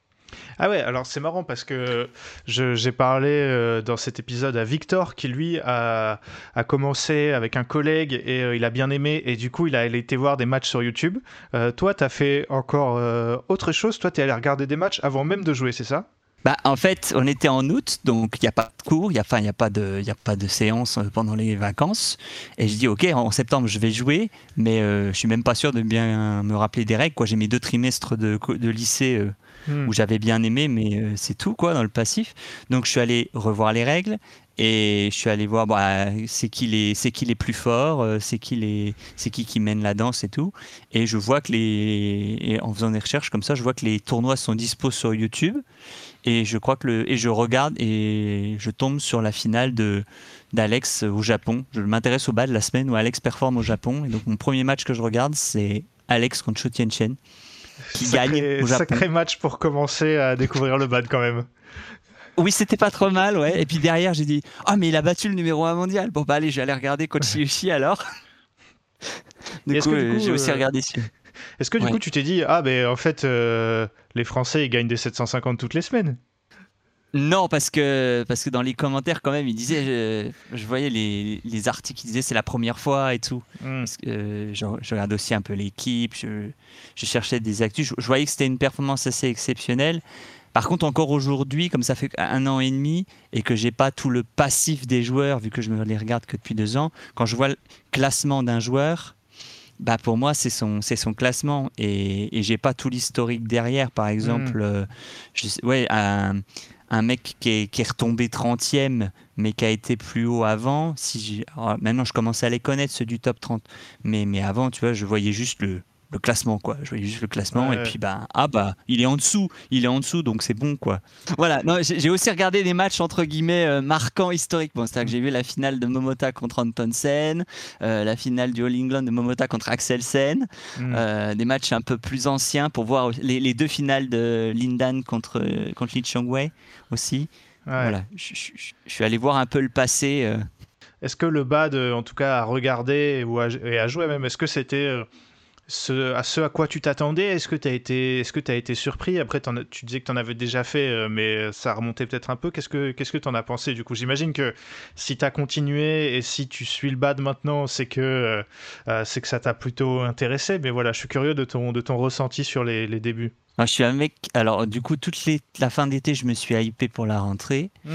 Ah ouais, alors c'est marrant parce que je, j'ai parlé euh, dans cet épisode à Victor qui lui a, a commencé avec un collègue et euh, il a bien aimé et du coup il a été voir des matchs sur YouTube. Euh, toi t'as fait encore euh, autre chose, toi t'es allé regarder des matchs avant même de jouer, c'est ça ? Bah, en fait, on était en août, donc il n'y a pas de cours, il n'y a, a, pas de, y a pas de séance pendant les vacances. Et je dis, ok, en septembre, je vais jouer, mais euh, je ne suis même pas sûr de bien me rappeler des règles, quoi. J'ai mes deux trimestres de, de lycée euh, mmh. où j'avais bien aimé, mais euh, c'est tout, quoi, dans le passif. Donc, je suis allé revoir les règles et je suis allé voir, bah, c'est qui les, c'est qui les plus forts, euh, c'est qui les, c'est qui qui mène la danse et tout. Et je vois que les, et en faisant des recherches comme ça, je vois que les tournois sont dispos sur YouTube. Et je crois que le et je regarde et je tombe sur la finale de d'Alex au Japon. Je m'intéresse au bad la semaine où Alex performe au Japon et donc mon premier match que je regarde c'est Alex contre Xu Tianchen qui sacré, gagne au Japon. Sacré match pour commencer à découvrir le bad quand même. Oui, c'était pas trop mal, ouais. Et puis derrière j'ai dit ah oh, mais il a battu le numéro un mondial. Bon bah allez, j'allais regarder Kochi Uchi alors. Du coup, que, du coup j'ai aussi euh... regardé celui. Est-ce que du ouais. coup tu t'es dit ah ben en fait euh, les Français ils gagnent des sept cent cinquante toutes les semaines ? Non, parce que parce que dans les commentaires quand même ils disaient je, je voyais les, les articles qui disaient c'est la première fois et tout. Mm. Parce que, euh, je, je regardais aussi un peu l'équipe, je, je cherchais des actus, je, je voyais que c'était une performance assez exceptionnelle. Par contre encore aujourd'hui, comme ça fait un an et demi et que j'ai pas tout le passif des joueurs vu que je me les regarde que depuis deux ans, quand je vois le classement d'un joueur. Bah pour moi c'est son c'est son classement et et j'ai pas tout l'historique derrière par exemple mmh. euh, je, ouais un un mec qui est qui est retombé trentième mais qui a été plus haut avant si j'ai, alors, maintenant je commence à les connaître ceux du top trente mais mais avant tu vois je voyais juste le le classement quoi je voyais juste le classement ouais. Et puis bah ah bah il est en dessous il est en dessous donc c'est bon quoi voilà non j'ai, j'ai aussi regardé des matchs entre guillemets euh, marquants historiques bon c'est-à-dire que j'ai vu la finale de Momota contre Antonsen euh, la finale du All England de Momota contre Axelsen mm. euh, des matchs un peu plus anciens pour voir les, les deux finales de Lindan contre euh, contre Lee Chong-wei aussi ouais. Voilà je, je, je suis allé voir un peu le passé euh. Est-ce que le bad en tout cas à regarder ou à, et à jouer même est-ce que c'était euh... Ce, à ce à quoi tu t'attendais, est-ce que tu as été, est-ce que tu as été surpris ? Après, tu disais que tu en avais déjà fait, mais ça remontait peut-être un peu. Qu'est-ce que qu'est-ce que tu en as pensé du coup ? J'imagine que si tu as continué et si tu suis le bad maintenant, c'est que, euh, c'est que ça t'a plutôt intéressé. Mais voilà, je suis curieux de ton, de ton ressenti sur les, les débuts. Alors, je suis un mec. Alors, du coup, toute les, la fin d'été, je me suis hypé pour la rentrée. Mmh.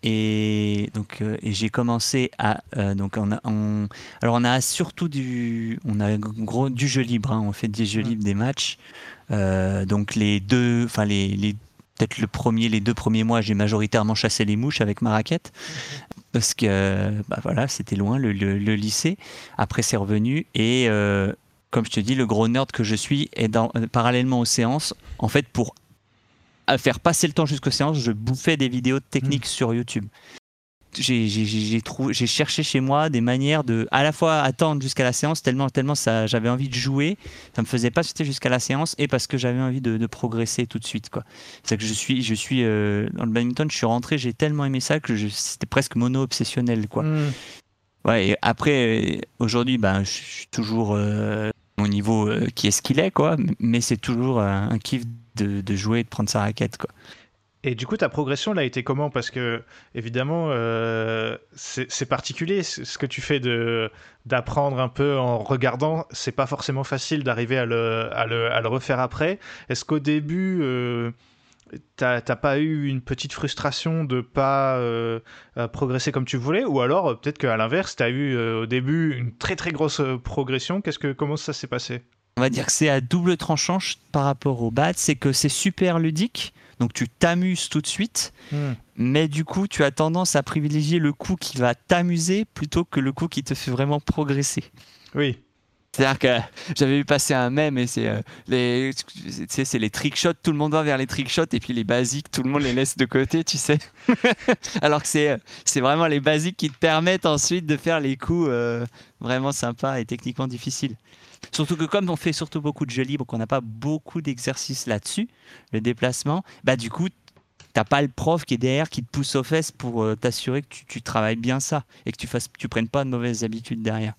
Et donc euh, et j'ai commencé à euh, donc on a on, alors on a surtout du on a gros du jeu libre hein, on fait des jeux libres des matchs euh, donc les deux enfin les, les peut-être le premier les deux premiers mois j'ai majoritairement chassé les mouches avec ma raquette parce que bah voilà c'était loin le, le, le lycée après c'est revenu et euh, comme je te dis le gros nerd que je suis est dans euh, parallèlement aux séances en fait pour à faire passer le temps jusqu'aux séances, je bouffais des vidéos techniques mmh. sur YouTube. J'ai, j'ai, j'ai, trouvé, j'ai cherché chez moi des manières de à la fois attendre jusqu'à la séance tellement, tellement ça, j'avais envie de jouer, ça me faisait pas sauter jusqu'à la séance et parce que j'avais envie de, de progresser tout de suite quoi. C'est que je suis, je suis euh, dans le badminton, je suis rentré, j'ai tellement aimé ça que je, c'était presque mono-obsessionnel quoi. Mmh. Ouais, et après euh, aujourd'hui, ben, je suis toujours euh, mon niveau euh, qui est ce qu'il est quoi, mais c'est toujours euh, un kiff de, de jouer et de prendre sa raquette quoi. Et du coup, ta progression, là, a été comment? Parce que, évidemment, euh, c'est c'est particulier ce ce que tu fais de d'apprendre un peu en regardant. C'est pas forcément facile d'arriver à le, à le, à le refaire après. Est-ce qu'au début, euh, t'as t'as pas eu une petite frustration de pas euh, euh, progresser comme tu voulais? Ou alors, euh, peut-être qu'à l'inverse, t'as eu euh, au début une très très grosse euh, progression. Qu'est-ce que, comment ça s'est passé? On va dire que c'est à double tranchant ch- par rapport au bad, c'est que c'est super ludique, donc tu t'amuses tout de suite, Hmm. mais du coup tu as tendance à privilégier le coup qui va t'amuser plutôt que le coup qui te fait vraiment progresser. Oui. C'est-à-dire que j'avais vu passer un mème et c'est euh, les, tu sais, c'est les trickshots, tout le monde va vers les trickshots et puis les basiques, tout le monde les laisse de côté, tu sais. Alors que c'est, c'est vraiment les basiques qui te permettent ensuite de faire les coups euh, vraiment sympas et techniquement difficiles. Surtout que comme on fait surtout beaucoup de jeux libres, qu'on n'a pas beaucoup d'exercices là-dessus, le déplacement, bah du coup, t'as pas le prof qui est derrière, qui te pousse aux fesses pour euh, t'assurer que tu, tu travailles bien ça et que tu fasses, tu prennes pas de mauvaises habitudes derrière.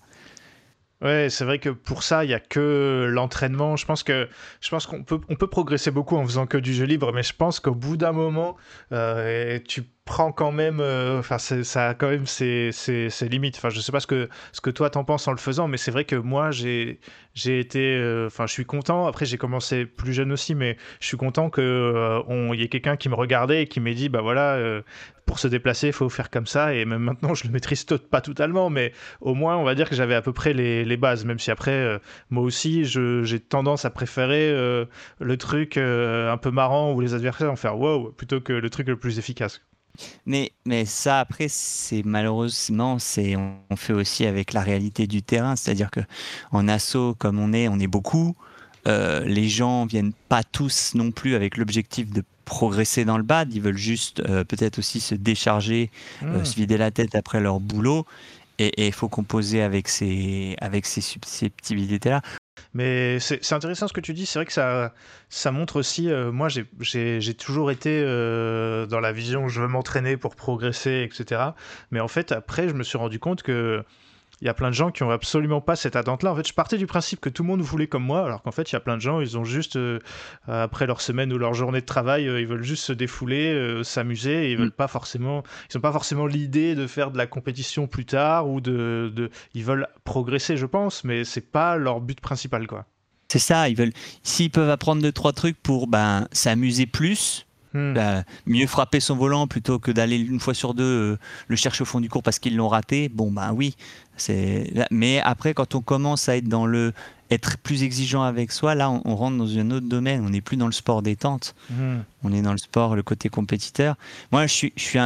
Ouais, c'est vrai que pour ça, il y a que l'entraînement. Je pense que je pense qu'on peut on peut progresser beaucoup en faisant que du jeu libre, mais je pense qu'au bout d'un moment, euh, tu prends quand même, euh, enfin, c'est- ça a quand même ses, ses, ses limites. Enfin, je sais pas ce que ce que toi t'en penses en le faisant, mais c'est vrai que moi, j'ai j'ai été, euh, enfin, je suis content. Après, j'ai commencé plus jeune aussi, mais je suis content que euh, on- il y ait quelqu'un qui me regardait et qui m'ait dit, bah voilà. euh, pour se déplacer, il faut faire comme ça, et même maintenant, je le maîtrise tout- pas totalement, mais au moins, on va dire que j'avais à peu près les, les bases, même si après, euh, moi aussi, je- j'ai tendance à préférer euh, le truc euh, un peu marrant où les adversaires vont faire wow plutôt que le truc le plus efficace. Mais, mais ça, après, c'est malheureusement, c'est, on, on fait aussi avec la réalité du terrain. C'est-à-dire que en asso, comme on est, on est beaucoup. Euh, les gens viennent pas tous non plus avec l'objectif de progresser dans le bad. Ils veulent juste euh, peut-être aussi se décharger, euh, Mm. se vider la tête après leur boulot. Et il faut composer avec ces, avec ces susceptibilités-là. Mais c'est c'est intéressant ce que tu dis, c'est vrai que ça, ça montre aussi, euh, moi j'ai- j'ai j'ai toujours été euh, dans la vision je veux m'entraîner pour progresser, et cetera. Mais en fait après je me suis rendu compte que il y a plein de gens qui ont absolument pas cette attente-là. En fait, je partais du principe que tout le monde voulait comme moi, alors qu'en fait, il y a plein de gens, ils ont juste, euh, après leur semaine ou leur journée de travail, euh, ils veulent juste se défouler, euh, s'amuser, et ils Mm. veulent pas forcément, ils ont pas forcément l'idée de faire de la compétition plus tard ou de, de, ils veulent progresser, je pense, mais c'est pas leur but principal, quoi. C'est ça, ils veulent. S'ils peuvent apprendre deux trois trucs pour ben s'amuser plus, Hmm. ben, mieux frapper son volant plutôt que d'aller une fois sur deux euh, le chercher au fond du cours parce qu'ils l'ont raté. Bon ben oui, c'est. là- Mais après, quand on commence à être dans le être plus exigeant avec soi, là, on, on rentre dans un autre domaine. On n'est plus dans le sport détente. Hmm. On est dans le sport, le côté compétiteur. Moi, je suis, je suis un,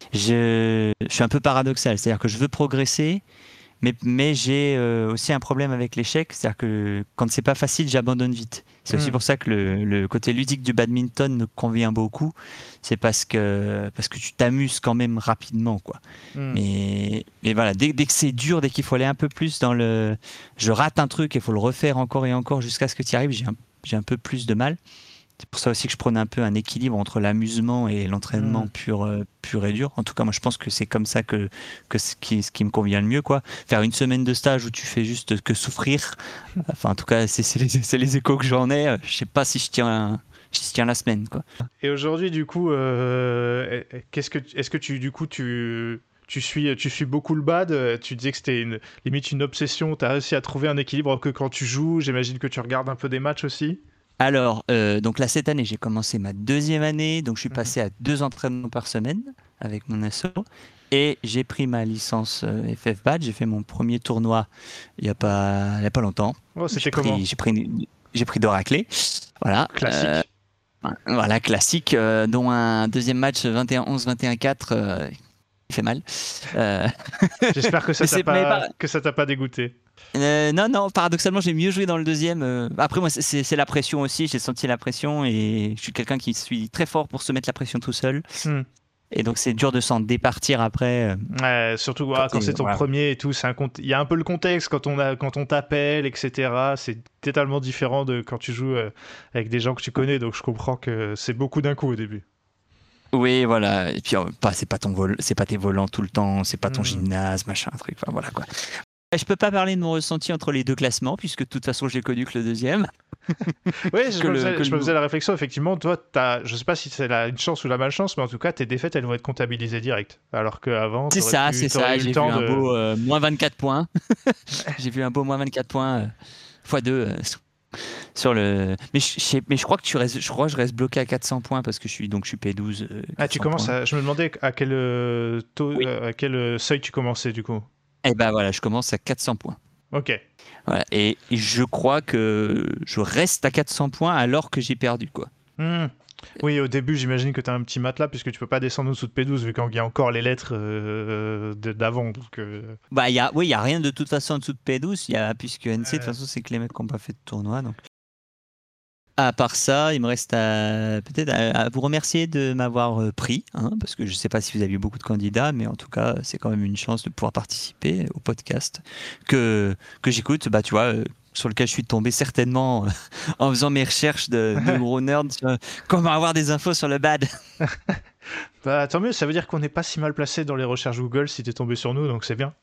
je, je suis un peu paradoxal. C'est-à-dire que je veux progresser. Mais, mais j'ai euh, aussi un problème avec l'échec, c'est-à-dire que quand c'est pas facile, j'abandonne vite. C'est aussi Mm. pour ça que le, le côté ludique du badminton me convient beaucoup. C'est parce que, parce que tu t'amuses quand même rapidement, quoi. Mm. Mais, mais voilà, dès, dès que c'est dur, dès qu'il faut aller un peu plus dans le... Je rate un truc et il faut le refaire encore et encore jusqu'à ce que tu y arrives, j'ai un, j'ai un peu plus de mal. C'est pour ça aussi que je prenais un peu un équilibre entre l'amusement et l'entraînement Mm. pur, euh, pur et dur. En tout cas, moi, je pense que c'est comme ça que, que ce, qui, ce qui me convient le mieux, quoi. Faire une semaine de stage où tu fais juste que souffrir. Enfin, en tout cas, c'est, c'est, les, c'est les échos que j'en ai. Je sais pas si je tiens, si je tiens la semaine, quoi. Et aujourd'hui, du coup, euh, qu'est-ce que, est-ce que tu, du coup, tu, tu suis, tu suis beaucoup le bad? Tu disais que c'était une, limite une obsession. Tu as réussi à trouver un équilibre que quand tu joues. J'imagine que tu regardes un peu des matchs aussi. Alors, euh, donc là, cette année, j'ai commencé ma deuxième année. Donc, je suis Mhm. passé à deux entraînements par semaine avec mon asso. Et j'ai pris ma licence euh, F F Bad. J'ai fait mon premier tournoi il n'y a, pas- il y a pas longtemps. Oh, c'était J'ai pris- comment? J'ai pris, une- j'ai pris deux raclés. Voilà. Classique. Euh, voilà, classique, euh, dont un deuxième match vingt et un onze, vingt et un quatre, euh, qui fait mal. Euh, J'espère que ça mais t'a c'est- mais pas, pas- que ça t'a pas dégoûté. euh, non, non, paradoxalement, j'ai mieux joué dans le deuxième. euh. Après, moi, c'est- c'est c'est la pression aussi. J'ai senti la pression et je suis quelqu'un qui suis très fort pour se mettre la pression tout seul. Hmm. Et donc, c'est dur de s'en départir après. euh. Ouais, surtout voilà, quand t'es- c'est ton voilà. premier et tout, c'est un cont- il y a un peu le contexte quand on a, quand on t'appelle, et cetera. C'est totalement différent de quand tu joues euh, avec des gens que tu connais, donc je comprends que c'est beaucoup d'un coup au début. Oui, voilà. Et puis, euh, pas, c'est pas ton vol, c'est pas tes volants tout le temps, c'est pas ton Hmm. gymnase, machin, truc. Enfin, voilà quoi. Je peux pas parler de mon ressenti entre les deux classements, puisque de toute façon, j'ai connu que le deuxième. Oui, je, Que me le- faisais, que je le- me faisais la réflexion, effectivement, toi, t'as, je sais pas si c'est la, une chance ou la malchance, mais en tout cas, tes défaites, elles vont être comptabilisées direct. Alors qu'avant, C'est t'aurais ça, pu- c'est t'aurais ça. eu le J'ai vu temps un de... beau euh, moins vingt-quatre points. J'ai vu un beau moins vingt-quatre points euh, fois deux euh, sur- sur le. Mais je, je sais- mais je crois que tu restes, je crois que je reste bloqué à quatre cents points parce que je suis donc je suis P douze. euh, Ah, tu 400 commences points. à... Je me demandais à quel, euh, taux, euh, à quel euh, seuil tu commençais, du coup. Et ben voilà, je commence à quatre cents points. Ok. Voilà, et, et je crois que je reste à quatre cents points alors que j'ai perdu quoi. Hmm. Oui, au début, j'imagine que tu as un petit matelas, puisque tu peux pas descendre en dessous de P douze, vu qu'il y a encore les lettres euh, de- d'avant. Donc, euh, Bah il y a, oui, il y a rien de toute façon en dessous de P douze. Il y a puisque N C de toute Ouais. façon c'est que les mecs qui n'ont pas fait de tournoi donc. À part ça, il me reste à peut-être à, à vous remercier de m'avoir euh, pris, hein, parce que je ne sais pas si vous avez eu beaucoup de candidats, mais en tout cas, c'est quand même une chance de pouvoir participer au podcast que, que j'écoute, bah, tu vois, euh, sur lequel je suis tombé certainement euh, en faisant mes recherches de, de gros nerds sur comment avoir des infos sur le bad. Bah, tant mieux, ça veut dire qu'on n'est pas si mal placé dans les recherches Google si t'es tombé sur nous, donc c'est bien.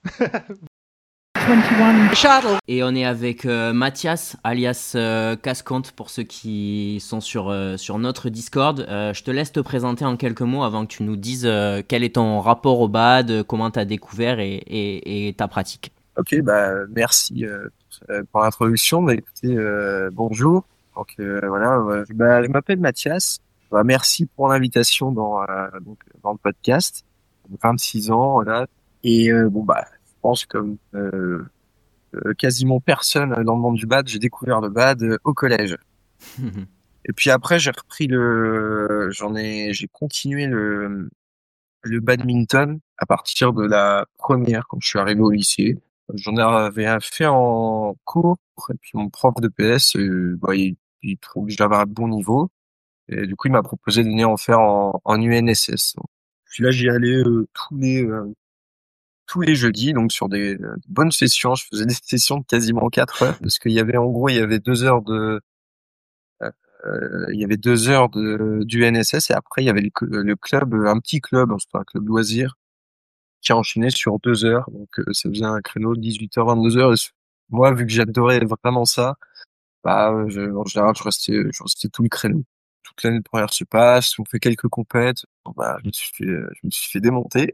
Et on est avec euh, Mathias, alias euh, Cascompte, pour ceux qui sont sur, euh, sur notre Discord. Euh, je te laisse te présenter en quelques mots avant que tu nous dises euh, quel est ton rapport au bad, euh, comment tu as découvert et, et, et ta pratique. Ok, bah merci euh, euh, pour l'introduction. Bah, écoutez, euh, bonjour. Donc euh, voilà, euh, bah, je m'appelle Mathias. Bah, merci pour l'invitation dans euh, donc dans le podcast. vingt-six ans, voilà. Et euh, bon bah, je pense comme euh, euh, quasiment personne dans le monde du bad, j'ai découvert le bad euh, au collège. Et puis après, j'ai repris le, j'en ai, j'ai continué le le badminton à partir de la première quand je suis arrivé au lycée. J'en avais fait en cours et puis mon prof de P S, euh, bah, il, il trouve que j'avais un bon niveau et du coup il m'a proposé de venir en faire en, en U N S S. Puis là j'y allais euh, tous les euh, tous les jeudis donc sur des, euh, de bonnes sessions. Je faisais des sessions de quasiment quatre heures parce qu'il y avait en gros il y avait deux heures de euh, il y avait deux heures de du N S S et après il y avait le, cl- le club, un petit club, c'était un club loisir qui a enchaîné sur deux heures. Donc, euh, ça faisait un créneau de dix-huit heures, vingt-deux heures. Et c- moi, vu que j'adorais vraiment ça, bah, euh, je, en général, je restais, je restais tout le créneau. Toute l'année de première se passe, on fait quelques compètes. Bon, bah, je me suis fait, euh, je me suis fait démonter.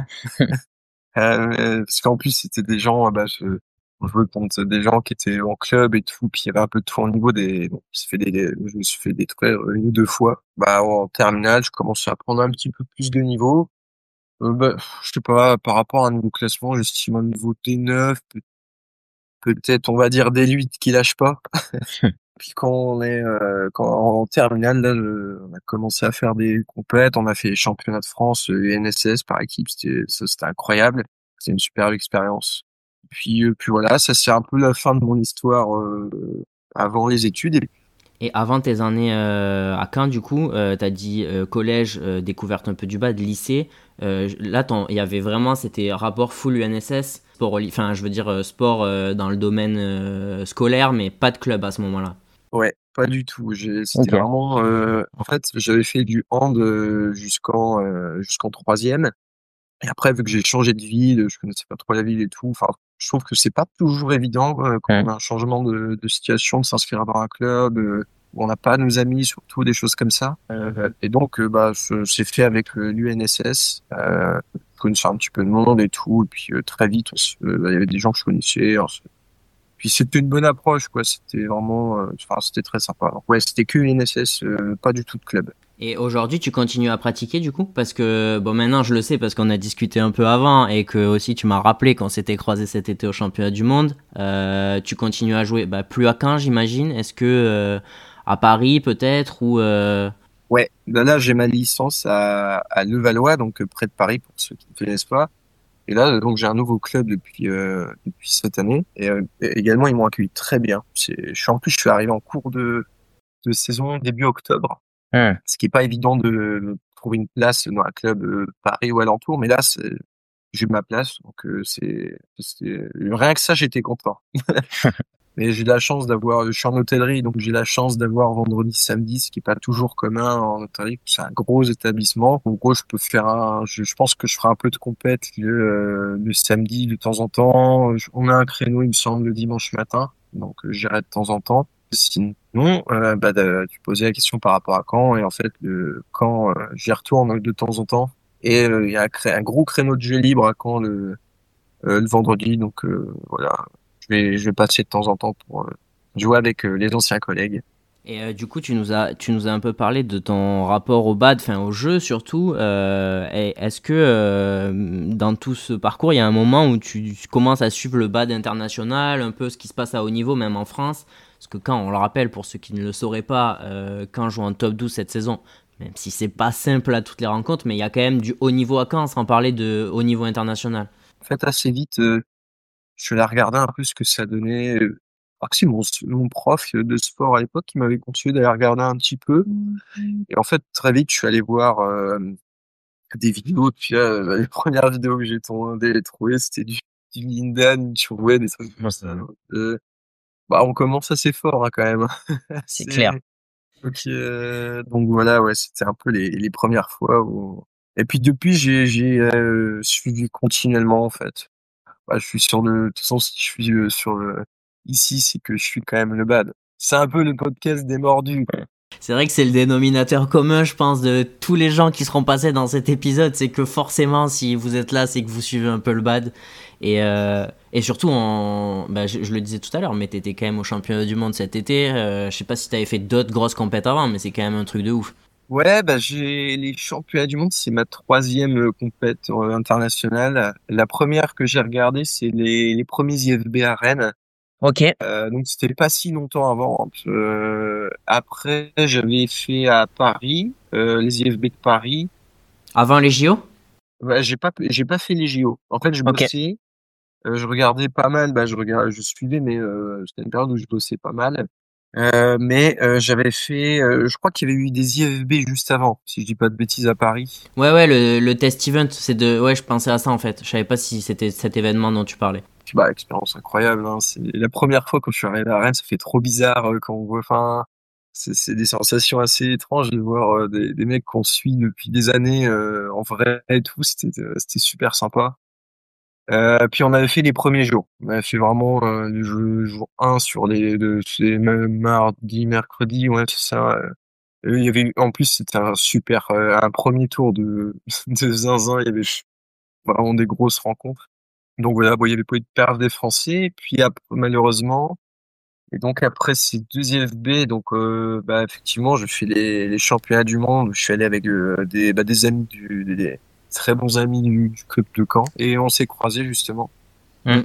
Euh, parce qu'en plus, c'était des gens, euh, bah, je, on jouait contre des gens qui étaient en club et tout, puis il y avait un peu de tout au niveau des, bon, je, fait des, des- je me suis fait détruire une ou deux fois. Bah, en terminale, je commençais à prendre un petit peu plus de niveau. Euh, bah, je sais pas, par rapport à un niveau classement, j'estime un niveau D neuf, peut- peut-être, on va dire D huit qui lâche pas. Puis quand on est, euh, quand en terminale, là, je- on a commencé à faire des compètes, on a fait les championnats de France, euh, N S S par équipe, c'était, ça, c'était incroyable. C'était une superbe expérience. Puis, euh, puis voilà, ça c'est un peu la fin de mon histoire, euh, avant les études. Et Et avant tes années euh, à Caen, du coup, euh, tu as dit euh, collège, euh, découverte un peu du bad, lycée. Euh, là, ton- il y avait vraiment, c'était rapport full U N S S, sport, au ly- enfin, je veux dire euh, sport euh, dans le domaine euh, scolaire, mais pas de club à ce moment-là. Ouais, pas du tout. J'ai, c'était Ok. vraiment, euh, en fait, j'avais fait du hand euh, jusqu'en euh, jusqu'en troisième. Et après, vu que j'ai changé de ville, je connaissais pas trop la ville et tout. Enfin, je trouve que c'est pas toujours évident euh, quand on a un changement de, de situation de s'inscrire dans un club euh, où on n'a pas nos amis, surtout des choses comme ça. Euh, et donc, euh, bah, je- c'est fait avec l'U N S S. Euh, je connaissais un petit peu de monde et tout. Et puis euh, très vite, on se- euh, il y avait des gens que je connaissais. Alors, c'est- puis c'était une bonne approche, quoi. C'était vraiment, euh, enfin, c'était très sympa. Donc, ouais, c'était que U N S S, euh, pas du tout de club. Et aujourd'hui, tu continues à pratiquer du coup? Parce que, bon, maintenant je le sais parce qu'on a discuté un peu avant et que aussi tu m'as rappelé qu'on s'était croisé cet été au championnat du monde. Euh, tu continues à jouer, bah, plus à Caen, j'imagine. Est-ce que euh, à Paris peut-être ou euh... Ouais, là, là j'ai ma licence à, à Levallois, donc euh, près de Paris pour ceux qui ne connaissent pas. Et là, euh, donc j'ai un nouveau club depuis euh, depuis cette année. Et, euh, et également, ils m'ont accueilli très bien. C'est, je suis en plus, je suis arrivé en cours de de saison début octobre, ce qui est pas évident de trouver une place dans un club euh, Paris ou alentour. Mais là, c'est, j'ai eu ma place, donc euh, c'est, c'est rien que ça, j'étais content. Mais j'ai la chance d'avoir, je suis en hôtellerie, donc j'ai la chance d'avoir vendredi, samedi, ce qui est pas toujours commun en hôtellerie. C'est un gros établissement. En gros, je peux faire un, je, je pense que je ferai un peu de compète le, euh, le samedi de temps en temps. Je- On a un créneau, il me semble, le dimanche matin, donc euh, j'irai de temps en temps. Sinon, euh, bah, de- tu posais la question par rapport à Caen, et en fait, le, quand euh, j'y retourne de temps en temps, et euh, il y a un, cré- un gros créneau de jeu libre à Caen le, euh, le vendredi, donc euh, voilà. Je vais, je vais passer de temps en temps pour euh, jouer avec euh, les anciens collègues. Et euh, du coup, tu nous as, tu nous as un peu parlé de ton rapport au bad, enfin au jeu surtout. Euh, et est-ce que euh, dans tout ce parcours, il y a un moment où tu, tu commences à suivre le bad international, un peu ce qui se passe à haut niveau, même en France? Parce que quand, on le rappelle, pour ceux qui ne le sauraient pas, euh, Caen joue en top douze cette saison, même si c'est pas simple à toutes les rencontres, mais il y a quand même du haut niveau à Caen, sans parler de haut niveau international. En fait, assez vite, euh, je suis allé regarder un peu ce que ça donnait. euh, Ah, si, mon, mon prof de sport à l'époque, qui m'avait conseillé d'aller regarder un petit peu. Et en fait, très vite, je suis allé voir euh, des vidéos. Puis euh, les premières vidéos que j'ai tournées, trouvées, c'était du, du Lindan, tu vois, des trucs comme ça. Donc, euh, bah, on commence assez fort hein, quand même. C'est clair. Donc, euh, donc voilà, ouais, c'était un peu les, les premières fois où... Et puis depuis, j'ai, j'ai euh, suivi continuellement en fait. Bah, je suis sur le... De toute façon, si je suis euh, sur le... Ici, c'est que je suis quand même le bad. C'est un peu le podcast des mordus. Quoi. C'est vrai que c'est le dénominateur commun, je pense, de tous les gens qui seront passés dans cet épisode. C'est que forcément, si vous êtes là, c'est que vous suivez un peu le bad. Et, euh, et surtout, en, bah, je, je le disais tout à l'heure, mais t'étais quand même au championnat du monde cet été. Euh, je sais pas si t'avais fait d'autres grosses compètes avant, mais c'est quand même un truc de ouf. Ouais, bah j'ai les championnats du monde, c'est ma troisième euh, compète euh, internationale. La première que j'ai regardée, c'est les, les premiers I F B à Rennes. Ok. Euh, donc c'était pas si longtemps avant. Hein, parce que, euh, après, j'avais fait à Paris, euh, les I F B de Paris. Avant les J O? Bah, j'ai pas, j'ai pas fait les J O. En fait, je Ok. bossais, euh, je regardais pas mal. Bah, je regardais, je suivais, mais euh, c'était une période où je bossais pas mal. Euh, mais euh, j'avais fait, euh, je crois qu'il y avait eu des I F B juste avant, si je dis pas de bêtises, à Paris. Ouais, ouais, le, le test event, c'est de. Ouais, je pensais à ça en fait. Je savais pas si c'était cet événement dont tu parlais. Puis, bah, expérience incroyable. Hein. C'est la première fois quand je suis arrivé à Rennes, ça fait trop bizarre euh, quand on voit. Enfin, c'est c'est des sensations assez étranges de voir euh, des, des mecs qu'on suit depuis des années euh, en vrai et tout. C'était euh, c'était super sympa. Euh, puis on avait fait les premiers jours. On avait fait vraiment euh, le jeu, jour un sur les, de, c'est même mardi, mercredi, ouais, c'est ça. euh. Euh, Il y avait eu- en plus c'était un super, euh, un premier tour de, de zinzin. Il y avait vraiment des grosses rencontres. Donc voilà, bon, il y avait pas eu de perte des Français. Et puis après, malheureusement, et donc après ces deux I F B, donc euh, bah effectivement, je fais les, les championnats du monde. Je suis allé avec euh, des bah, des amis du des, des très bons amis du, du club de Caen et on s'est croisés justement. Mm.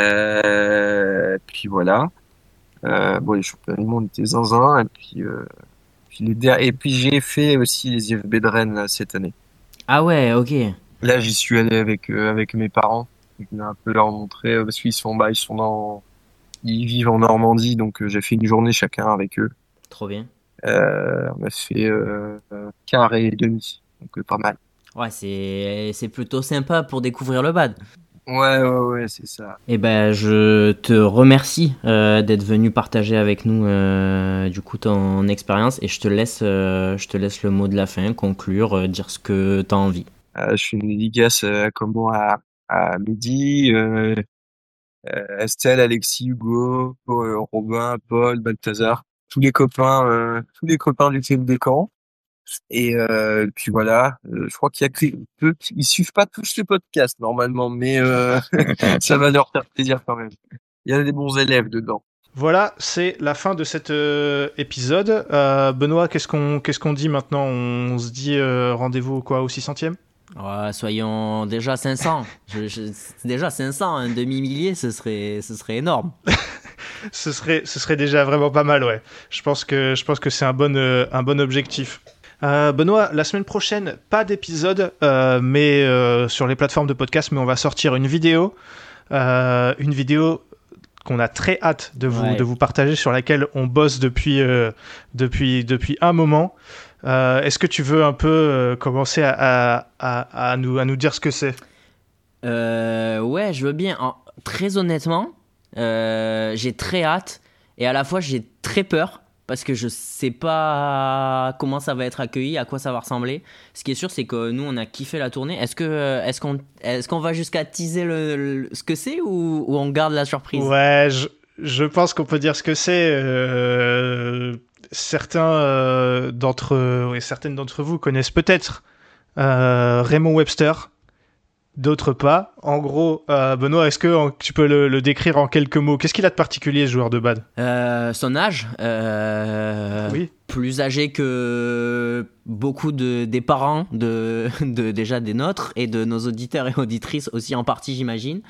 Euh, puis voilà. Euh, bon, les championnats du monde étaient zinzin et puis euh, puis les der- et puis j'ai fait aussi les I F B de Rennes là, cette année. Ah ouais, ok. Là, j'y suis allé avec euh, avec mes parents. Donc, on a un peu leur montrer euh, parce qu'ils sont bah ils sont dans ils vivent en Normandie, donc euh, j'ai fait une journée chacun avec eux. Trop bien. Euh, on a fait euh, euh, quart et demi, donc euh, pas mal. Ouais, c'est c'est plutôt sympa pour découvrir le bad. Ouais, ouais, ouais, c'est ça. Eh ben, je te remercie euh, d'être venu partager avec nous euh, du coup ton expérience et je te laisse, euh, je te laisse le mot de la fin, conclure, euh, dire ce que tu as envie. Euh, je fais une dédicace euh, comment à à Mehdi, euh, euh, Estelle, Alexis, Hugo, euh, Robin, Paul, Balthazar, tous les copains, euh, tous les copains du club des camps. Et euh, puis voilà, euh, je crois qu'il y a que peu, ils suivent pas tous le podcast normalement, mais euh, ça va leur faire plaisir quand même. Il y a des bons élèves dedans. Voilà, c'est la fin de cet euh, épisode. Euh, Benoît, qu'est-ce qu'on qu'est-ce qu'on dit maintenant? On se dit euh, rendez-vous quoi au six centième? Ouais, soyons déjà cinq cents. je, je, déjà cinq cents, un demi-millier, ce serait, ce serait énorme. ce serait, ce serait déjà vraiment pas mal, ouais. Je pense que, je pense que c'est un bon, euh, un bon objectif. Euh, Benoît, la semaine prochaine, pas d'épisode, euh, mais euh, sur les plateformes de podcast, mais on va sortir une vidéo, euh, une vidéo qu'on a très hâte de vous, Ouais. de vous partager, sur laquelle on bosse depuis, euh, depuis, depuis un moment. Euh, est-ce que tu veux un peu euh, commencer à, à, à, à, nous, à nous dire ce que c'est? Euh, ouais, je veux bien. En- très honnêtement, euh, j'ai très hâte. Et à la fois, j'ai très peur parce que je sais pas comment ça va être accueilli, à quoi ça va ressembler. Ce qui est sûr, c'est que nous, on a kiffé la tournée. Est-ce que, est-ce qu'on, est-ce qu'on va jusqu'à teaser le, le, ce que c'est ou, ou on garde la surprise? Ouais, je, je pense qu'on peut dire ce que c'est. Euh, certains euh, d'entre, oui, certaines d'entre vous connaissent peut-être euh, Raymond Webster. D'autres pas. En gros, euh, Benoît, est-ce que en, tu peux le, le décrire en quelques mots? Qu'est-ce qu'il a de particulier, ce joueur de bad? euh, Son âge, euh, oui. Plus âgé que beaucoup de, des parents, de, de, déjà des nôtres, et de nos auditeurs et auditrices aussi en partie, j'imagine.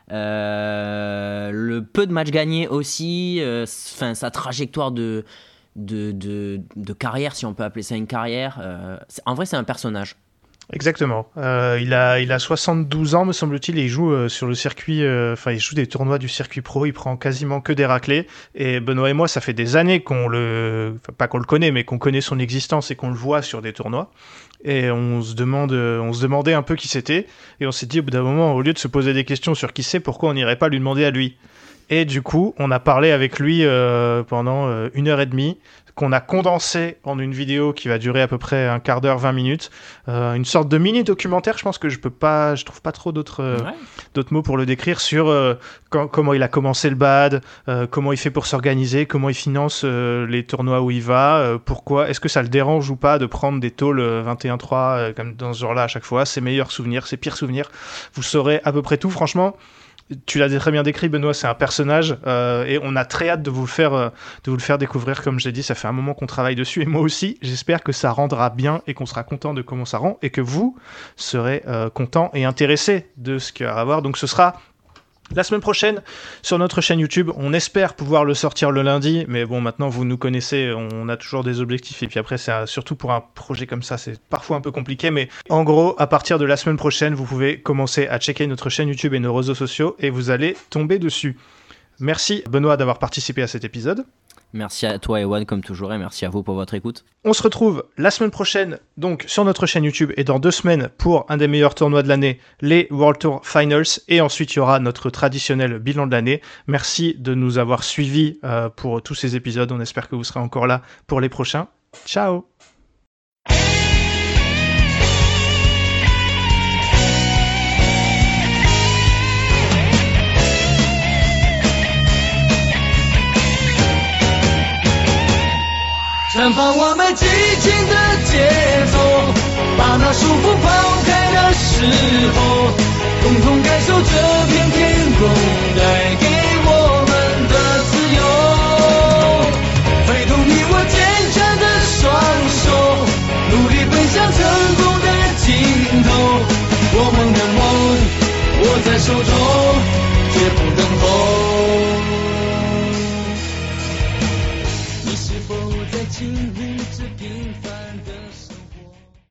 Euh, le peu de matchs gagnés aussi, euh, sa trajectoire de, de, de, de carrière, si on peut appeler ça une carrière. Euh, en vrai, c'est un personnage. Exactement. Euh, il a il a soixante-douze ans, me semble-t-il, et il joue euh, sur le circuit. Enfin, euh, il joue des tournois du circuit pro. Il prend quasiment que des raclés. Et Benoît et moi, ça fait des années qu'on le, enfin, pas qu'on le connaît, mais qu'on connaît son existence et qu'on le voit sur des tournois. Et on se demande, on se demandait un peu qui c'était. Et on s'est dit au bout d'un moment, au lieu de se poser des questions sur qui c'est, pourquoi on n'irait pas lui demander à lui. Et du coup, on a parlé avec lui euh, pendant euh, une heure et demie, qu'on a condensé en une vidéo qui va durer à peu près un quart d'heure, vingt minutes, euh, une sorte de mini documentaire. Je pense que je peux pas, je trouve pas trop d'autres euh, ouais. d'autres mots pour le décrire sur euh, quand, comment il a commencé le bad, euh, comment il fait pour s'organiser, comment il finance euh, les tournois où il va, euh, pourquoi, est-ce que ça le dérange ou pas de prendre des tôles vingt et un trois euh, comme dans ce genre-là à chaque fois, ses meilleurs souvenirs, ses pires souvenirs. Vous saurez à peu près tout, franchement. Tu l'as très bien décrit, Benoît, c'est un personnage euh, et on a très hâte de vous le faire, euh, de vous le faire découvrir. Comme j'ai dit, ça fait un moment qu'on travaille dessus et moi aussi, j'espère que ça rendra bien et qu'on sera content de comment ça rend et que vous serez euh, content et intéressé de ce qu'il va y avoir. Donc ce sera la semaine prochaine sur notre chaîne YouTube. On espère pouvoir le sortir le lundi, mais bon, maintenant vous nous connaissez, on a toujours des objectifs et puis après c'est surtout pour un projet comme ça, c'est parfois un peu compliqué, mais en gros, à partir de la semaine prochaine, vous pouvez commencer à checker notre chaîne YouTube et nos réseaux sociaux et vous allez tomber dessus. Merci Benoît d'avoir participé à cet épisode. Merci à toi Ewan comme toujours et merci à vous pour votre écoute. On se retrouve la semaine prochaine donc sur notre chaîne YouTube et dans deux semaines pour un des meilleurs tournois de l'année, les World Tour Finals, et ensuite il y aura notre traditionnel bilan de l'année. Merci de nous avoir suivis euh, pour tous ces épisodes, on espère que vous serez encore là pour les prochains. Ciao. 绽放我们激情的节奏，把那束缚抛开的时候，共同感受这片天空带给